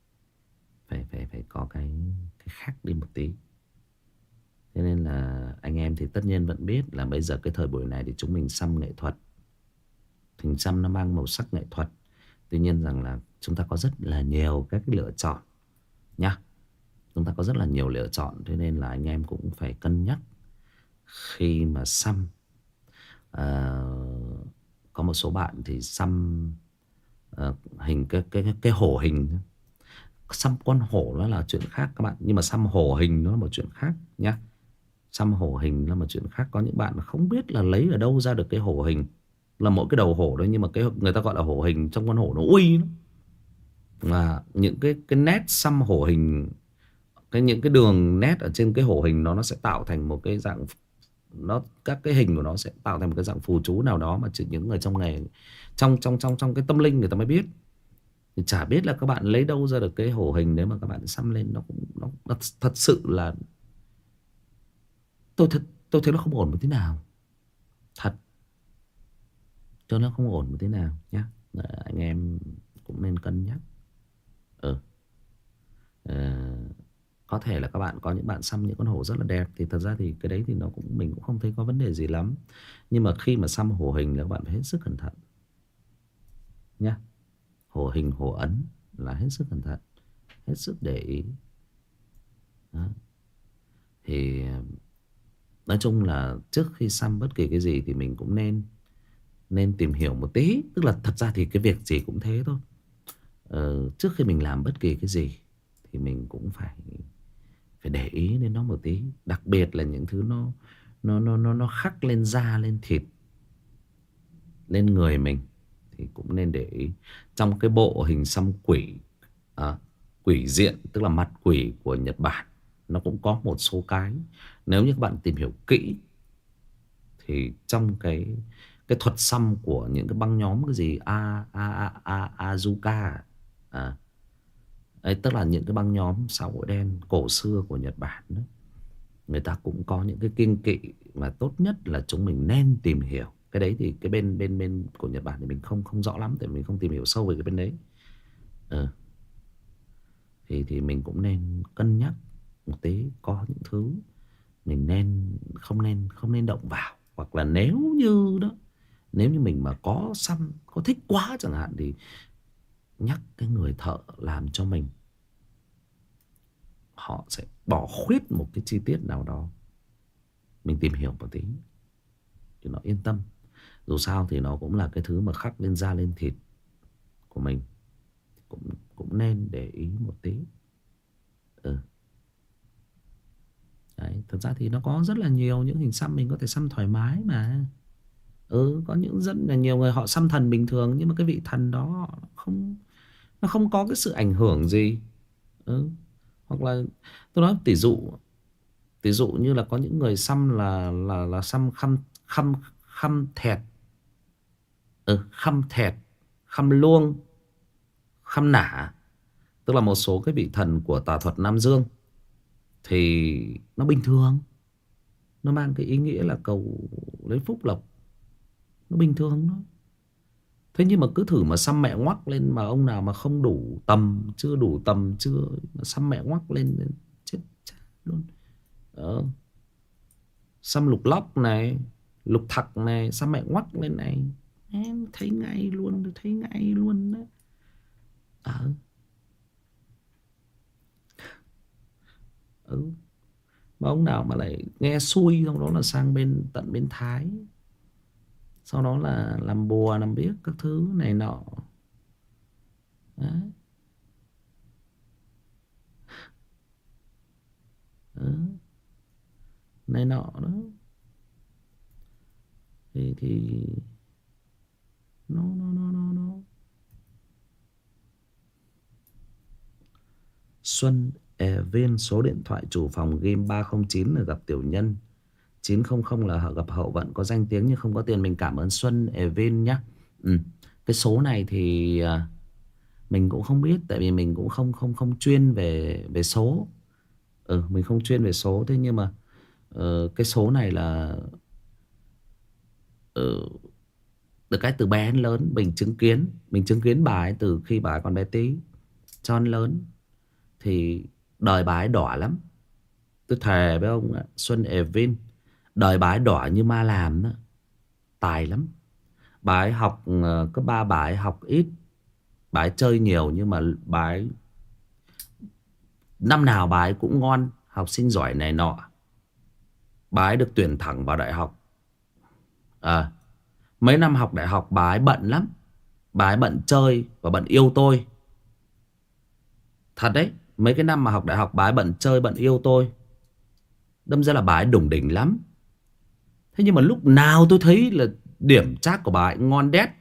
có cái khác đi một tí. Thế nên là anh em thì tất nhiên vẫn biết là bây giờ cái thời buổi này thì chúng mình xăm nghệ thuật, hình xăm nó mang màu sắc nghệ thuật. Tuy nhiên rằng là chúng ta có rất là nhiều các cái lựa chọn nhá. Chúng ta có rất là nhiều lựa chọn, thế nên là anh em cũng phải cân nhắc khi mà xăm. Có một số bạn thì xăm hình cái hổ hình. Xăm con hổ nó là chuyện khác các bạn, nhưng mà xăm hổ hình nó là một chuyện khác nhá. Xăm hổ hình là một chuyện khác. Có những bạn không biết là lấy ở đâu ra được cái hổ hình, là mỗi cái đầu hổ đấy, nhưng mà cái người ta gọi là hổ hình trong con hổ nó uy lắm. Mà những cái nét xăm hổ hình, những cái đường nét ở trên cái hổ hình nó sẽ tạo thành một cái dạng, các cái hình của nó sẽ tạo thành một cái dạng phù chú nào đó mà chỉ những người trong nghề, trong cái tâm linh người ta mới biết. Thì chả biết là các bạn lấy đâu ra được cái hổ hình đấy mà các bạn xăm lên, nó thật sự là tôi thấy nó không ổn một tí nào. Thật, cho nó không ổn một tí nào nhá. Anh em cũng nên cân nhắc. Ờ, có thể là các bạn có những bạn xăm những con hổ rất là đẹp, thì thật ra thì cái đấy thì mình cũng không thấy có vấn đề gì lắm. Nhưng mà khi mà xăm hổ hình là các bạn phải hết sức cẩn thận nhá. Hổ hình, hổ ấn là hết sức cẩn thận, hết sức để ý đó. Thì nói chung là trước khi xăm bất kỳ cái gì thì mình cũng nên tìm hiểu một tí. Tức là thật ra thì cái việc gì cũng thế thôi. Trước khi mình làm bất kỳ cái gì thì mình cũng phải để ý đến nó một tí. Đặc biệt là những thứ nó khắc lên da, lên thịt, lên người mình thì cũng nên để ý. Trong cái bộ hình xăm quỷ, quỷ diện tức là mặt quỷ của Nhật Bản, nó cũng có một số cái, nếu như các bạn tìm hiểu kỹ thì trong cái thuật xăm của những cái băng nhóm cái gì Azuka ấy, tức là những cái băng nhóm xã hội đen cổ xưa của Nhật Bản đó, người ta cũng có những cái kiêng kỵ mà tốt nhất là chúng mình nên tìm hiểu. Cái đấy thì cái bên của Nhật Bản thì mình không rõ lắm, tại mình không tìm hiểu sâu về cái bên đấy. Thì mình cũng nên cân nhắc một tí. Có những thứ mình không nên động vào. Hoặc là nếu như mình mà có xăm, có thích quá chẳng hạn, thì nhắc cái người thợ làm cho mình, họ sẽ bỏ khuyết một cái chi tiết nào đó, mình tìm hiểu một tí thì nó yên tâm. Dù sao thì nó cũng là cái thứ mà khắc lên da lên thịt của mình, cũng nên để ý một tí. Đấy, thật ra thì nó có rất là nhiều những hình xăm mình có thể xăm thoải mái mà. Có những rất là nhiều người họ xăm thần bình thường, nhưng mà cái vị thần đó nó không có cái sự ảnh hưởng gì. Hoặc là tôi nói tỷ dụ như là có những người xăm là xăm khăm thẹt, khăm thẹt, khăm luông, khăm nả, tức là một số cái vị thần của tà thuật Nam Dương, thì nó bình thường, nó mang cái ý nghĩa là cầu lấy phúc lộc, nó bình thường thôi. Thế nhưng mà cứ thử mà xăm mẹ ngoắc lên, mà ông nào mà không đủ tầm, chưa đủ tầm, chưa mà xăm mẹ ngoắc lên chết luôn. Xăm lục lóc này, lục thặc này, xăm mẹ ngoắc lên này, em thấy ngay luôn, đấy. Mà ông nào mà lại nghe xui, xong đó là sang tận bên Thái, sau đó là làm bùa làm biếc các thứ này nọ. Đấy. Này nọ đó, thì nó Xuân Viên. Số điện thoại chủ phòng game 309 là gặp tiểu nhân, 900 là gặp hậu vận, có danh tiếng nhưng không có tiền. Mình cảm ơn Xuân Viên nhé. Cái số này thì mình cũng không biết, tại vì mình cũng không chuyên về số. Mình không chuyên về số. Thế nhưng mà cái số này là được cái từ bé đến lớn mình chứng kiến bà ấy từ khi bà ấy còn bé tí cho đến lớn. Thì đời bà ấy đỏ lắm. Tôi thề với ông ạ, Xuân Vin, đời bà ấy đỏ như ma làm đó. Tài lắm. Bà ấy học cấp 3, bà ấy học ít, bà ấy chơi nhiều, nhưng mà bà ấy năm nào bà ấy cũng ngon, học sinh giỏi này nọ. Bà ấy được tuyển thẳng vào đại học. Mấy năm học đại học bà ấy bận lắm. Bà ấy bận chơi và bận yêu tôi. Thật đấy. Mấy cái năm mà học đại học bà ấy bận chơi, bận yêu tôi. Đâm ra là bà ấy đủng đỉnh lắm. Thế nhưng mà lúc nào tôi thấy là điểm trác của bà ấy ngon đét.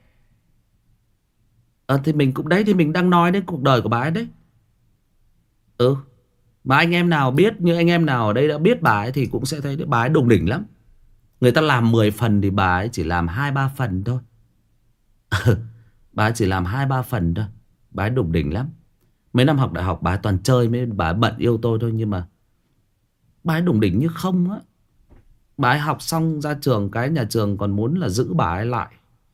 Thì mình cũng đấy, thì mình đang nói đến cuộc đời của bà ấy đấy. Mà anh em nào biết, như anh em nào ở đây đã biết bà ấy thì cũng sẽ thấy bà ấy đủng đỉnh lắm. Người ta làm 10 phần thì bà ấy chỉ làm 2-3 phần thôi. Bà ấy chỉ làm 2-3 phần thôi. Bà ấy đủng đỉnh lắm. Mấy năm học đại học bà ấy toàn chơi, mấy bà ấy bận yêu tôi thôi. Nhưng mà bà ấy đủng đỉnh như không á. Bà ấy học xong ra trường, cái nhà trường còn muốn là giữ bà ấy lại.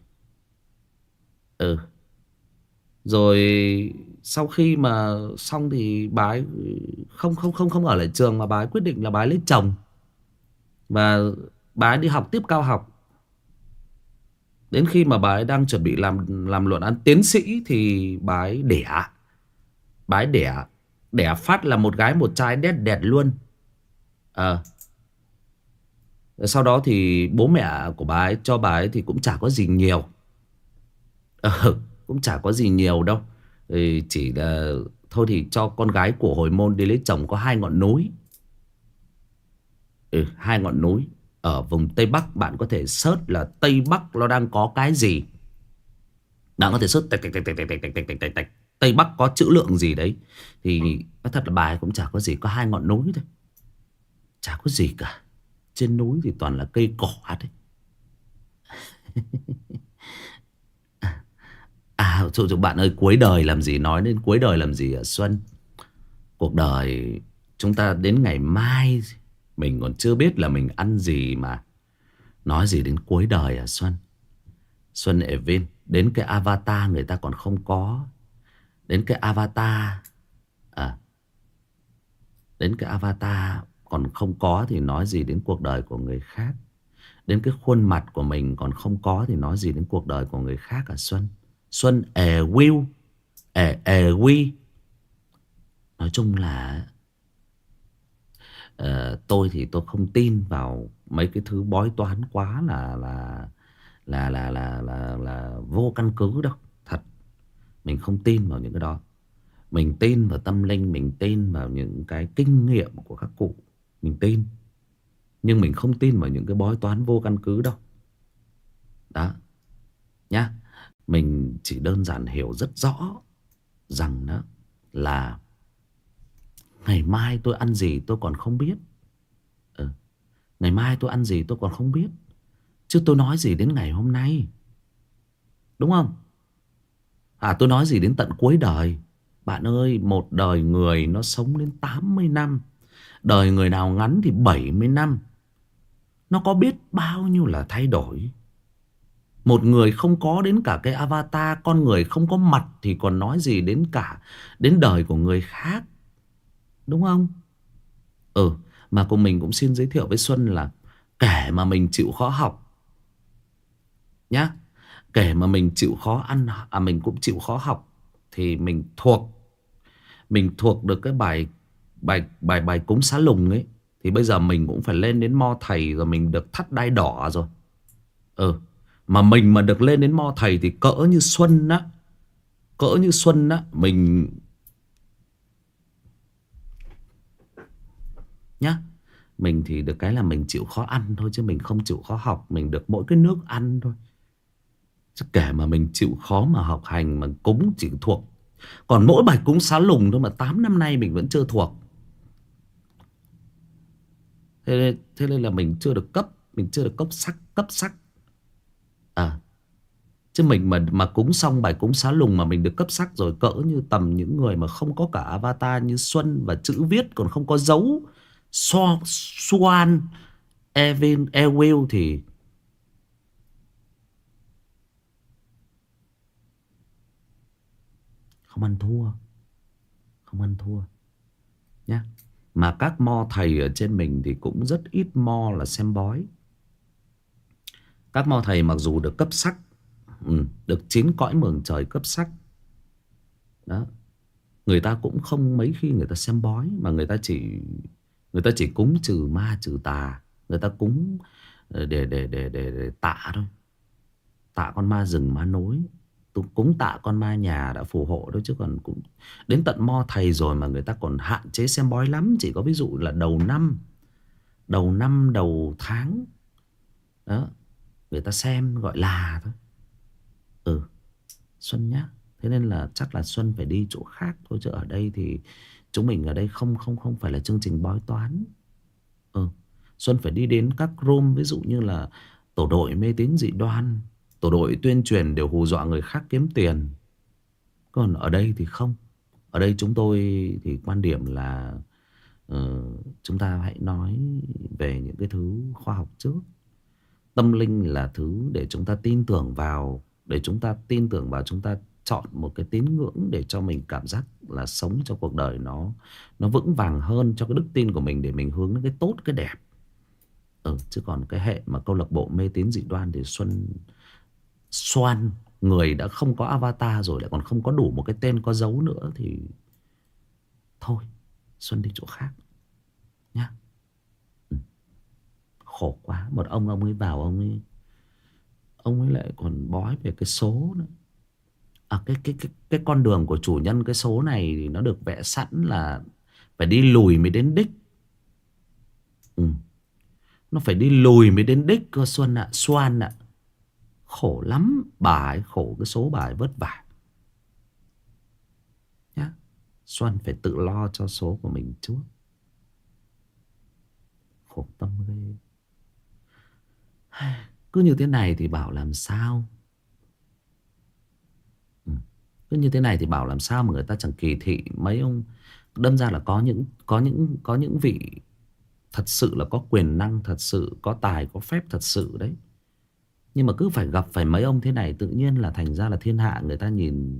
Rồi sau khi mà xong thì bà ấy không ở lại trường, mà bà ấy quyết định là bà ấy lấy chồng. Và bà ấy đi học tiếp cao học. Đến khi mà bà ấy đang chuẩn bị làm luận án tiến sĩ thì bà ấy đẻ. Bà ấy đẻ phát là một gái một trai đét đẹt luôn. Sau đó thì bố mẹ của bà ấy cho bà ấy thì cũng chả có gì nhiều. Cũng chả có gì nhiều đâu. Thì chỉ là thôi thì cho con gái của hồi môn đi lấy chồng có 2 ngọn núi. 2 ngọn núi ở vùng Tây Bắc. Bạn có thể search là Tây Bắc nó đang có cái gì. Bạn có thể search Tây Bắc có chữ lượng gì đấy. Thì nói thật là bà ấy cũng chả có gì, có 2 ngọn núi thôi. Chả có gì cả. Trên núi thì toàn là cây cỏ đấy. Thôi bạn ơi, cuối đời làm gì, nói đến cuối đời làm gì hả Xuân? Cuộc đời chúng ta đến ngày mai mình còn chưa biết là mình ăn gì mà nói gì đến cuối đời hả Xuân? Xuân Vin, đến cái avatar người ta còn không có. Đến cái avatar Đến cái avatar còn không có thì nói gì đến cuộc đời của người khác. Đến cái khuôn mặt của mình còn không có thì nói gì đến cuộc đời của người khác hả Xuân? Xuân Will Quy. Nói chung là tôi thì tôi không tin vào mấy cái thứ bói toán quá là vô căn cứ đâu. Thật. Mình không tin vào những cái đó. Mình tin vào tâm linh, mình tin vào những cái kinh nghiệm của các cụ. Mình tin. Nhưng mình không tin vào những cái bói toán vô căn cứ đâu. Đó. Nhá. Mình chỉ đơn giản hiểu rất rõ rằng đó là ngày mai tôi ăn gì tôi còn không biết. Ngày mai tôi ăn gì tôi còn không biết. Chứ tôi nói gì đến ngày hôm nay. Đúng không? Tôi nói gì đến tận cuối đời. Bạn ơi, một đời người nó sống đến 80 năm. Đời người nào ngắn thì 70 năm. Nó có biết bao nhiêu là thay đổi. Một người không có đến cả cái avatar, con người không có mặt thì còn nói gì đến đời của người khác. Đúng không? Mà cùng mình cũng xin giới thiệu với Xuân là kể mà mình chịu khó học nhá. Kể mà mình chịu khó ăn, mình cũng chịu khó học thì mình thuộc được cái bài cúng xá lùng ấy. Thì bây giờ mình cũng phải lên đến mo thầy rồi, mình được thắt đai đỏ rồi. Mà mình mà được lên đến mo thầy thì cỡ như Xuân á. Mình nhá. Mình thì được cái là mình chịu khó ăn thôi, chứ mình không chịu khó học. Mình được mỗi cái nước ăn thôi. Chứ kể mà mình chịu khó mà học hành mà cúng chỉ thuộc Còn mỗi bài cúng Xá Lùng thôi mà 8 năm nay mình vẫn chưa thuộc. Thế nên là mình chưa được cấp. Mình chưa được cấp sắc. Chứ mình mà cúng xong bài cúng Xá Lùng mà mình được cấp sắc rồi, cỡ như tầm những người mà không có cả avatar như Xuân và chữ viết còn không có dấu Swan Evin Ewil thì không ăn thua. Không ăn thua nhá. Mà các mo thầy ở trên mình thì cũng rất ít mo là xem bói. Các mo thầy mặc dù được cấp sắc, được 9 cõi mường trời cấp sắc đó, người ta cũng không mấy khi người ta xem bói. Mà người ta chỉ cúng trừ ma trừ tà. Người ta cúng để tạ thôi. Tạ con ma rừng ma nối, cúng tạ con ma nhà đã phù hộ đó. Chứ còn cũng đến tận mo thầy rồi mà người ta còn hạn chế xem bói lắm. Chỉ có ví dụ là đầu năm đầu tháng đó, người ta xem gọi là thôi. Xuân nhá. Thế nên là chắc là Xuân phải đi chỗ khác thôi. Chứ ở đây thì chúng mình ở đây không phải là chương trình bói toán. Xuân phải đi đến các room, ví dụ như là tổ đội mê tín dị đoan, tổ đội tuyên truyền đều hù dọa người khác kiếm tiền. Còn ở đây thì không. Ở đây chúng tôi thì quan điểm là chúng ta hãy nói về những cái thứ khoa học trước. Tâm linh là thứ để chúng ta tin tưởng vào. Để chúng ta tin tưởng vào, chúng ta chọn một cái tín ngưỡng để cho mình cảm giác là sống cho cuộc đời nó vững vàng hơn, cho cái đức tin của mình, để mình hướng đến cái tốt, cái đẹp. Chứ còn cái hệ mà câu lạc bộ mê tín dị đoan thì Xoan người đã không có avatar rồi, lại còn không có đủ một cái tên có dấu nữa thì thôi, Xuân đi chỗ khác nhá. Khổ quá. Một ông ấy vào, ông ấy lại còn bói về cái số nữa. Cái con đường của chủ nhân cái số này thì nó được vẽ sẵn là phải đi lùi mới đến đích. Nó phải đi lùi mới đến đích cơ Xuân ạ. Xoan ạ. Khổ lắm. Bà ấy khổ, cái số bà ấy vất vả nhá. Xuân phải tự lo cho số của mình trước. Khổ tâm ghê. Cứ như thế này thì bảo làm sao. Cứ như thế này thì bảo làm sao mà người ta chẳng kỳ thị mấy ông. Đâm ra là có những vị thật sự là có quyền năng, thật sự có tài, có phép thật sự đấy. Nhưng mà cứ phải gặp phải mấy ông thế này, tự nhiên là thành ra là thiên hạ người ta nhìn,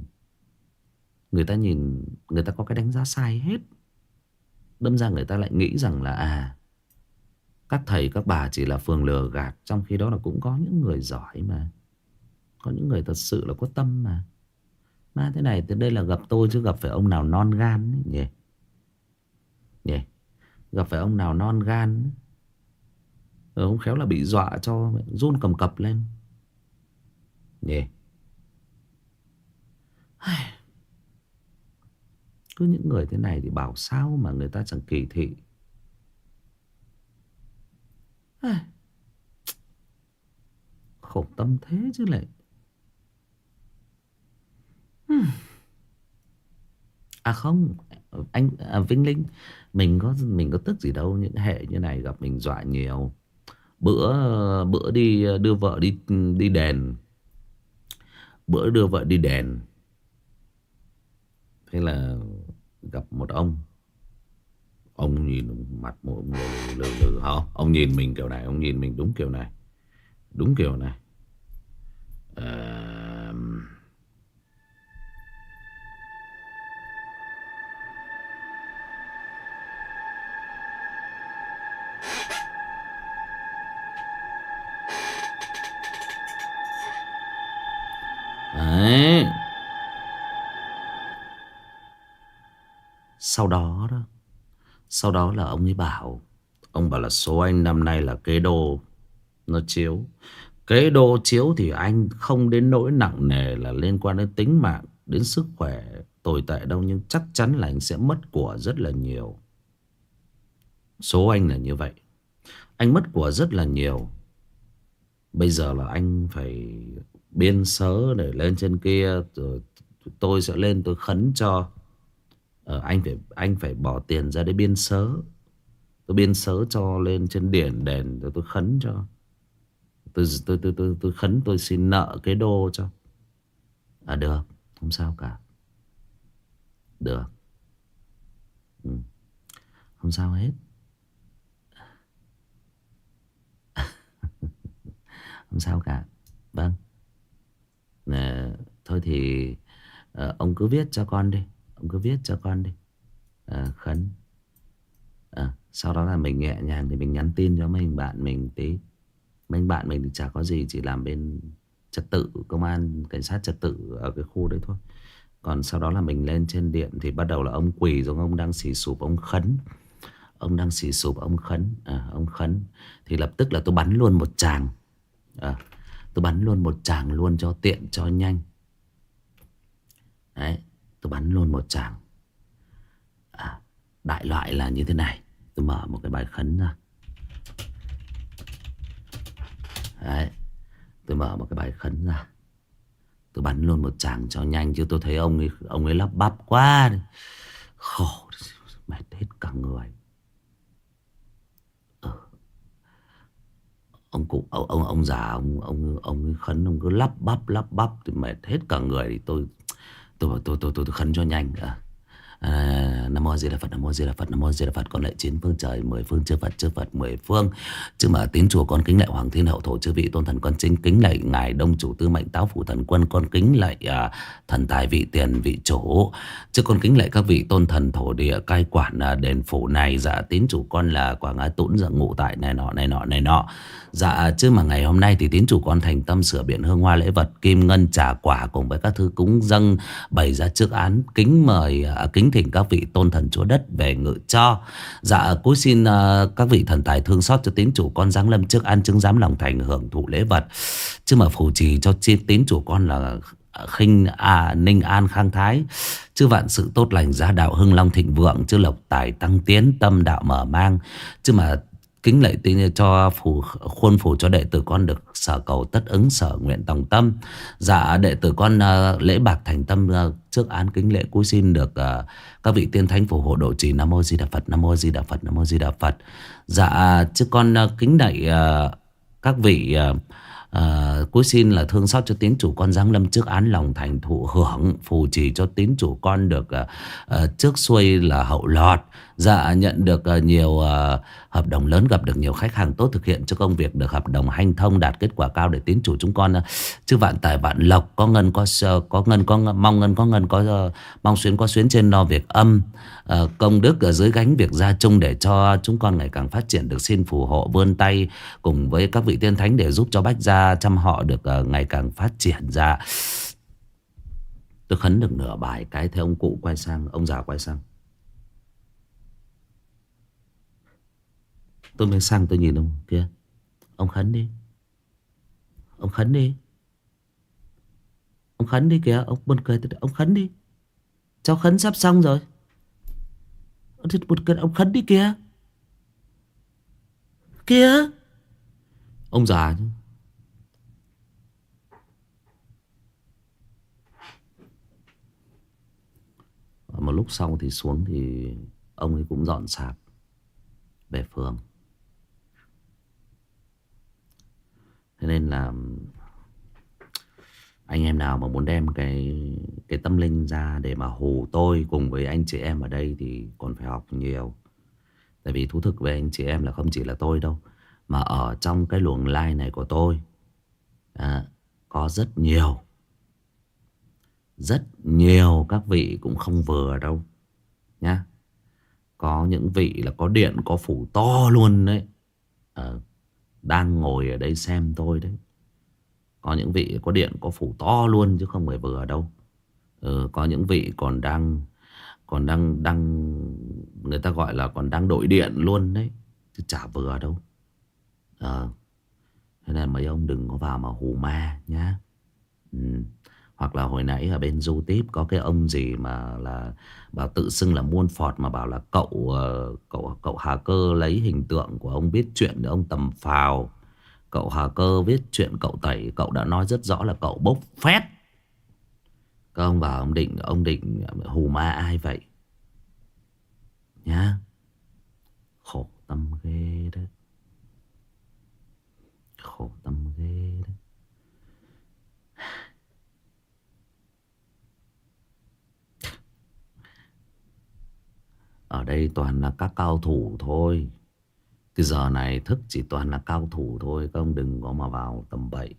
người ta có cái đánh giá sai hết. Đâm ra người ta lại nghĩ rằng là các thầy các bà chỉ là phường lừa gạt. Trong khi đó là cũng có những người giỏi mà. Có những người thật sự là có tâm mà. Mà thế này từ đây là gặp tôi chứ gặp phải ông nào non gan ấy, nhỉ. Nhỉ. Gặp phải ông nào non gan không khéo là bị dọa cho run cầm cập lên nhỉ. Cứ những người thế này thì bảo sao mà người ta chẳng kỳ thị. Khổ tâm thế chứ lại. Không, anh Vinh Linh, mình có tức gì đâu. Những hệ như này gặp mình dọa nhiều. Bữa đi đưa vợ đi đền. Bữa đưa vợ đi đền, thế là gặp một ông nhìn mặt một lừ hả? Ông nhìn mình kiểu này, ông nhìn mình đúng kiểu này. Đúng kiểu này. Đấy. Sau đó là ông ấy bảo. Ông bảo là số anh năm nay là kế đô nó chiếu. Kế đô chiếu thì anh không đến nỗi nặng nề là liên quan đến tính mạng, đến sức khỏe tồi tệ đâu. Nhưng chắc chắn là anh sẽ mất của rất là nhiều. Số anh là như vậy. Anh mất của rất là nhiều. Bây giờ là anh phải biên sớ để lên trên kia, rồi tôi sẽ lên tôi khấn cho. Anh phải bỏ tiền ra để biên sớ. Tôi biên sớ cho lên trên điển đền rồi tôi khấn cho. Tôi khấn tôi xin nợ cái đô cho. Được, không sao cả. Được. Ừ, không sao hết. Không sao cả. Vâng. Nè, thôi thì ông cứ viết cho con đi. Ông cứ viết cho con đi. Khấn. Sau đó là mình nhẹ nhàng thì mình nhắn tin cho mấy anh bạn mình tí. Mấy anh bạn mình thì chả có gì, chỉ làm bên trật tự, công an, cảnh sát trật tự ở cái khu đấy thôi. Còn sau đó là mình lên trên điện thì bắt đầu là ông quỳ rồi, ông đang xì sụp ông khấn. Ông đang xì sụp ông khấn. Ông khấn thì lập tức là tôi bắn luôn một tràng. Tôi bắn luôn một tràng luôn cho tiện cho nhanh. Đấy, tôi bắn luôn một tràng. Đại loại là như thế này. Tôi mở một cái bài khấn ra. Đấy, tôi mở một cái bài khấn ra. Tôi bắn luôn một tràng cho nhanh. Chứ tôi thấy ông ấy lắp bắp quá. Khổ, mệt hết cả người. Ông già ông ấy khấn, ông cứ lắp bắp thì mệt hết cả người. Thì tôi khấn cho nhanh. Nam mô A Di Đà Phật, Nam mô A Di Đà Phật, Nam mô A Di Đà Phật. Con lạy chín phương trời, 10 phương chư Phật 10 phương. Chứ mà tín chùa con kính lạy Hoàng Thiên Hậu Thổ chư vị tôn thần. Con kính lạy ngài Đông Chủ Tư Mệnh Táo Phủ Thần Quân. Con kính lạy thần tài vị tiền vị chủ. Chứ con kính lạy các vị tôn thần thổ địa cai quản đền phủ này. Dạ tín chủ con là Quảng Á Tũng, dạ ngụ tại này nọ. Dạ chứ mà ngày hôm nay thì tín chủ con thành tâm sửa biện hương hoa lễ vật kim ngân trà quả cùng với các thứ cúng dâng bày ra trước án. Kính mời kính thỉnh các vị tôn thần chúa đất về ngự cho. Dạ cúi xin các vị thần tài thương xót cho tín chủ con giáng lâm trước án chứng giám lòng thành hưởng thụ lễ vật. Chứ mà phù trì cho tín chủ con là ninh an khang thái. Chứ vạn sự tốt lành, gia đạo hưng long thịnh vượng. Chứ lộc tài tăng tiến, tâm đạo mở mang. Chứ mà kính lạy cho khuôn phù cho đệ tử con được sở cầu tất ứng, sở nguyện tòng tâm. Dạ đệ tử con lễ bạc thành tâm trước án kính lễ cúi xin được các vị tiên thánh phù hộ độ trì. Nam mô Di Đà Phật, Nam mô Di Đà Phật, Nam mô Di Đà Phật. Dạ chứ con kính lạy các vị cúi xin là thương xót cho tín chủ con giáng lâm trước án lòng thành thụ hưởng, phù trì cho tín chủ con được trước xuôi là hậu lọt. Dạ nhận được nhiều hợp đồng lớn, gặp được nhiều khách hàng tốt, thực hiện cho công việc được hợp đồng hanh thông, đạt kết quả cao để tín chủ chúng con chứ vạn tài vạn lộc, có ngân có mong ngân có ngân, có mong xuyến có xuyến, trên lo việc âm, công đức ở dưới gánh việc gia chung, để cho chúng con ngày càng phát triển được. Xin phù hộ vươn tay cùng với các vị tiên thánh để giúp cho Bách Gia chăm họ được ngày càng phát triển ra. Tôi khấn được nửa bài cái thì ông cụ quay sang, ông già quay sang. Tôi mới sang tôi nhìn ông kia. Ông khấn đi. Ông khấn đi. Ông khấn đi kìa. Ông buồn cười. Ông khấn đi. Cháu khấn sắp xong rồi. Ông khấn đi kìa. Kìa. Ông già chứ. Một lúc sau thì xuống thì ông ấy cũng dọn sạp về phường. Thế nên là anh em nào mà muốn đem cái tâm linh ra để mà hù tôi cùng với anh chị em ở đây thì còn phải học nhiều. Tại vì thú thực với anh chị em là không chỉ là tôi đâu, mà ở trong cái luồng like này của tôi có rất nhiều các vị cũng không vừa đâu nhá. Có những vị là có điện có phủ to luôn đấy, đang ngồi ở đây xem tôi đấy. Có những vị có điện có phủ to luôn chứ không phải vừa đâu. Có những vị còn đang người ta gọi là còn đang đội điện luôn đấy, chứ chả vừa đâu. Thế nên mấy ông đừng có vào mà hù ma nhá. Hoặc là hồi nãy ở bên YouTube có cái ông gì mà là bảo tự xưng là muôn phọt, mà bảo là cậu Hà Cơ lấy hình tượng của ông viết chuyện để ông tầm phào. Cậu Hà Cơ viết chuyện cậu tẩy, cậu đã nói rất rõ là cậu bốc phét. Các ông bảo ông định hù ma ai vậy nhá. Khổ tâm ghê đấy. Khổ tâm ghê đấy. Ở đây toàn là các cao thủ thôi. Cái giờ này thức chỉ toàn là cao thủ thôi. Các ông đừng có mà vào tầm bậy.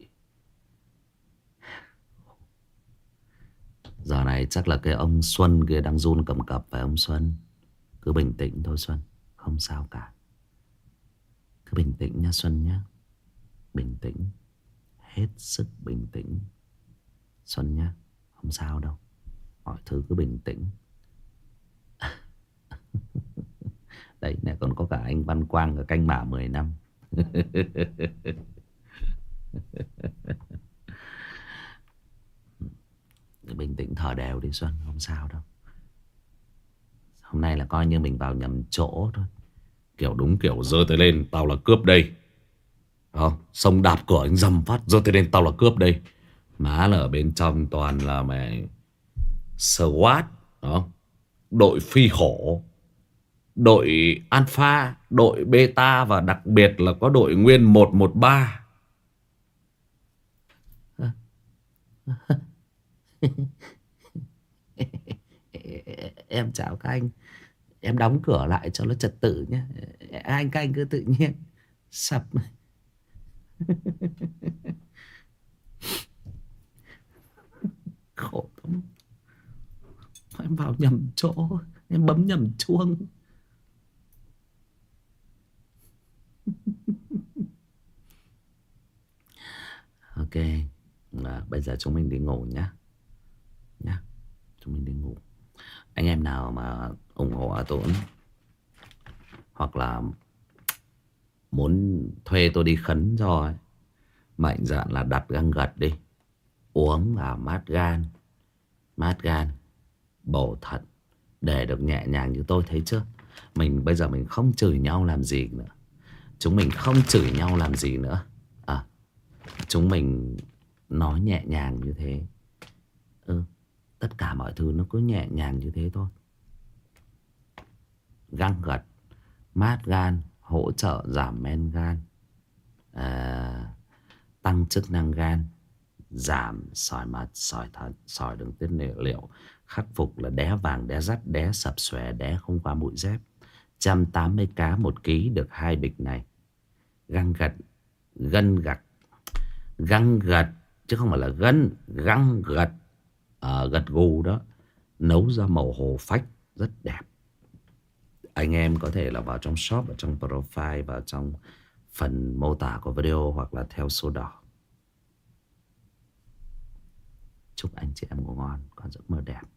Giờ này chắc là cái ông Xuân kia đang run cầm cập. Phải ông Xuân? Cứ bình tĩnh thôi Xuân. Không sao cả. Cứ bình tĩnh nha Xuân nhé. Bình tĩnh. Hết sức bình tĩnh Xuân nhé. Không sao đâu. Mọi thứ cứ bình tĩnh. Đấy này, còn có cả anh Văn Quang ở canh mả 10 năm. Bình tĩnh thở đều đi Xuân. Không sao đâu. Hôm nay là coi như mình vào nhầm chỗ thôi. Kiểu đúng kiểu giơ tay lên tao là cướp đây. Không, xong đạp cửa anh dầm phát giơ tay lên tao là cướp đây. Má là ở bên trong toàn là mày SWAT đó. Đội phi hổ, đội Alpha, đội Beta và đặc biệt là có đội nguyên 113. Em chào các anh. Em đóng cửa lại cho nó trật tự nhé. Các anh cứ tự nhiên sập. Khổ lắm. Em vào nhầm chỗ. Em bấm nhầm chuông. Ok. Bây giờ chúng mình đi ngủ nhá. Chúng mình đi ngủ. Anh em nào mà ủng hộ A Tũng hoặc là muốn thuê tôi đi khấn cho ấy, mạnh dạn là đặt găng gật đi. Uống là mát gan. Mát gan, bổ thận, để được nhẹ nhàng như tôi, thấy chưa? Bây giờ mình không chửi nhau làm gì nữa. Chúng mình không chửi nhau làm gì nữa. Chúng mình nói nhẹ nhàng như thế. Tất cả mọi thứ nó cứ nhẹ nhàng như thế thôi. Găng gật, mát gan, hỗ trợ giảm men gan, tăng chức năng gan, giảm sỏi mật, sỏi thận, sỏi đường tiết niệu, khắc phục là đé vàng, đé rắt, đé sập xòe, đé không qua mũi dép. 180k 1 ký được 2 bịch này. Găng gật, găng gật chứ không phải là găng gật. Gật gù đó, nấu ra màu hồ phách rất đẹp. Anh em có thể là vào trong shop, ở trong profile, vào trong phần mô tả của video, hoặc là theo số đỏ. Chúc anh chị em ngủ ngon, có giấc mơ đẹp.